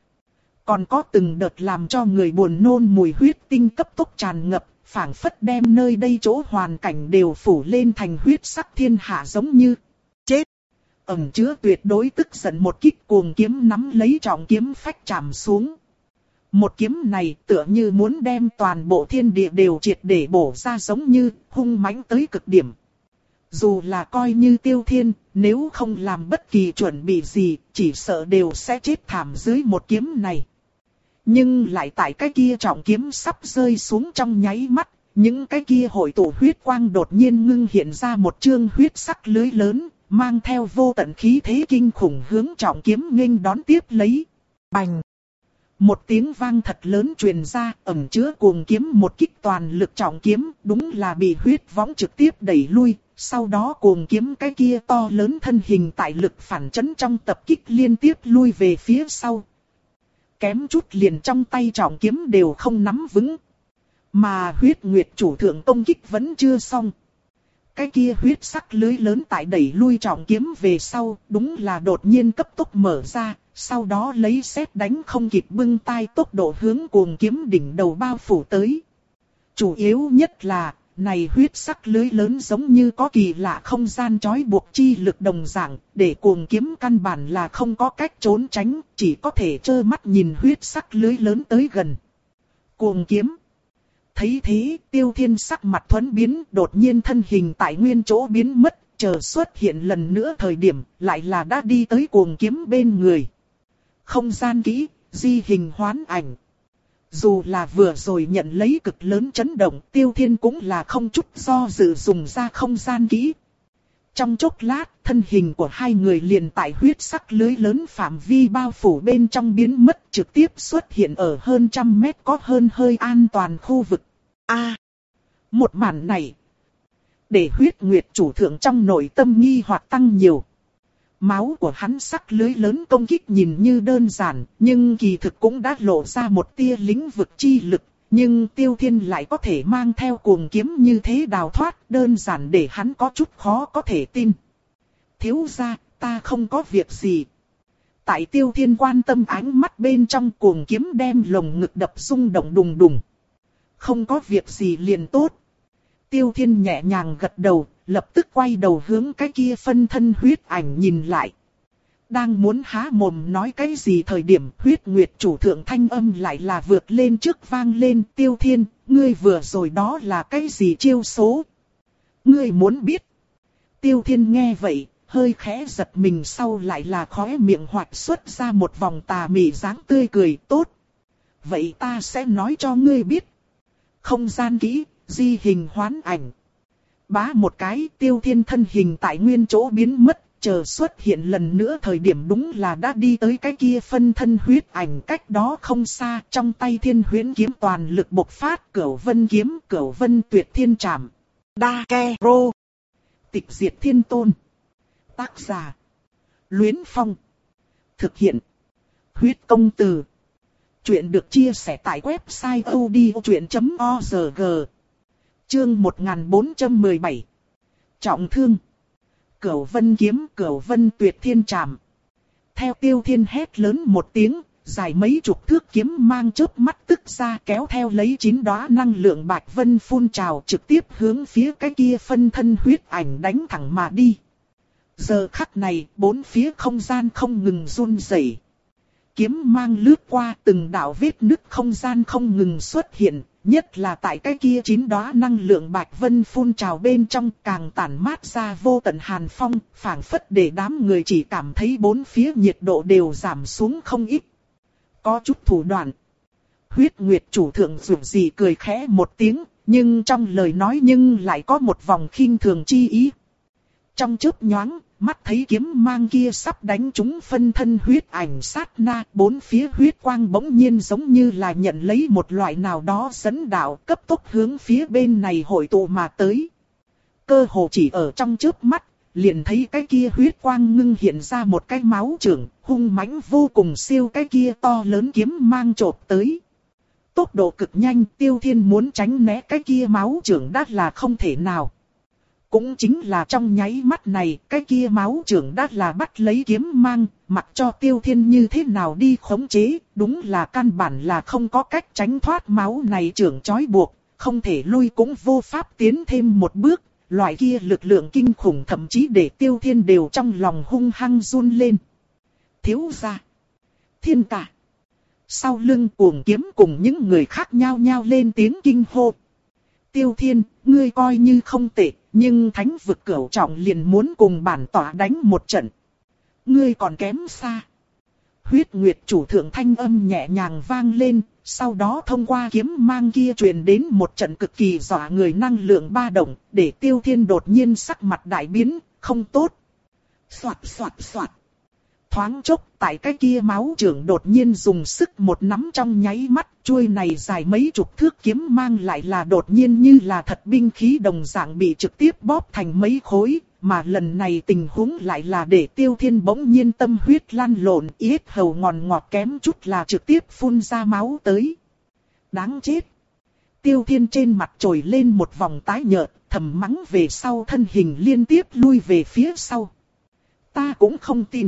A: Còn có từng đợt làm cho người buồn nôn mùi huyết tinh cấp tốc tràn ngập, phảng phất đem nơi đây chỗ hoàn cảnh đều phủ lên thành huyết sắc thiên hạ giống như chết. Ẩn chứa tuyệt đối tức giận một kích cuồng kiếm nắm lấy trọng kiếm phách chạm xuống. Một kiếm này tựa như muốn đem toàn bộ thiên địa đều triệt để bổ ra giống như hung mãnh tới cực điểm. Dù là coi như Tiêu Thiên, nếu không làm bất kỳ chuẩn bị gì, chỉ sợ đều sẽ chết thảm dưới một kiếm này. Nhưng lại tại cái kia trọng kiếm sắp rơi xuống trong nháy mắt, những cái kia hội tụ huyết quang đột nhiên ngưng hiện ra một chương huyết sắc lưới lớn, mang theo vô tận khí thế kinh khủng hướng trọng kiếm nghênh đón tiếp lấy. Bành! Một tiếng vang thật lớn truyền ra, ẩn chứa cuồng kiếm một kích toàn lực trọng kiếm, đúng là bị huyết võng trực tiếp đẩy lui, sau đó cuồng kiếm cái kia to lớn thân hình tại lực phản chấn trong tập kích liên tiếp lui về phía sau. Kém chút liền trong tay trọng kiếm đều không nắm vững. Mà huyết nguyệt chủ thượng công kích vẫn chưa xong. Cái kia huyết sắc lưới lớn tại đẩy lui trọng kiếm về sau, đúng là đột nhiên cấp tốc mở ra, sau đó lấy sét đánh không kịp bưng tay tốc độ hướng cuồng kiếm đỉnh đầu bao phủ tới. Chủ yếu nhất là, này huyết sắc lưới lớn giống như có kỳ lạ không gian trói buộc chi lực đồng dạng, để cuồng kiếm căn bản là không có cách trốn tránh, chỉ có thể trơ mắt nhìn huyết sắc lưới lớn tới gần. Cuồng kiếm. Thấy thế, Tiêu Thiên sắc mặt thuẫn biến, đột nhiên thân hình tại nguyên chỗ biến mất, chờ xuất hiện lần nữa thời điểm, lại là đã đi tới cuồng kiếm bên người. Không gian kỹ, di hình hoán ảnh. Dù là vừa rồi nhận lấy cực lớn chấn động, Tiêu Thiên cũng là không chút do dự dùng ra không gian kỹ. Trong chốc lát, thân hình của hai người liền tại huyết sắc lưới lớn phạm vi bao phủ bên trong biến mất, trực tiếp xuất hiện ở hơn trăm mét có hơn hơi an toàn khu vực. A, à, một màn này, để huyết nguyệt chủ thượng trong nội tâm nghi hoặc tăng nhiều. Máu của hắn sắc lưới lớn công kích nhìn như đơn giản, nhưng kỳ thực cũng đã lộ ra một tia lĩnh vực chi lực. Nhưng Tiêu Thiên lại có thể mang theo cuồng kiếm như thế đào thoát, đơn giản để hắn có chút khó có thể tin. Thiếu gia, ta không có việc gì. Tại Tiêu Thiên quan tâm ánh mắt bên trong, cuồng kiếm đem lồng ngực đập rung động đùng đùng. Không có việc gì liền tốt. Tiêu Thiên nhẹ nhàng gật đầu, lập tức quay đầu hướng cái kia phân thân huyết ảnh nhìn lại. Đang muốn há mồm nói cái gì thời điểm, huyết nguyệt chủ thượng thanh âm lại là vượt lên trước vang lên. Tiêu Thiên, ngươi vừa rồi đó là cái gì chiêu số? Ngươi muốn biết? Tiêu Thiên nghe vậy, hơi khẽ giật mình sau lại là khóe miệng hoạch xuất ra một vòng tà mị dáng tươi cười. Tốt. Vậy ta sẽ nói cho ngươi biết. Không gian kỹ, di hình hoán ảnh. Bá một cái, Tiêu Thiên thân hình tại nguyên chỗ biến mất, chờ xuất hiện lần nữa thời điểm đúng là đã đi tới cái kia phân thân huyết ảnh cách đó không xa, trong tay Thiên Huyễn kiếm toàn lực bộc phát, Cửu Vân kiếm, Cửu Vân Tuyệt Thiên Trảm. Đa Ke Rô. Tịch diệt thiên tôn. Tác giả: Luyến Phong. Thực hiện: Huyết Công Từ. Chuyện được chia sẻ tại website odchuyện chấm org. Chương một nghìn bốn trăm mười bảy. Trọng thương. Cửu Vân kiếm, Cửu Vân Tuyệt Thiên Trảm. Theo Tiêu Thiên hét lớn một tiếng, dài mấy chục thước kiếm mang chớp mắt tức ra, kéo theo lấy chín đóa năng lượng bạch vân phun trào, trực tiếp hướng phía cái kia phân thân huyết ảnh đánh thẳng mà đi. Giờ khắc này, bốn phía không gian không ngừng run rẩy. Kiếm mang lướt qua, từng đạo vết nứt không gian không ngừng xuất hiện, nhất là tại cái kia chín đóa năng lượng bạch vân phun trào bên trong, càng tản mát ra vô tận hàn phong, phảng phất để đám người chỉ cảm thấy bốn phía nhiệt độ đều giảm xuống không ít. Có chút thủ đoạn. Huyết Nguyệt chủ thượng dù gì cười khẽ một tiếng, nhưng trong lời nói nhưng lại có một vòng khinh thường chi ý. Trong chớp nhoáng, mắt thấy kiếm mang kia sắp đánh trúng phân thân huyết ảnh sát na, bốn phía huyết quang bỗng nhiên giống như là nhận lấy một loại nào đó dẫn đạo, cấp tốc hướng phía bên này hội tụ mà tới. Cơ hồ chỉ ở trong chớp mắt, liền thấy cái kia huyết quang ngưng hiện ra một cái máu chưởng, hung mãnh vô cùng siêu cái kia to lớn kiếm mang chộp tới. Tốc độ cực nhanh, Tiêu Thiên muốn tránh né cái kia máu chưởng đã là không thể nào. Cũng chính là trong nháy mắt này, cái kia máu chưởng đã là bắt lấy kiếm mang, mặc cho Tiêu Thiên như thế nào đi khống chế, đúng là căn bản là không có cách tránh thoát máu này chưởng trói buộc, không thể lui cũng vô pháp tiến thêm một bước. Loại kia lực lượng kinh khủng thậm chí để Tiêu Thiên đều trong lòng hung hăng run lên. Thiếu gia, Thiên Cả. Sau lưng Cuồng Kiếm cùng những người khác nhao nhao lên tiếng kinh hô. Tiêu Thiên, ngươi coi như không tệ, nhưng thánh vực cửu trọng liền muốn cùng bản tỏa đánh một trận. Ngươi còn kém xa. Huyết Nguyệt chủ thượng thanh âm nhẹ nhàng vang lên, sau đó thông qua kiếm mang kia truyền đến một trận cực kỳ dọa người năng lượng ba động, để Tiêu Thiên đột nhiên sắc mặt đại biến, không tốt. Soạt soạt soạt. Thoáng chốc, tại cái kia máu chưởng đột nhiên dùng sức một nắm trong nháy mắt, chuôi này dài mấy chục thước kiếm mang lại là đột nhiên như là thật binh khí đồng dạng bị trực tiếp bóp thành mấy khối, mà lần này tình huống lại là để Tiêu Thiên bỗng nhiên tâm huyết lăn lộn, yết hầu ngòn ngọt kém chút là trực tiếp phun ra máu tới. Đáng chết! Tiêu Thiên trên mặt trồi lên một vòng tái nhợt, thầm mắng về sau thân hình liên tiếp lui về phía sau. Ta cũng không tin.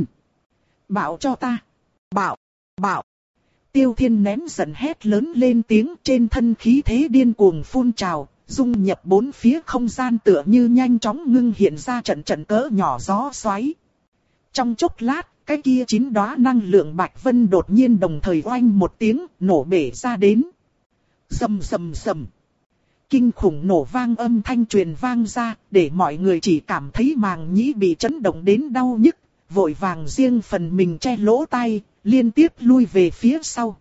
A: Bảo cho ta. Bảo, bảo. Tiêu Thiên nén giận hét lớn lên tiếng, trên thân khí thế điên cuồng phun trào, dung nhập bốn phía không gian tựa như nhanh chóng ngưng hiện ra trận trận cỡ nhỏ gió xoáy. Trong chốc lát, cái kia chín đóa năng lượng bạch vân đột nhiên đồng thời oanh một tiếng, nổ bể ra đến. Rầm rầm rầm. Kinh khủng nổ vang âm thanh truyền vang ra, để mọi người chỉ cảm thấy màng nhĩ bị chấn động đến đau nhức, vội vàng riêng phần mình che lỗ tai, liên tiếp lui về phía sau.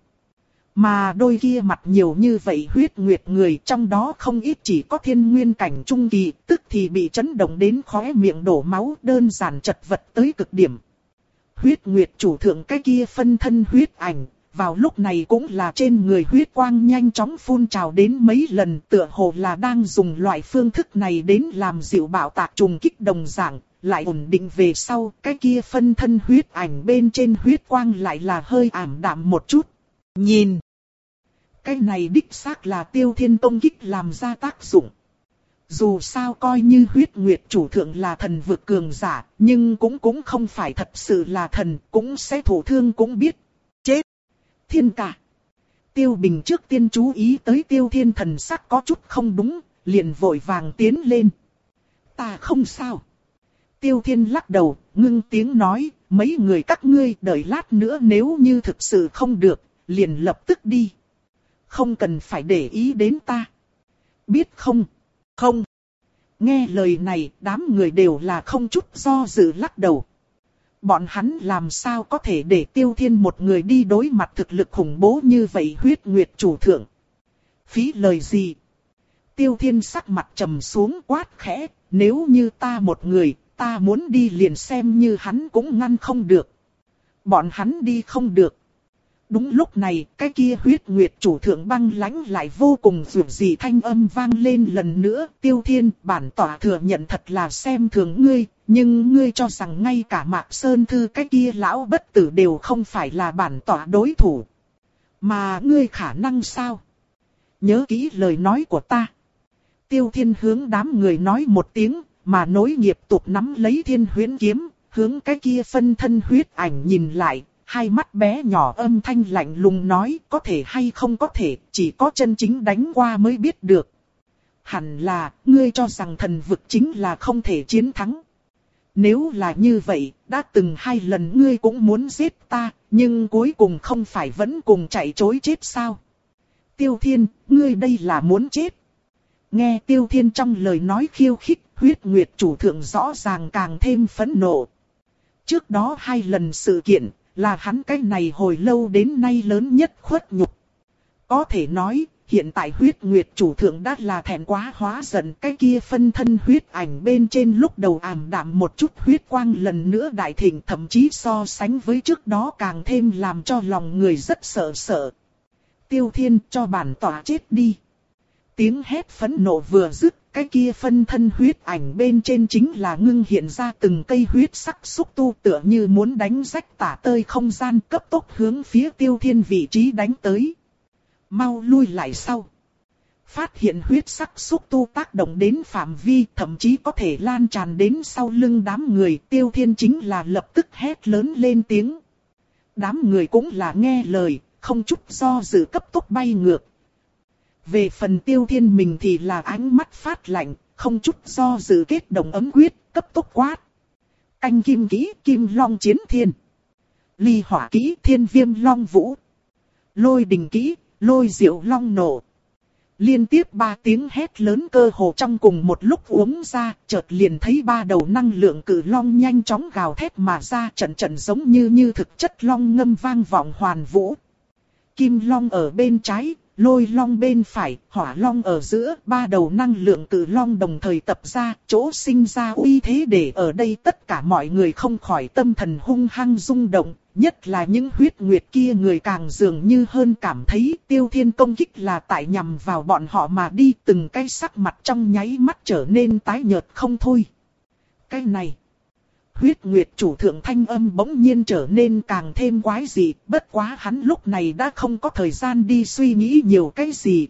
A: Mà đôi kia mặt nhiều như vậy huyết nguyệt người, trong đó không ít chỉ có thiên nguyên cảnh trung kỳ, tức thì bị chấn động đến khóe miệng đổ máu, đơn giản chật vật tới cực điểm. Huyết nguyệt chủ thượng cái kia phân thân huyết ảnh, vào lúc này cũng là trên người huyết quang nhanh chóng phun trào đến mấy lần, tựa hồ là đang dùng loại phương thức này đến làm dịu bạo tạc trùng kích đồng dạng. Lại ổn định về sau, cái kia phân thân huyết ảnh bên trên huyết quang lại là hơi ảm đạm một chút. Nhìn! Cái này đích xác là Tiêu Thiên công kích làm ra tác dụng. Dù sao coi như huyết nguyệt chủ thượng là thần vực cường giả, nhưng cũng cũng không phải thật sự là thần, cũng sẽ thổ thương cũng biết. Chết! Thiên Cả! Tiêu Bình trước tiên chú ý tới Tiêu Thiên thần sắc có chút không đúng, liền vội vàng tiến lên. Ta không sao. Tiêu Thiên lắc đầu, ngưng tiếng nói, mấy người các ngươi đợi lát nữa nếu như thực sự không được, liền lập tức đi. Không cần phải để ý đến ta. Biết không? Không. Nghe lời này, đám người đều là không chút do dự lắc đầu. Bọn hắn làm sao có thể để Tiêu Thiên một người đi đối mặt thực lực khủng bố như vậy huyết nguyệt chủ thượng. Phí lời gì? Tiêu Thiên sắc mặt trầm xuống quát khẽ, nếu như ta một người, ta muốn đi liền xem như hắn cũng ngăn không được. Bọn hắn đi không được. Đúng lúc này, cái kia huyết nguyệt chủ thượng băng lãnh lại vô cùng dịu dị thanh âm vang lên lần nữa. Tiêu Thiên, bản tỏa thừa nhận thật là xem thường ngươi, nhưng ngươi cho rằng ngay cả Mạc Sơn Thư cái kia lão bất tử đều không phải là bản tỏa đối thủ. Mà ngươi khả năng sao? Nhớ kỹ lời nói của ta. Tiêu Thiên hướng đám người nói một tiếng, mà nối nghiệp tục nắm lấy thiên huyễn kiếm, hướng cái kia phân thân huyết ảnh nhìn lại. Hai mắt bé nhỏ âm thanh lạnh lùng nói, có thể hay không có thể, chỉ có chân chính đánh qua mới biết được. Hẳn là, ngươi cho rằng thần vực chính là không thể chiến thắng. Nếu là như vậy, đã từng hai lần ngươi cũng muốn giết ta, nhưng cuối cùng không phải vẫn cùng chạy trối chết sao? Tiêu Thiên, ngươi đây là muốn chết. Nghe Tiêu Thiên trong lời nói khiêu khích, huyết nguyệt chủ thượng rõ ràng càng thêm phẫn nộ. Trước đó hai lần sự kiện, là hắn cái này hồi lâu đến nay lớn nhất khuất nhục. Có thể nói, hiện tại huyết nguyệt chủ thượng đã là thẹn quá hóa giận, cái kia phân thân huyết ảnh bên trên lúc đầu ảm đạm một chút huyết quang lần nữa đại thịnh, thậm chí so sánh với trước đó càng thêm làm cho lòng người rất sợ sợ. Tiêu Thiên, cho bản tỏa chết đi. Tiếng hét phẫn nộ vừa dứt, cái kia phân thân huyết ảnh bên trên chính là ngưng hiện ra từng cây huyết sắc xúc tu tựa như muốn đánh rách tả tơi không gian, cấp tốc hướng phía Tiêu Thiên vị trí đánh tới. Mau lui lại sau. Phát hiện huyết sắc xúc tu tác động đến phạm vi, thậm chí có thể lan tràn đến sau lưng đám người. Tiêu Thiên chính là lập tức hét lớn lên tiếng. Đám người cũng là nghe lời, không chút do dự cấp tốc bay ngược. Về phần Tiêu Thiên mình thì là ánh mắt phát lạnh, không chút do dự kết động ấm quyết, cấp tốc quát. Canh kim kỹ, kim long chiến thiên. Ly hỏa kỹ, thiên viêm long vũ. Lôi đình kỹ, lôi diệu long nổ. Liên tiếp ba tiếng hét lớn cơ hồ trong cùng một lúc uống ra, chợt liền thấy ba đầu năng lượng cự long nhanh chóng gào thét mà ra, trận trận giống như như thực chất long ngâm vang vọng hoàn vũ. Kim long ở bên trái, lôi long bên phải, hỏa long ở giữa, ba đầu năng lượng cự long đồng thời tập ra, chỗ sinh ra uy thế để ở đây tất cả mọi người không khỏi tâm thần hung hăng rung động, nhất là những huyết nguyệt kia người càng dường như hơn cảm thấy Tiêu Thiên công kích là tại nhằm vào bọn họ mà đi, từng cái sắc mặt trong nháy mắt trở nên tái nhợt không thôi. Cái này, huyết nguyệt chủ thượng thanh âm bỗng nhiên trở nên càng thêm quái dị, bất quá hắn lúc này đã không có thời gian đi suy nghĩ nhiều cái gì.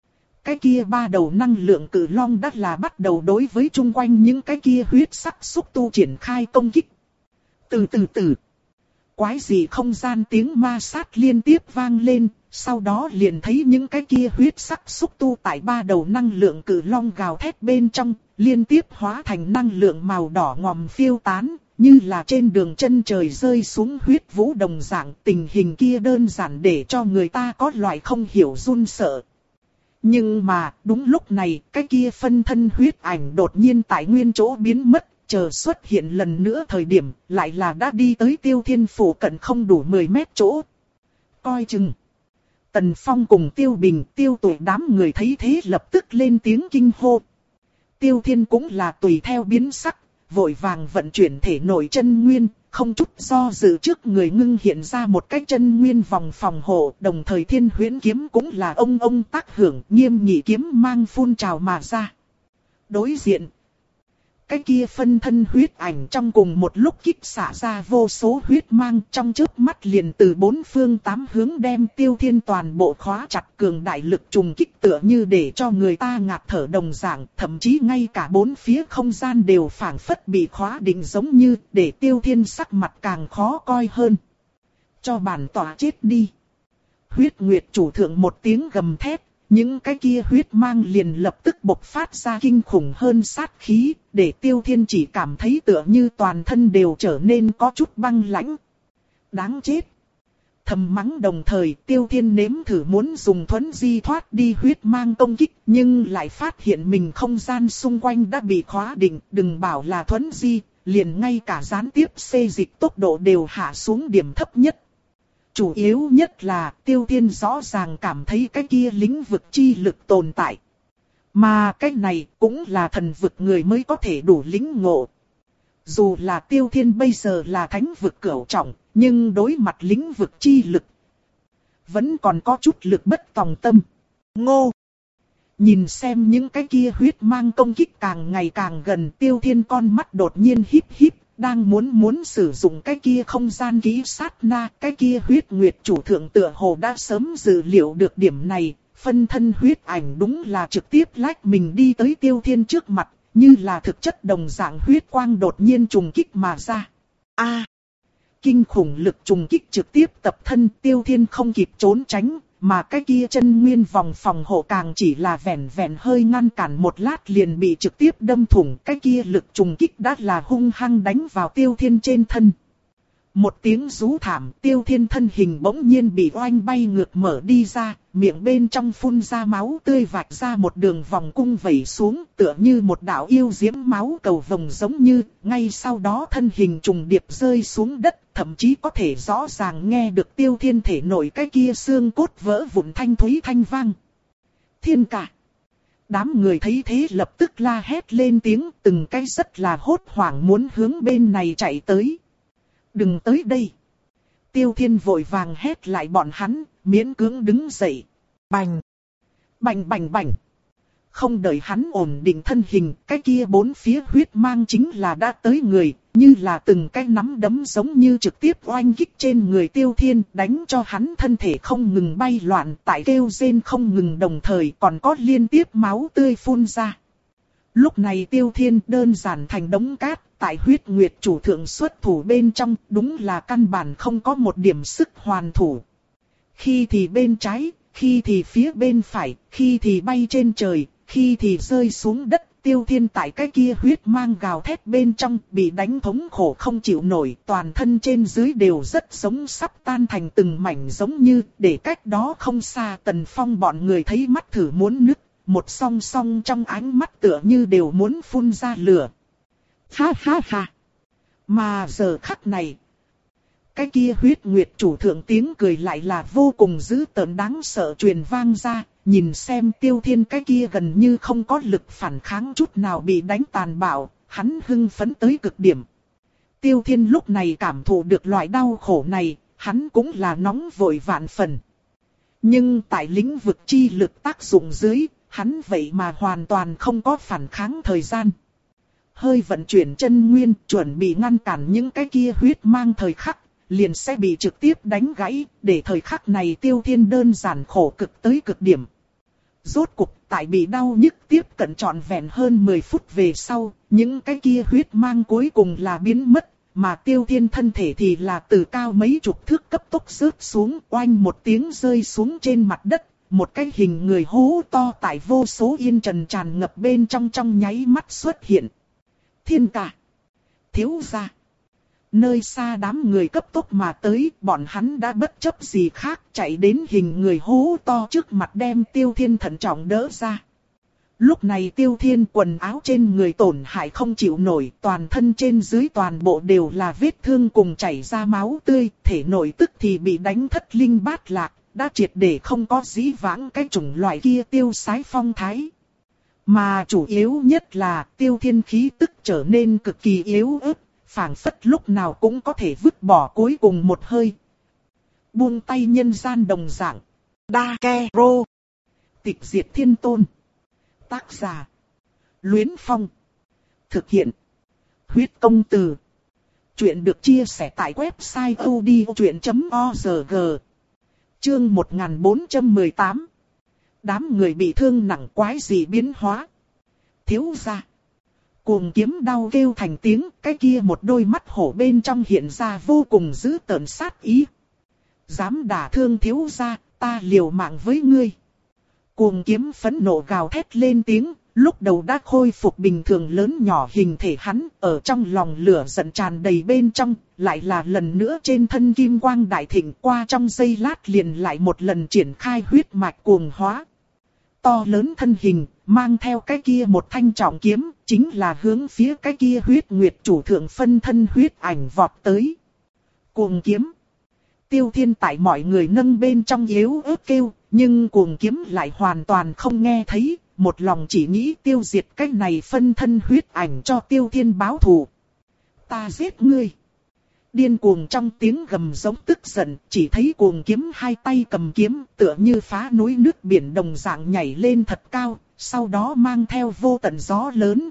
A: Cái kia ba đầu năng lượng cự long đã là bắt đầu đối với chung quanh những cái kia huyết sắc xúc tu triển khai công kích. Từ từ từ, quái dị không gian tiếng ma sát liên tiếp vang lên, sau đó liền thấy những cái kia huyết sắc xúc tu tại ba đầu năng lượng cự long gào thét bên trong, liên tiếp hóa thành năng lượng màu đỏ ngòm phiêu tán, như là trên đường chân trời rơi xuống huyết vũ đồng dạng. Tình hình kia đơn giản để cho người ta có loại không hiểu run sợ. Nhưng mà, đúng lúc này, cái kia phân thân huyết ảnh đột nhiên tại nguyên chỗ biến mất, chờ xuất hiện lần nữa thời điểm, lại là đã đi tới Tiêu Thiên phủ cận không đủ mười mét chỗ. Coi chừng. Tần Phong cùng Tiêu Bình, Tiêu Tuổi đám người thấy thế lập tức lên tiếng kinh hô. Tiêu Thiên cũng là tùy theo biến sắc, vội vàng vận chuyển thể nội chân nguyên, không chút do dự trước người ngưng hiện ra một cái chân nguyên vòng phòng hộ, đồng thời thiên huyễn kiếm cũng là ông ông tác hưởng, nghiêm nghị kiếm mang phun trào mà ra. Đối diện, cái kia phân thân huyết ảnh trong cùng một lúc kích xả ra vô số huyết mang, trong chớp mắt liền từ bốn phương tám hướng đem Tiêu Thiên toàn bộ khóa chặt, cường đại lực trùng kích tựa như để cho người ta ngạt thở đồng dạng, thậm chí ngay cả bốn phía không gian đều phảng phất bị khóa định giống như, để Tiêu Thiên sắc mặt càng khó coi hơn. Cho bản tỏa chết đi. Huyết nguyệt chủ thượng một tiếng gầm thét. Những cái kia huyết mang liền lập tức bộc phát ra kinh khủng hơn sát khí, để Tiêu Thiên chỉ cảm thấy tựa như toàn thân đều trở nên có chút băng lãnh. Đáng chết. thầm mắng đồng thời Tiêu Thiên nếm thử muốn dùng thuấn di thoát đi huyết mang công kích, nhưng lại phát hiện mình không gian xung quanh đã bị khóa định, đừng bảo là thuấn di, liền ngay cả gián tiếp xê dịch tốc độ đều hạ xuống điểm thấp nhất. Chủ yếu nhất là Tiêu Thiên rõ ràng cảm thấy cái kia lĩnh vực chi lực tồn tại. Mà cái này cũng là thần vực người mới có thể đủ lĩnh ngộ. Dù là Tiêu Thiên bây giờ là thánh vực cửu trọng, nhưng đối mặt lĩnh vực chi lực, vẫn còn có chút lực bất tòng tâm. Ngô! Nhìn xem những cái kia huyết mang công kích càng ngày càng gần, Tiêu Thiên con mắt đột nhiên híp híp, đang muốn muốn sử dụng cái kia không gian ký sát na, cái kia huyết nguyệt chủ thượng tựa hồ đã sớm dự liệu được điểm này, phân thân huyết ảnh đúng là trực tiếp lách mình đi tới Tiêu Thiên trước mặt, như là thực chất đồng dạng huyết quang đột nhiên trùng kích mà ra. A! Kinh khủng lực trùng kích trực tiếp tập thân, Tiêu Thiên không kịp trốn tránh, mà cái kia chân nguyên vòng phòng hộ càng chỉ là vẻn vẻn hơi ngăn cản một lát liền bị trực tiếp đâm thủng, cái kia lực trùng kích đã là hung hăng đánh vào Tiêu Thiên trên thân. Một tiếng rú thảm, Tiêu Thiên thân hình bỗng nhiên bị oanh bay ngược mở đi ra, miệng bên trong phun ra máu tươi vạch ra một đường vòng cung vẩy xuống, tựa như một đạo yêu diễm máu cầu vồng giống như, ngay sau đó thân hình trùng điệp rơi xuống đất, thậm chí có thể rõ ràng nghe được Tiêu Thiên thể nổi cái kia xương cốt vỡ vụn thanh thúy thanh vang. Thiên cả! Đám người thấy thế lập tức la hét lên tiếng, từng cái rất là hốt hoảng muốn hướng bên này chạy tới. Đừng tới đây! Tiêu Thiên vội vàng hét lại bọn hắn, miễn cưỡng đứng dậy. Bành! Bành bành bành! Không đợi hắn ổn định thân hình, cái kia bốn phía huyết mang chính là đã tới người, như là từng cái nắm đấm giống như trực tiếp oanh kích trên người Tiêu Thiên, đánh cho hắn thân thể không ngừng bay loạn, tại kêu rên không ngừng đồng thời còn có liên tiếp máu tươi phun ra. Lúc này Tiêu Thiên đơn giản thành đống cát, tại huyết nguyệt chủ thượng xuất thủ bên trong, đúng là căn bản không có một điểm sức hoàn thủ. Khi thì bên trái, khi thì phía bên phải, khi thì bay trên trời, khi thì rơi xuống đất, Tiêu Thiên tại cái kia huyết mang gào thét bên trong, bị đánh thống khổ không chịu nổi, toàn thân trên dưới đều rất giống sắp tan thành từng mảnh giống như, để cách đó không xa Tần Phong bọn người thấy mắt thử muốn nứt, một song song trong ánh mắt tựa như đều muốn phun ra lửa. Ha ha ha! Mà giờ khắc này, cái kia huyết nguyệt chủ thượng tiếng cười lại là vô cùng dữ tợn đáng sợ truyền vang ra, nhìn xem Tiêu Thiên cái kia gần như không có lực phản kháng chút nào bị đánh tàn bạo, hắn hưng phấn tới cực điểm. Tiêu Thiên lúc này cảm thụ được loại đau khổ này, hắn cũng là nóng vội vạn phần. Nhưng tại lĩnh vực chi lực tác dụng dưới, hắn vậy mà hoàn toàn không có phản kháng thời gian. Hơi vận chuyển chân nguyên, chuẩn bị ngăn cản những cái kia huyết mang thời khắc, liền sẽ bị trực tiếp đánh gãy, để thời khắc này Tiêu Thiên đơn giản khổ cực tới cực điểm. Rốt cục, tại bị đau nhức tiếp cận trọn vẹn hơn mười phút về sau, những cái kia huyết mang cuối cùng là biến mất, mà Tiêu Thiên thân thể thì là từ cao mấy chục thước cấp tốc rớt xuống, oanh một tiếng rơi xuống trên mặt đất, một cái hình người hố to tại vô số yên trần tràn ngập bên trong trong nháy mắt xuất hiện. Thiên cả! Thiếu gia! Nơi xa đám người cấp tốc mà tới, bọn hắn đã bất chấp gì khác chạy đến hình người hố to trước mặt đem Tiêu Thiên thận trọng đỡ ra. Lúc này Tiêu Thiên quần áo trên người tổn hại không chịu nổi, toàn thân trên dưới toàn bộ đều là vết thương cùng chảy ra máu tươi, thể nội tức thì bị đánh thất linh bát lạc, đã triệt để không có dĩ vãng cái chủng loại kia tiêu sái phong thái. Mà chủ yếu nhất là Tiêu Thiên khí tức trở nên cực kỳ yếu ớt, phảng phất lúc nào cũng có thể vứt bỏ cuối cùng một hơi. Buông tay nhân gian đồng dạng. Dakero. Tịch diệt thiên tôn. Tác giả. Luyến Phong. Thực hiện. Huyết công từ. Chuyện được chia sẻ tại website odchuyện chấm org. Chương một nghìn bốn trăm mười tám. Đám người bị thương nặng quái gì biến hóa. Thiếu gia. Cuồng kiếm đau kêu thành tiếng, cái kia một đôi mắt hổ bên trong hiện ra vô cùng dữ tợn sát ý. Dám đả thương thiếu gia, ta liều mạng với ngươi. Cuồng kiếm phẫn nộ gào thét lên tiếng, Lúc đầu đã khôi phục bình thường lớn nhỏ hình thể hắn, ở trong lòng lửa giận tràn đầy bên trong, lại là lần nữa trên thân kim quang đại thịnh, qua trong giây lát liền lại một lần triển khai huyết mạch cuồng hóa. To lớn thân hình, mang theo cái kia một thanh trọng kiếm, chính là hướng phía cái kia huyết nguyệt chủ thượng phân thân huyết ảnh vọt tới. Cuồng kiếm. Tiêu Thiên tại mọi người nâng bên trong yếu ớt kêu, nhưng cuồng kiếm lại hoàn toàn không nghe thấy, một lòng chỉ nghĩ tiêu diệt cái này phân thân huyết ảnh cho Tiêu Thiên báo thù. Ta giết ngươi. Điên cuồng trong tiếng gầm giống tức giận, chỉ thấy cuồng kiếm hai tay cầm kiếm tựa như phá núi nước biển đồng dạng nhảy lên thật cao, sau đó mang theo vô tận gió lớn.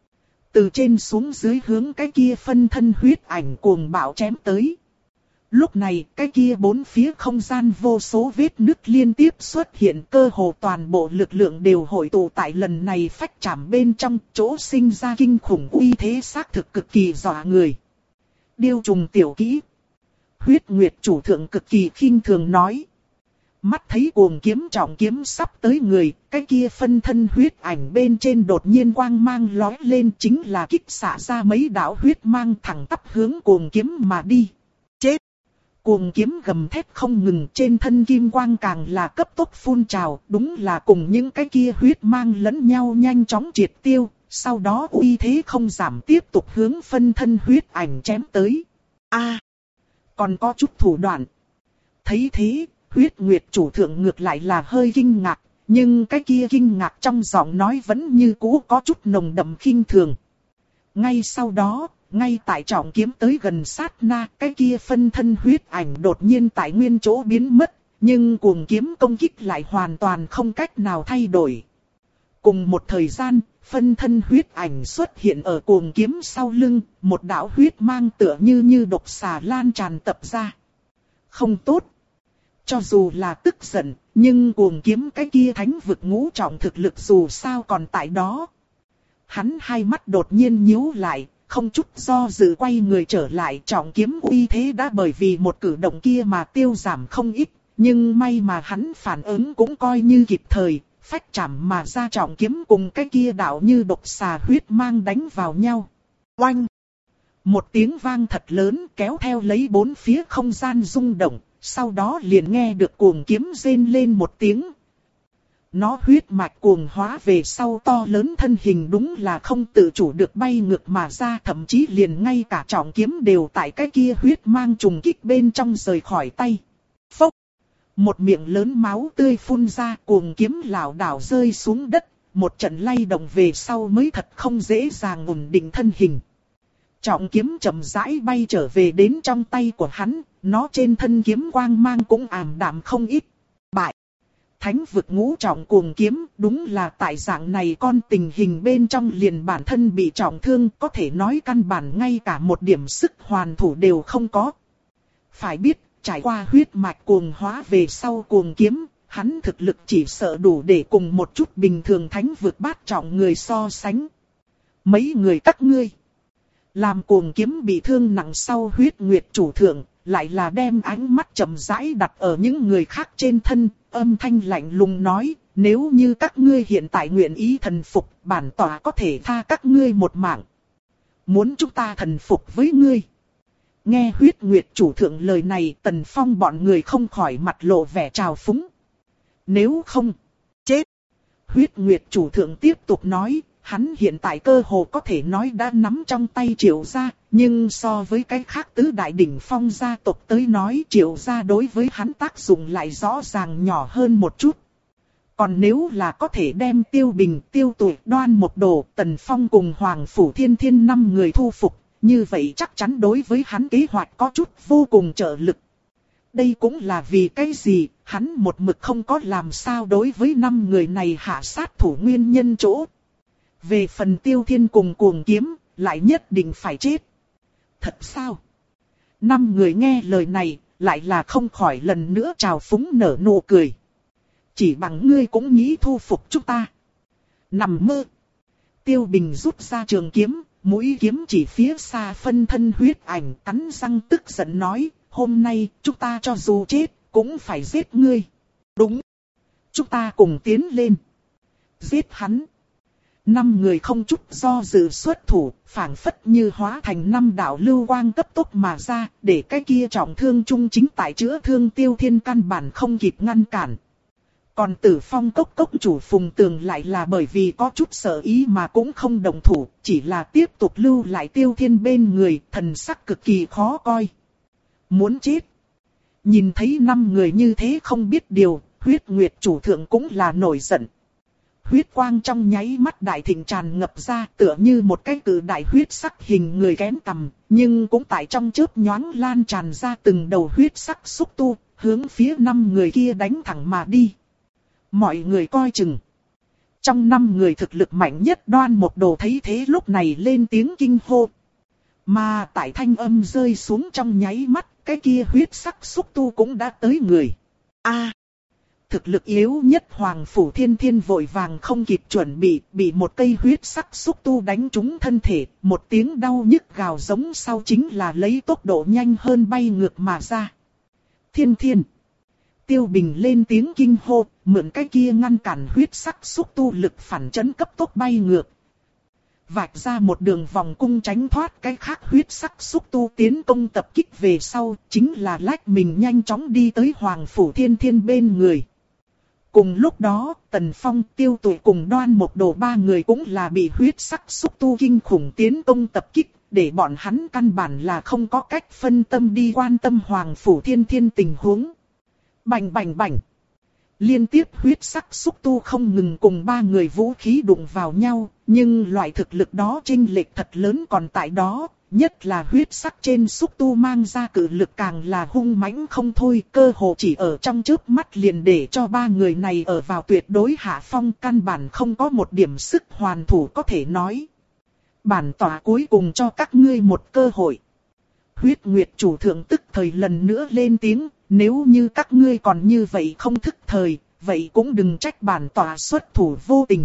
A: Từ trên xuống dưới hướng cái kia phân thân huyết ảnh cuồng bạo chém tới. Lúc này, cái kia bốn phía không gian vô số vết nứt liên tiếp xuất hiện, cơ hồ toàn bộ lực lượng đều hội tụ tại lần này phách chạm bên trong, chỗ sinh ra kinh khủng uy thế xác thực cực kỳ dọa người. Điêu trùng tiểu kỹ. Huyết Nguyệt chủ thượng cực kỳ khinh thường nói. Mắt thấy cuồng kiếm trọng kiếm sắp tới người, cái kia phân thân huyết ảnh bên trên đột nhiên quang mang lói lên, chính là kích xạ ra mấy đạo huyết mang thẳng tắp hướng cuồng kiếm mà đi. Chết! Cuồng kiếm gầm thét không ngừng, trên thân kim quang càng là cấp tốc phun trào, đúng là cùng những cái kia huyết mang lẫn nhau nhanh chóng triệt tiêu, sau đó uy thế không giảm tiếp tục hướng phân thân huyết ảnh chém tới. A, còn có chút thủ đoạn. Thấy thế, huyết nguyệt chủ thượng ngược lại là hơi kinh ngạc, nhưng cái kia kinh ngạc trong giọng nói vẫn như cũ có chút nồng đậm khinh thường. Ngay sau đó, ngay tại trọng kiếm tới gần sát na, cái kia phân thân huyết ảnh đột nhiên tại nguyên chỗ biến mất, nhưng cuồng kiếm công kích lại hoàn toàn không cách nào thay đổi. Cùng một thời gian, phân thân huyết ảnh xuất hiện ở cuồng kiếm sau lưng, một đạo huyết mang tựa như như độc xà lan tràn tập ra. Không tốt. Cho dù là tức giận, nhưng cuồng kiếm cái kia thánh vực ngũ trọng thực lực dù sao còn tại đó. Hắn hai mắt đột nhiên nhíu lại, không chút do dự quay người trở lại, trọng kiếm uy thế đã bởi vì một cử động kia mà tiêu giảm không ít, nhưng may mà hắn phản ứng cũng coi như kịp thời, phách chạm mà ra trọng kiếm cùng cái kia đạo như độc xà huyết mang đánh vào nhau. Oanh! Một tiếng vang thật lớn kéo theo lấy bốn phía không gian rung động, sau đó liền nghe được cuồng kiếm rên lên một tiếng. Nó huyết mạch cuồng hóa về sau to lớn thân hình đúng là không tự chủ được bay ngược mà ra, thậm chí liền ngay cả trọng kiếm đều tại cái kia huyết mang trùng kích bên trong rời khỏi tay. Phốc! Một miệng lớn máu tươi phun ra, cuồng kiếm lảo đảo rơi xuống đất, một trận lay động về sau mới thật không dễ dàng ổn định thân hình. Trọng kiếm chậm rãi bay trở về đến trong tay của hắn, nó trên thân kiếm quang mang cũng ảm đạm không ít. Bại! Thánh vực ngũ trọng cuồng kiếm, đúng là tại dạng này con tình hình bên trong liền bản thân bị trọng thương, có thể nói căn bản ngay cả một điểm sức hoàn thủ đều không có. Phải biết, trải qua huyết mạch cuồng hóa về sau cuồng kiếm, hắn thực lực chỉ sợ đủ để cùng một chút bình thường thánh vực bát trọng người so sánh. Mấy người các ngươi, làm cuồng kiếm bị thương nặng sau huyết nguyệt chủ thượng, lại là đem ánh mắt chậm rãi đặt ở những người khác trên thân, âm thanh lạnh lùng nói, nếu như các ngươi hiện tại nguyện ý thần phục, bản tòa có thể tha các ngươi một mạng. Muốn chúng ta thần phục với ngươi. Nghe huyết nguyệt chủ thượng lời này, Tần Phong bọn người không khỏi mặt lộ vẻ trào phúng. Nếu không, chết. Huyết nguyệt chủ thượng tiếp tục nói, hắn hiện tại cơ hồ có thể nói đã nắm trong tay Triệu gia, nhưng so với cái khác tứ đại đỉnh phong gia tộc tới nói, Triệu gia đối với hắn tác dụng lại rõ ràng nhỏ hơn một chút. Còn nếu là có thể đem Tiêu Bình, Tiêu Tuổi, Đoan Mộc Đồ, Tần Phong cùng Hoàng Phủ Thiên Thiên năm người thu phục, như vậy chắc chắn đối với hắn kế hoạch có chút vô cùng trợ lực. Đây cũng là vì cái gì, hắn một mực không có làm sao đối với năm người này hạ sát thủ nguyên nhân chỗ. Về phần Tiêu Thiên cùng cuồng kiếm, lại nhất định phải chết. Thật sao? Năm người nghe lời này, lại là không khỏi lần nữa trào phúng nở nụ cười. Chỉ bằng ngươi cũng nghĩ thu phục chúng ta. Nằm mơ. Tiêu Bình rút ra trường kiếm, mũi kiếm chỉ phía xa phân thân huyết ảnh, cắn răng tức giận nói, hôm nay chúng ta cho dù chết, cũng phải giết ngươi. Đúng. Chúng ta cùng tiến lên. Giết hắn. Năm người không chút do dự xuất thủ, phảng phất như hóa thành năm đạo lưu quang cấp tốc mà ra, để cái kia trọng thương trung chính tại chữa thương Tiêu Thiên căn bản không kịp ngăn cản. Còn Tử Phong cốc cốc chủ Phùng Tường lại là bởi vì có chút sợ ý mà cũng không đồng thủ, chỉ là tiếp tục lưu lại Tiêu Thiên bên người, thần sắc cực kỳ khó coi. Muốn chết. Nhìn thấy năm người như thế không biết điều, Huyết Nguyệt chủ thượng cũng là nổi giận. Huyết quang trong nháy mắt đại thịnh tràn ngập ra, tựa như một cái cự đại huyết sắc hình người kén tầm, nhưng cũng tại trong chớp nhoáng lan tràn ra từng đầu huyết sắc xúc tu, hướng phía năm người kia đánh thẳng mà đi. Mọi người coi chừng. Trong năm người thực lực mạnh nhất Đoan Mộc Đồ thấy thế lúc này lên tiếng kinh hô. Mà tại thanh âm rơi xuống trong nháy mắt, cái kia huyết sắc xúc tu cũng đã tới người. A, thực lực yếu nhất Hoàng Phủ Thiên Thiên vội vàng không kịp chuẩn bị, bị một cây huyết sắc xúc tu đánh trúng thân thể, một tiếng đau nhức gào giống sau chính là lấy tốc độ nhanh hơn bay ngược mà ra. Thiên Thiên. Tiêu Bình lên tiếng kinh hô, mượn cái kia ngăn cản huyết sắc xúc tu lực phản chấn cấp tốc bay ngược. Vạch ra một đường vòng cung tránh thoát cái khác huyết sắc xúc tu tiến công tập kích về sau, chính là lách mình nhanh chóng đi tới Hoàng Phủ Thiên Thiên bên người. Cùng lúc đó, Tần Phong, Tiêu Tụy cùng Đoan Mộc Đồ ba người cũng là bị huyết sắc xúc tu kinh khủng tiến công tập kích, để bọn hắn căn bản là không có cách phân tâm đi quan tâm Hoàng Phủ Thiên Thiên tình huống. Bành bành bành. Liên tiếp huyết sắc xúc tu không ngừng cùng ba người vũ khí đụng vào nhau, nhưng loại thực lực đó chênh lệch thật lớn còn tại đó, nhất là huyết sắc trên xúc tu mang ra cự lực càng là hung mãnh không thôi, cơ hồ chỉ ở trong chớp mắt liền để cho ba người này ở vào tuyệt đối hạ phong, căn bản không có một điểm sức hoàn thủ có thể nói. Bản tỏa cuối cùng cho các ngươi một cơ hội. Huyết Nguyệt chủ thượng tức thời lần nữa lên tiếng. Nếu như các ngươi còn như vậy không thức thời, vậy cũng đừng trách bản tỏa xuất thủ vô tình.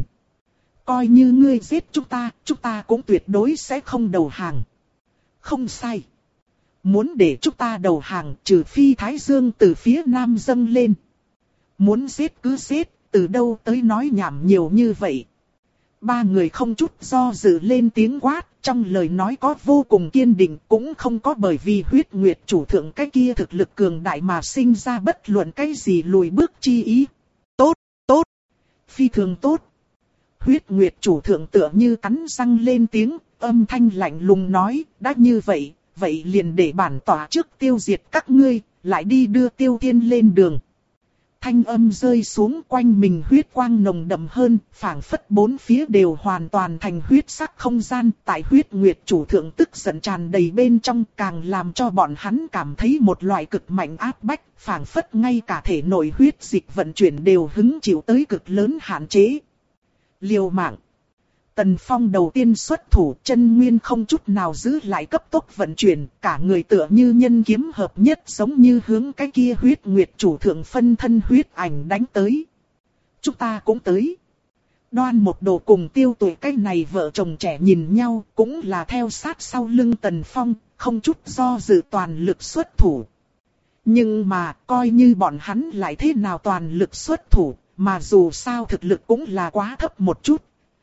A: Coi như ngươi giết chúng ta, chúng ta cũng tuyệt đối sẽ không đầu hàng. Không sai. Muốn để chúng ta đầu hàng, trừ phi Thái Dương từ phía nam dâng lên. Muốn giết cứ giết, từ đâu tới nói nhảm nhiều như vậy. Ba người không chút do dự lên tiếng quát, trong lời nói có vô cùng kiên định, cũng không có bởi vì Huyết Nguyệt chủ thượng cái kia thực lực cường đại mà sinh ra bất luận cái gì lùi bước chi ý. Tốt, tốt, phi thường tốt. Huyết Nguyệt chủ thượng tựa như cắn răng lên tiếng, âm thanh lạnh lùng nói, đã như vậy, vậy liền để bản tỏa trước tiêu diệt các ngươi, lại đi đưa Tiêu Thiên lên đường. Thanh âm rơi xuống quanh mình huyết quang nồng đậm hơn, phảng phất bốn phía đều hoàn toàn thành huyết sắc không gian. Tại Huyết Nguyệt chủ thượng tức giận tràn đầy bên trong càng làm cho bọn hắn cảm thấy một loại cực mạnh áp bách, phảng phất ngay cả thể nội huyết dịch vận chuyển đều hứng chịu tới cực lớn hạn chế. Liều mạng. Tần Phong đầu tiên xuất thủ, chân nguyên không chút nào giữ lại cấp tốc vận chuyển, cả người tựa như nhân kiếm hợp nhất giống như hướng cái kia Huyết Nguyệt chủ thượng phân thân huyết ảnh đánh tới. Chúng ta cũng tới. Đoan Mộc Đồ cùng Tiêu Tụy cái này vợ chồng trẻ nhìn nhau, cũng là theo sát sau lưng Tần Phong, không chút do dự toàn lực xuất thủ. Nhưng mà, coi như bọn hắn lại thế nào toàn lực xuất thủ, mà dù sao thực lực cũng là quá thấp một chút.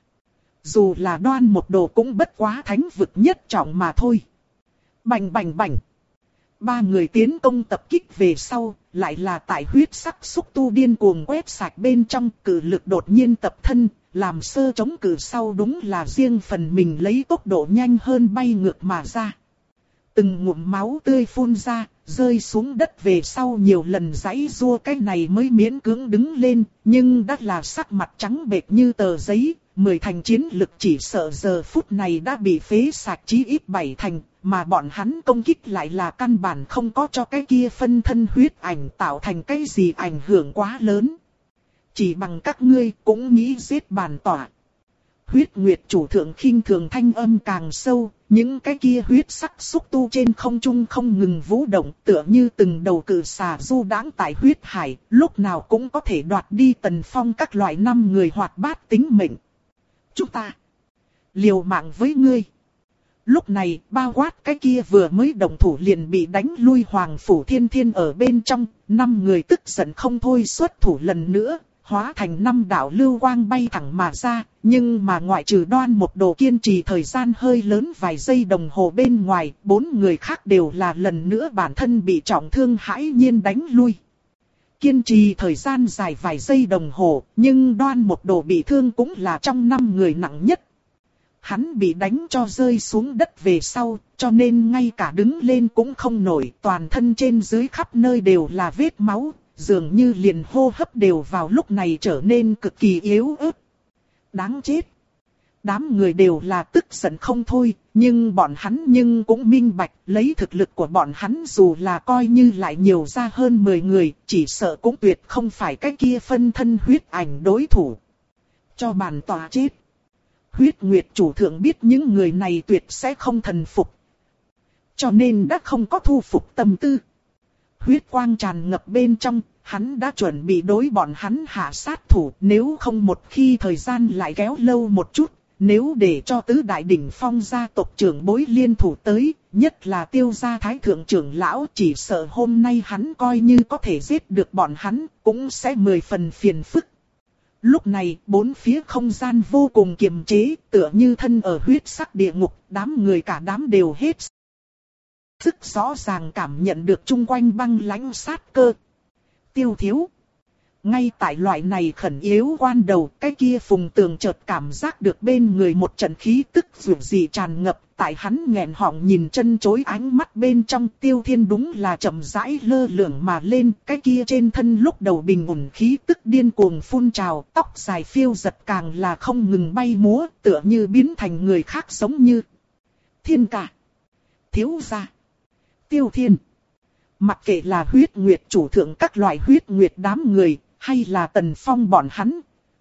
A: Dù là Đoan Mộc Đồ cũng bất quá thánh vực nhất trọng mà thôi. Bành bành bành. Ba người tiến công tập kích về sau, lại là tại huyết sắc xúc tu điên cuồng quét sạch bên trong, cử lực đột nhiên tập thân, làm sơ chống cử sau đúng là riêng phần mình lấy tốc độ nhanh hơn bay ngược mà ra. Từng ngụm máu tươi phun ra, rơi xuống đất về sau nhiều lần giãy giụa cái này mới miễn cưỡng đứng lên, nhưng đã là sắc mặt trắng bệch như tờ giấy. Mười thành chiến lực chỉ sợ giờ phút này đã bị phế sạch chí ít bảy thành, mà bọn hắn công kích lại là căn bản không có cho cái kia phân thân huyết ảnh tạo thành cái gì ảnh hưởng quá lớn. Chỉ bằng các ngươi cũng nghĩ giết bản tỏa. Huyết Nguyệt chủ thượng khinh thường thanh âm càng sâu, những cái kia huyết sắc xúc tu trên không trung không ngừng vũ động, tựa như từng đầu cự xà du đãng tại huyết hải, lúc nào cũng có thể đoạt đi Tần Phong các loại năm người hoạt bát tính mệnh. Chúng ta liều mạng với ngươi. Lúc này, bao quát cái kia vừa mới động thủ liền bị đánh lui Hoàng Phủ Thiên Thiên ở bên trong, năm người tức giận không thôi xuất thủ lần nữa, hóa thành năm đạo lưu quang bay thẳng mà ra, nhưng mà ngoại trừ Đoan Mục Đồ kiên trì thời gian hơi lớn vài giây đồng hồ bên ngoài, bốn người khác đều là lần nữa bản thân bị trọng thương hãi nhiên đánh lui. Kiên trì thời gian dài vài giây đồng hồ, nhưng Đoan Mục Đồ bị thương cũng là trong năm người nặng nhất. Hắn bị đánh cho rơi xuống đất về sau, cho nên ngay cả đứng lên cũng không nổi, toàn thân trên dưới khắp nơi đều là vết máu, dường như liền hô hấp đều vào lúc này trở nên cực kỳ yếu ớt. Đáng chết! Đám người đều là tức giận không thôi, nhưng bọn hắn nhưng cũng minh bạch, lấy thực lực của bọn hắn dù là coi như lại nhiều ra hơn mười người, chỉ sợ cũng tuyệt không phải cái kia phân thân huyết ảnh đối thủ. Cho bản tòa chết! Huyết Nguyệt chủ thượng biết những người này tuyệt sẽ không thần phục, cho nên đã không có thu phục tâm tư. Huyết quang tràn ngập bên trong, hắn đã chuẩn bị đối bọn hắn hạ sát thủ, nếu không một khi thời gian lại kéo lâu một chút, nếu để cho tứ đại đỉnh phong gia tộc trưởng bối liên thủ tới, nhất là Tiêu gia thái thượng trưởng lão, chỉ sợ hôm nay hắn coi như có thể giết được bọn hắn, cũng sẽ mười phần phiền phức. Lúc này, bốn phía không gian vô cùng kiềm chế, tựa như thân ở huyết sắc địa ngục, đám người cả đám đều hết sức rõ ràng cảm nhận được chung quanh băng lãnh sát cơ. Tiêu thiếu. Ngay tại loại này khẩn yếu quan đầu, cái kia Phùng Tường chợt cảm giác được bên người một trận khí tức dữ dị tràn ngập, tại hắn nghẹn họng nhìn chân chối ánh mắt bên trong. Tiêu Thiên đúng là chậm rãi lơ lửng mà lên, cái kia trên thân lúc đầu bình ổn khí tức điên cuồng phun trào, tóc dài phiêu giật càng là không ngừng bay múa, tựa như biến thành người khác giống như Thiên Ca, Thiếu Gia, Tiêu Thiên. Mặc kệ là huyết nguyệt chủ thượng các loại huyết nguyệt đám người, hay là Tần Phong bọn hắn,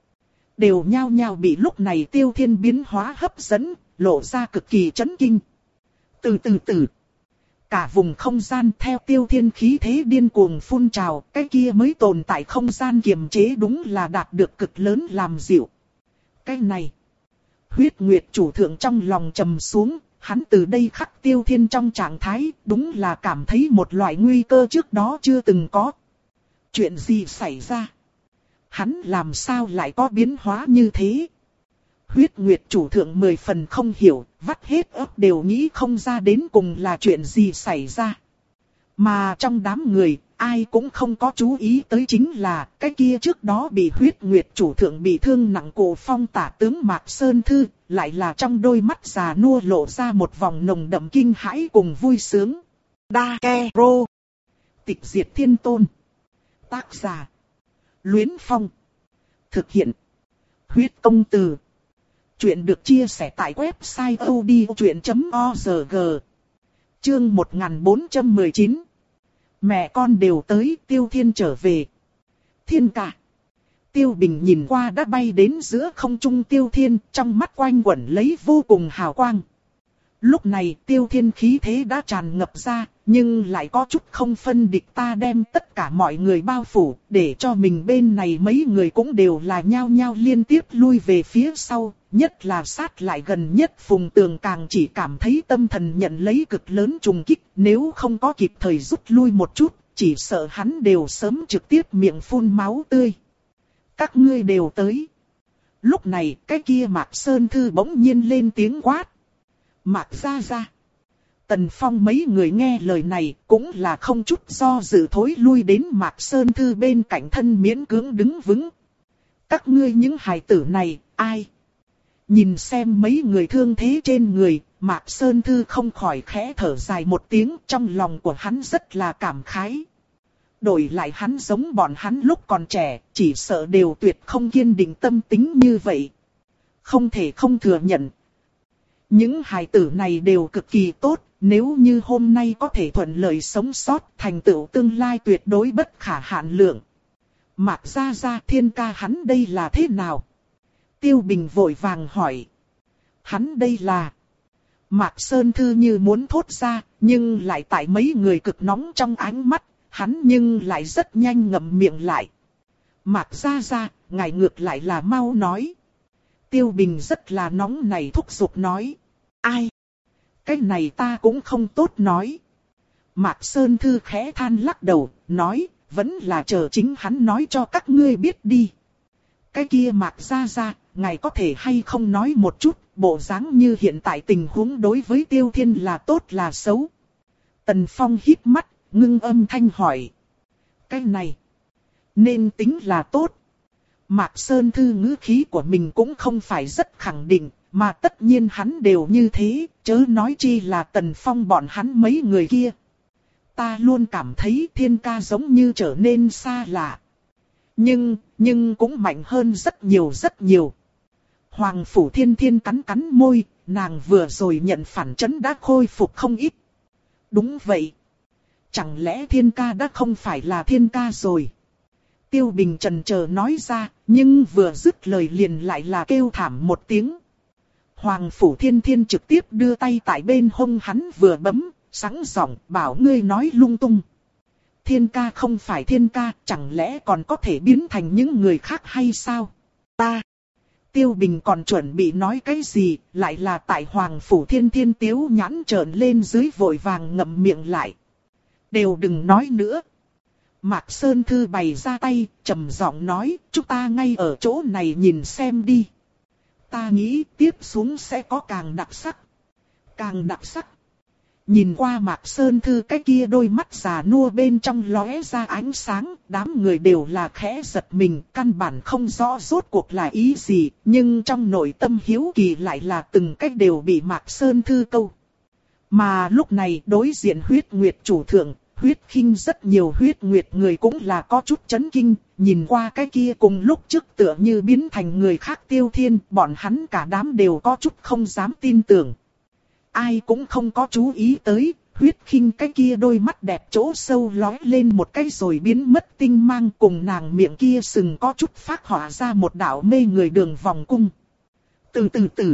A: đều nhao nhao bị lúc này Tiêu Thiên biến hóa hấp dẫn, lộ ra cực kỳ chấn kinh. Từ từ từ, cả vùng không gian theo Tiêu Thiên khí thế điên cuồng phun trào, cái kia mới tồn tại không gian kiềm chế đúng là đạt được cực lớn làm dịu. Cái này, huyết nguyệt chủ thượng trong lòng trầm xuống. Hắn từ đây khắc Tiêu Thiên trong trạng thái, đúng là cảm thấy một loại nguy cơ trước đó chưa từng có. Chuyện gì xảy ra? Hắn làm sao lại có biến hóa như thế? Huyết Nguyệt chủ thượng mười phần không hiểu, vắt hết óc đều nghĩ không ra đến cùng là chuyện gì xảy ra. Mà trong đám người, ai cũng không có chú ý tới chính là, cái kia trước đó bị Huyết Nguyệt chủ thượng bị thương nặng cổ phong tả tướng Mạc Sơn Thư, lại là trong đôi mắt già nua lộ ra một vòng nồng đậm kinh hãi cùng vui sướng. Đa Ke Rô. Tịch diệt thiên tôn. Tác giả. Luyến Phong. Thực hiện. Huyết công từ. Chuyện được chia sẻ tại website odchuyện chấm org. Chương một nghìn bốn trăm mười chín. Mẹ con đều tới, Tiêu Thiên trở về. Thiên Ca. Tiêu Bình nhìn qua đã bay đến giữa không trung Tiêu Thiên, trong mắt quanh quẩn lấy vô cùng hào quang. Lúc này Tiêu Thiên khí thế đã tràn ngập ra, nhưng lại có chút không phân địch, ta đem tất cả mọi người bao phủ, để cho mình bên này mấy người cũng đều là nhao nhao liên tiếp lui về phía sau, nhất là sát lại gần nhất Phùng Tường càng chỉ cảm thấy tâm thần nhận lấy cực lớn trùng kích, nếu không có kịp thời rút lui một chút, chỉ sợ hắn đều sớm trực tiếp miệng phun máu tươi. Các ngươi đều tới. Lúc này cái kia Mạc Sơn Thư bỗng nhiên lên tiếng quát. Mạc gia gia. Tần Phong mấy người nghe lời này cũng là không chút do dự thối lui đến Mạc Sơn Thư bên cạnh thân miễn cưỡng đứng vững. Các ngươi những hài tử này, ai? Nhìn xem mấy người thương thế trên người, Mạc Sơn Thư không khỏi khẽ thở dài một tiếng, trong lòng của hắn rất là cảm khái. Đổi lại hắn giống bọn hắn lúc còn trẻ, chỉ sợ đều tuyệt không kiên định tâm tính như vậy. Không thể không thừa nhận. Những hài tử này đều cực kỳ tốt, nếu như hôm nay có thể thuận lợi sống sót, thành tựu tương lai tuyệt đối bất khả hạn lượng. Mạc gia gia, Thiên Ca hắn đây là thế nào? Tiêu Bình vội vàng hỏi. Hắn đây là... Mạc Sơn Thư như muốn thốt ra, nhưng lại tại mấy người cực nóng trong ánh mắt, hắn nhưng lại rất nhanh ngậm miệng lại. Mạc gia gia, ngài ngược lại là mau nói. Tiêu Bình rất là nóng này thúc giục nói. Ai? Cái này ta cũng không tốt nói. Mạc Sơn Thư khẽ than lắc đầu, nói, vẫn là chờ chính hắn nói cho các ngươi biết đi. Cái kia Mạc Gia Gia, ngài có thể hay không nói một chút, bộ dáng như hiện tại tình huống đối với Tiêu Thiên là tốt là xấu. Tần Phong híp mắt, ngưng âm thanh hỏi. Cái này, nên tính là tốt. Mạc Sơn Thư ngữ khí của mình cũng không phải rất khẳng định, mà tất nhiên hắn đều như thế, chớ nói chi là Tần Phong bọn hắn mấy người kia. Ta luôn cảm thấy Thiên ca giống như trở nên xa lạ. Nhưng, nhưng cũng mạnh hơn rất nhiều rất nhiều. Hoàng Phủ Thiên Thiên cắn cắn môi, nàng vừa rồi nhận phản chấn đã khôi phục không ít. Đúng vậy. Chẳng lẽ Thiên ca đã không phải là Thiên ca rồi? Tiêu Bình chần chờ nói ra, nhưng vừa dứt lời liền lại là kêu thảm một tiếng. Hoàng Phủ Thiên Thiên trực tiếp đưa tay tại bên hông hắn vừa bấm, sẵn giọng bảo ngươi nói lung tung. Thiên ca không phải Thiên ca, chẳng lẽ còn có thể biến thành những người khác hay sao? Ta! Tiêu Bình còn chuẩn bị nói cái gì, lại là tại Hoàng Phủ Thiên Thiên tiếu nhãn trợn lên dưới vội vàng ngậm miệng lại. Đều đừng nói nữa. Mạc Sơn Thư bày ra tay, trầm giọng nói, chúng ta ngay ở chỗ này nhìn xem đi. Ta nghĩ tiếp xuống sẽ có càng đặc sắc. Càng đặc sắc. Nhìn qua Mạc Sơn Thư cái kia đôi mắt già nua bên trong lóe ra ánh sáng, đám người đều là khẽ giật mình, căn bản không rõ rốt cuộc là ý gì, nhưng trong nội tâm hiếu kỳ lại là từng cách đều bị Mạc Sơn Thư câu. Mà lúc này đối diện huyết nguyệt chủ thượng, huyết khinh rất nhiều huyết nguyệt người cũng là có chút chấn kinh, nhìn qua cái kia cùng lúc trước tựa như biến thành người khác Tiêu Thiên, bọn hắn cả đám đều có chút không dám tin tưởng. Ai cũng không có chú ý tới, huyết khinh cái kia đôi mắt đẹp chỗ sâu lóe lên một cái rồi biến mất tinh mang cùng nàng miệng kia sừng có chút phát họa ra một đạo mê người đường vòng cung. Từ từ từ.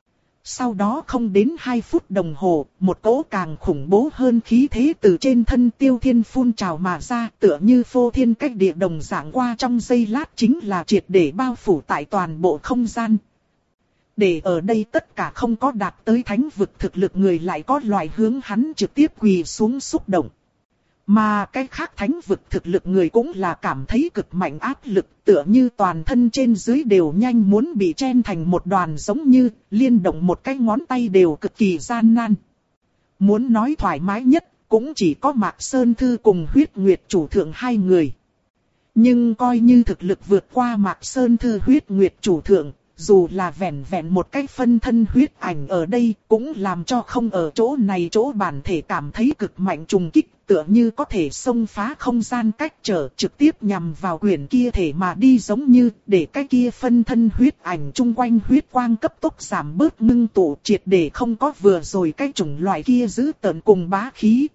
A: Sau đó không đến hai phút đồng hồ, một cỗ càng khủng bố hơn khí thế từ trên thân Tiêu Thiên phun trào mà ra, tựa như phô thiên cách địa đồng dạng qua trong giây lát chính là triệt để bao phủ tại toàn bộ không gian. Để ở đây tất cả không có đạt tới thánh vực thực lực người lại có loại hướng hắn trực tiếp quỳ xuống xúc động. Mà cái khác thánh vực thực lực người cũng là cảm thấy cực mạnh áp lực, tựa như toàn thân trên dưới đều nhanh muốn bị chen thành một đoàn, giống như liên động một cái ngón tay đều cực kỳ gian nan. Muốn nói thoải mái nhất cũng chỉ có Mạc Sơn Thư cùng huyết nguyệt chủ thượng hai người. Nhưng coi như thực lực vượt qua Mạc Sơn Thư huyết nguyệt chủ thượng, dù là vẹn vẹn một cái phân thân huyết ảnh ở đây cũng làm cho không ở chỗ này chỗ bản thể cảm thấy cực mạnh trùng kích, tựa như có thể xông phá không gian cách trở trực tiếp nhằm vào quyển kia thể mà đi, giống như để cái kia phân thân huyết ảnh chung quanh huyết quang cấp tốc giảm bớt ngưng tụ, triệt để không có vừa rồi cái chủng loại kia giữ tợn cùng bá khí.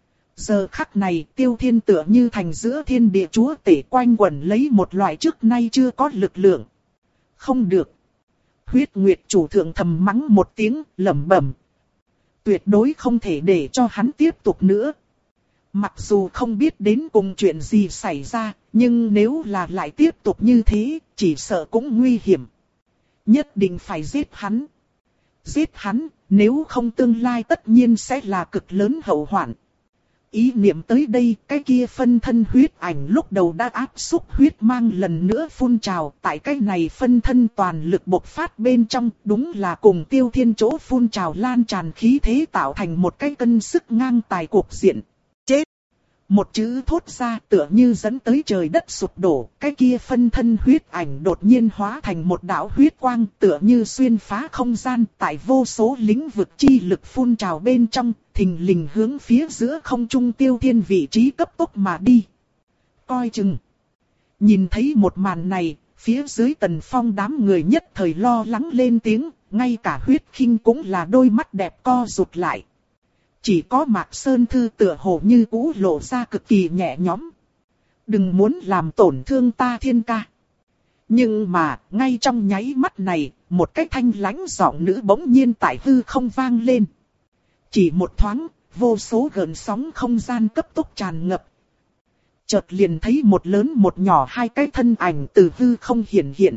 A: Giờ khắc này Tiêu Thiên tựa như thành giữa thiên địa chúa tể quanh quẩn lấy một loại trước nay chưa có lực lượng. Không được. Huyết nguyệt chủ thượng thầm mắng một tiếng, lẩm bẩm. Tuyệt đối không thể để cho hắn tiếp tục nữa. Mặc dù không biết đến cùng chuyện gì xảy ra, nhưng nếu là lại tiếp tục như thế, chỉ sợ cũng nguy hiểm. Nhất định phải giết hắn. Giết hắn, nếu không tương lai tất nhiên sẽ là cực lớn hậu hoạn. Ý niệm tới đây, cái kia phân thân huyết ảnh lúc đầu đã áp xúc huyết mang lần nữa phun trào. Tại cái này phân thân toàn lực bộc phát bên trong, đúng là cùng Tiêu Thiên chỗ phun trào lan tràn khí thế tạo thành một cái cân sức ngang tài cuộc diện. Chết! Một chữ thốt ra tựa như dẫn tới trời đất sụp đổ, cái kia phân thân huyết ảnh đột nhiên hóa thành một đạo huyết quang, tựa như xuyên phá không gian, tại vô số lĩnh vực chi lực phun trào bên trong, thình lình hướng phía giữa không trung Tiêu Thiên vị trí cấp tốc mà đi. Coi chừng! Nhìn thấy một màn này, phía dưới Tần Phong đám người nhất thời lo lắng lên tiếng, ngay cả huyết khinh cũng là đôi mắt đẹp co rụt lại. Chỉ có Mạc Sơn Thư tựa hồ như cũ lộ ra cực kỳ nhẹ nhõm. Đừng muốn làm tổn thương ta Thiên ca. Nhưng mà, ngay trong nháy mắt này, một cái thanh lãnh giọng nữ bỗng nhiên tại hư không vang lên. Chỉ một thoáng, vô số gợn sóng không gian cấp tốc tràn ngập. Chợt liền thấy một lớn một nhỏ hai cái thân ảnh từ hư không hiển hiện.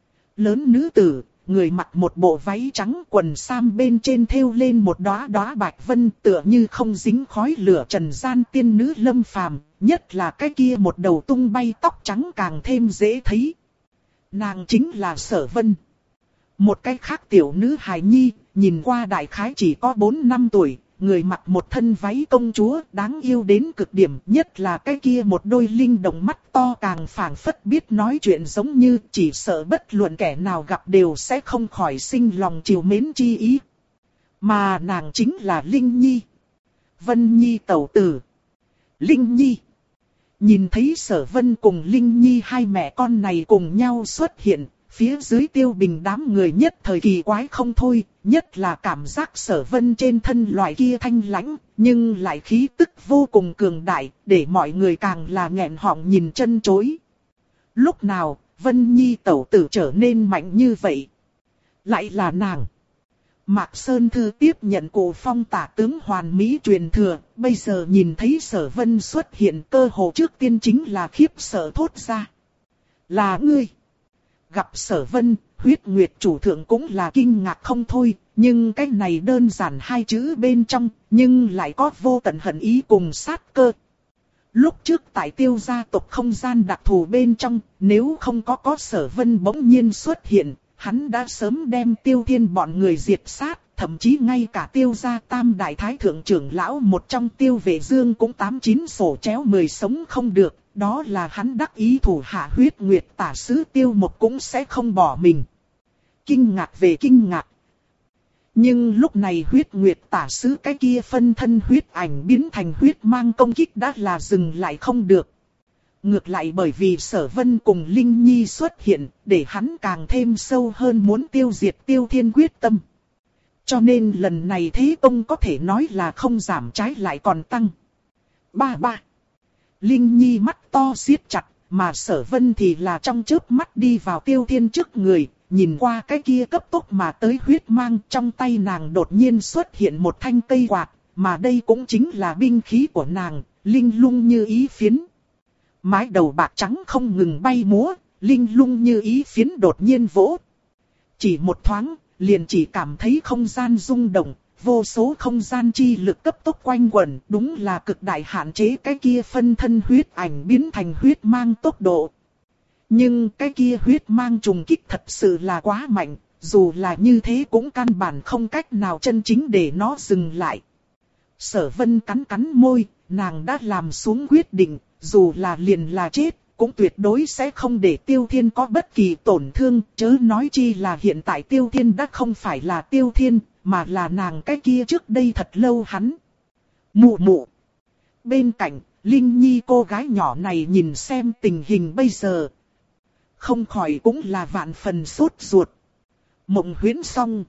A: Lớn nữ tử, người mặc một bộ váy trắng, quần sam bên trên thêu lên một đóa đóa bạch vân, tựa như không dính khói lửa trần gian tiên nữ lâm phàm, nhất là cái kia một đầu tung bay tóc trắng càng thêm dễ thấy. Nàng chính là Sở Vân. Một cái khác tiểu nữ hài nhi, nhìn qua đại khái chỉ có bốn năm tuổi, người mặc một thân váy công chúa đáng yêu đến cực điểm, nhất là cái kia một đôi linh động mắt to càng phảng phất biết nói chuyện, giống như chỉ sợ bất luận kẻ nào gặp đều sẽ không khỏi sinh lòng trìu mến chi ý. Mà nàng chính là Linh Nhi. Vân Nhi tẩu tử. Linh Nhi. Nhìn thấy Sở Vân cùng Linh Nhi hai mẹ con này cùng nhau xuất hiện, phía dưới Tiêu Bình đám người nhất thời kỳ quái không thôi, nhất là cảm giác Sở Vân trên thân loại kia thanh lãnh, nhưng lại khí tức vô cùng cường đại, để mọi người càng là nghẹn họng nhìn chân chối. Lúc nào, Vân Nhi tẩu tử trở nên mạnh như vậy? Lại là nàng. Mạc Sơn Thư tiếp nhận Cổ Phong tả tướng hoàn mỹ truyền thừa, bây giờ nhìn thấy Sở Vân xuất hiện, cơ hồ trước tiên chính là khiếp sợ thốt ra. Là ngươi. Gặp Sở Vân, Huyết Nguyệt chủ thượng cũng là kinh ngạc không thôi, nhưng cái này đơn giản hai chữ bên trong, nhưng lại có vô tận hận ý cùng sát cơ. Lúc trước tại Tiêu gia tộc không gian đặc thù bên trong, nếu không có có Sở Vân bỗng nhiên xuất hiện, hắn đã sớm đem Tiêu Thiên bọn người diệt sát, thậm chí ngay cả Tiêu gia tam đại thái thượng trưởng lão một trong Tiêu Vệ Dương cũng tám chín sổ chéo mười sống không được, đó là hắn đắc ý thủ hạ Huyết Nguyệt tả sứ Tiêu Một cũng sẽ không bỏ mình. Kinh ngạc về kinh ngạc. Nhưng lúc này Huyết Nguyệt tả sứ cái kia phân thân huyết ảnh biến thành huyết mang công kích đã là dừng lại không được. Ngược lại bởi vì Sở Vân cùng Linh Nhi xuất hiện, để hắn càng thêm sâu hơn muốn tiêu diệt Tiêu Thiên quyết tâm. Cho nên lần này thế công có thể nói là không giảm trái lại còn tăng. Ba ba. Linh Nhi mắt to siết chặt, mà Sở Vân thì là trong chớp mắt đi vào Tiêu Thiên trước người, nhìn qua cái kia cấp tốc mà tới huyết mang, trong tay nàng đột nhiên xuất hiện một thanh cây quạt, mà đây cũng chính là binh khí của nàng, linh lung như ý phiến. Mái đầu bạc trắng không ngừng bay múa, linh lung như ý phiến đột nhiên vỗ. Chỉ một thoáng, liền chỉ cảm thấy không gian rung động, vô số không gian chi lực cấp tốc quanh quẩn, đúng là cực đại hạn chế cái kia phân thân huyết ảnh biến thành huyết mang tốc độ. Nhưng cái kia huyết mang trùng kích thật sự là quá mạnh, dù là như thế cũng căn bản không cách nào chân chính để nó dừng lại. Sở Vân cắn cắn môi, nàng đã làm xuống quyết định, dù là liền là chết, cũng tuyệt đối sẽ không để Tiêu Thiên có bất kỳ tổn thương, chớ nói chi là hiện tại Tiêu Thiên đã không phải là Tiêu Thiên, mà là nàng cái kia trước đây thật lâu hắn. Mụ mụ. Bên cạnh, Linh Nhi cô gái nhỏ này nhìn xem tình hình bây giờ, không khỏi cũng là vạn phần sốt ruột. Mộng huyễn xong.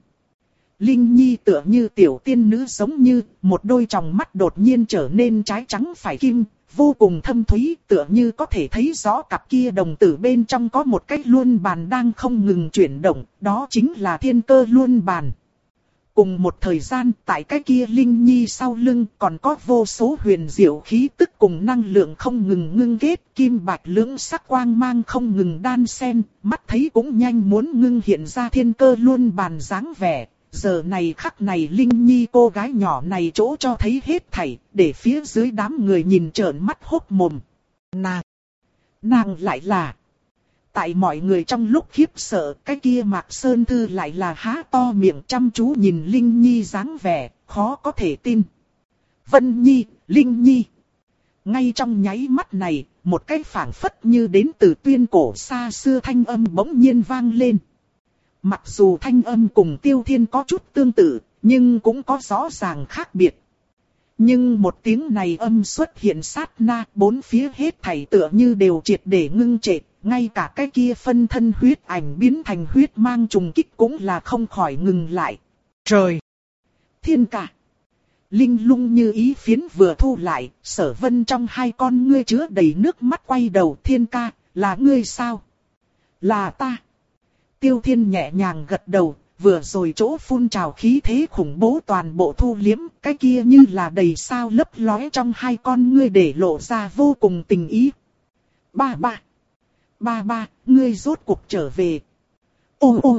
A: Linh Nhi tựa như tiểu tiên nữ giống như, một đôi tròng mắt đột nhiên trở nên trái trắng phải kim, vô cùng thâm thúy, tựa như có thể thấy rõ cặp kia đồng tử bên trong có một cái luân bàn đang không ngừng chuyển động, đó chính là thiên cơ luân bàn. Cùng một thời gian, tại cái kia Linh Nhi sau lưng còn có vô số huyền diệu khí tức cùng năng lượng không ngừng ngưng kết, kim bạch lưỡng sắc quang mang không ngừng đan xen, mắt thấy cũng nhanh muốn ngưng hiện ra thiên cơ luân bàn dáng vẻ. Giờ này khắc này Linh Nhi cô gái nhỏ này chỗ cho thấy hết thảy, để phía dưới đám người nhìn trợn mắt hốt mồm. Nàng! Nàng lại là... Tại mọi người trong lúc khiếp sợ, cái kia Mạc Sơn Thư lại là há to miệng chăm chú nhìn Linh Nhi dáng vẻ, khó có thể tin. Vân Nhi, Linh Nhi. Ngay trong nháy mắt này, một cái phảng phất như đến từ tuyên cổ xa xưa thanh âm bỗng nhiên vang lên. Mặc dù thanh âm cùng Tiêu Thiên có chút tương tự, nhưng cũng có rõ ràng khác biệt. Nhưng một tiếng này âm xuất hiện sát na, bốn phía hết thảy tựa như đều triệt để ngưng trệ, ngay cả cái kia phân thân huyết ảnh biến thành huyết mang trùng kích cũng là không khỏi ngừng lại. Trời! Thiên ca! Linh lung như ý phiến vừa thu lại, Sở Vân trong hai con ngươi chứa đầy nước mắt quay đầu. Thiên ca, là ngươi sao? Là ta! Tiêu Thiên nhẹ nhàng gật đầu, vừa rồi chỗ phun trào khí thế khủng bố toàn bộ thu liếm, cái kia như là đầy sao lấp lóe trong hai con ngươi để lộ ra vô cùng tình ý. Ba ba! Ba ba, ngươi rốt cuộc trở về. Ô ô!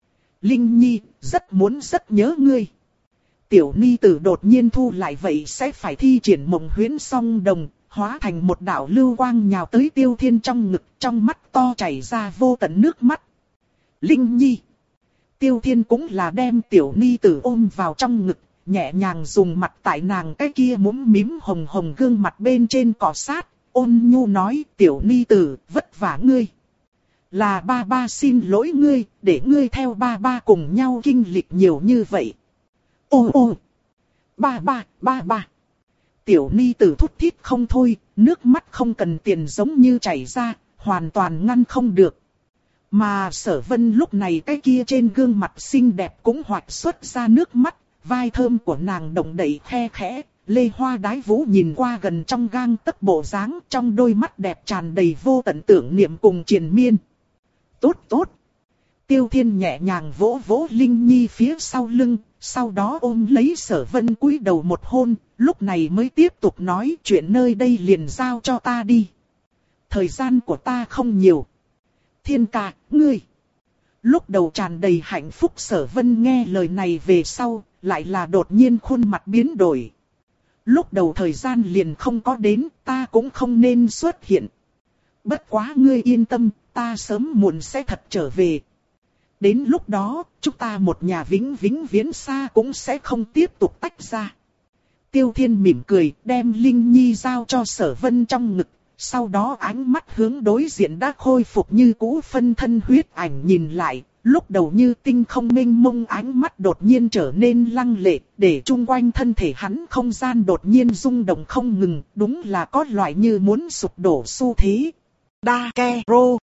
A: Linh Nhi, rất muốn rất nhớ ngươi. Tiểu Ni tử đột nhiên thu lại vậy sẽ phải thi triển mộng huyễn song đồng, hóa thành một đạo lưu quang nhào tới Tiêu Thiên trong ngực, trong mắt to chảy ra vô tận nước mắt. Linh Nhi. Tiêu Thiên cũng là đem tiểu ni tử ôm vào trong ngực, nhẹ nhàng dùng mặt tại nàng cái kia mũm mím hồng hồng gương mặt bên trên cọ sát, ôn nhu nói tiểu ni tử, vất vả ngươi. Là ba ba xin lỗi ngươi, để ngươi theo ba ba cùng nhau kinh lịch nhiều như vậy. Ô ô, ba ba, ba ba. Tiểu ni tử thút thít không thôi, nước mắt không cần tiền giống như chảy ra, hoàn toàn ngăn không được. Mà Sở Vân lúc này cái kia trên gương mặt xinh đẹp cũng hoạch xuất ra nước mắt, vai thơm của nàng động đậy khe khẽ, Lê Hoa Đái Vũ nhìn qua gần trong gang tấc bộ dáng, trong đôi mắt đẹp tràn đầy vô tận tưởng niệm cùng triền miên. Tốt tốt. Tiêu Thiên nhẹ nhàng vỗ vỗ Linh Nhi phía sau lưng, sau đó ôm lấy Sở Vân cúi đầu một hôn, lúc này mới tiếp tục nói chuyện nơi đây liền giao cho ta đi. Thời gian của ta không nhiều. Thiên ca, ngươi. Lúc đầu tràn đầy hạnh phúc Sở Vân nghe lời này về sau, lại là đột nhiên khuôn mặt biến đổi. Lúc đầu thời gian liền không có đến, ta cũng không nên xuất hiện. Bất quá ngươi yên tâm, ta sớm muộn sẽ thật trở về. Đến lúc đó, chúng ta một nhà vĩnh vĩnh viễn xa cũng sẽ không tiếp tục tách ra. Tiêu Thiên mỉm cười, đem Linh Nhi giao cho Sở Vân trong ngực. Sau đó ánh mắt hướng đối diện đã khôi phục như cũ phân thân huyết ảnh nhìn lại, lúc đầu như tinh không mênh mông ánh mắt đột nhiên trở nên lăng lệ, để chung quanh thân thể hắn không gian đột nhiên rung động không ngừng, đúng là có loại như muốn sụp đổ xu thế. Đa ke rô.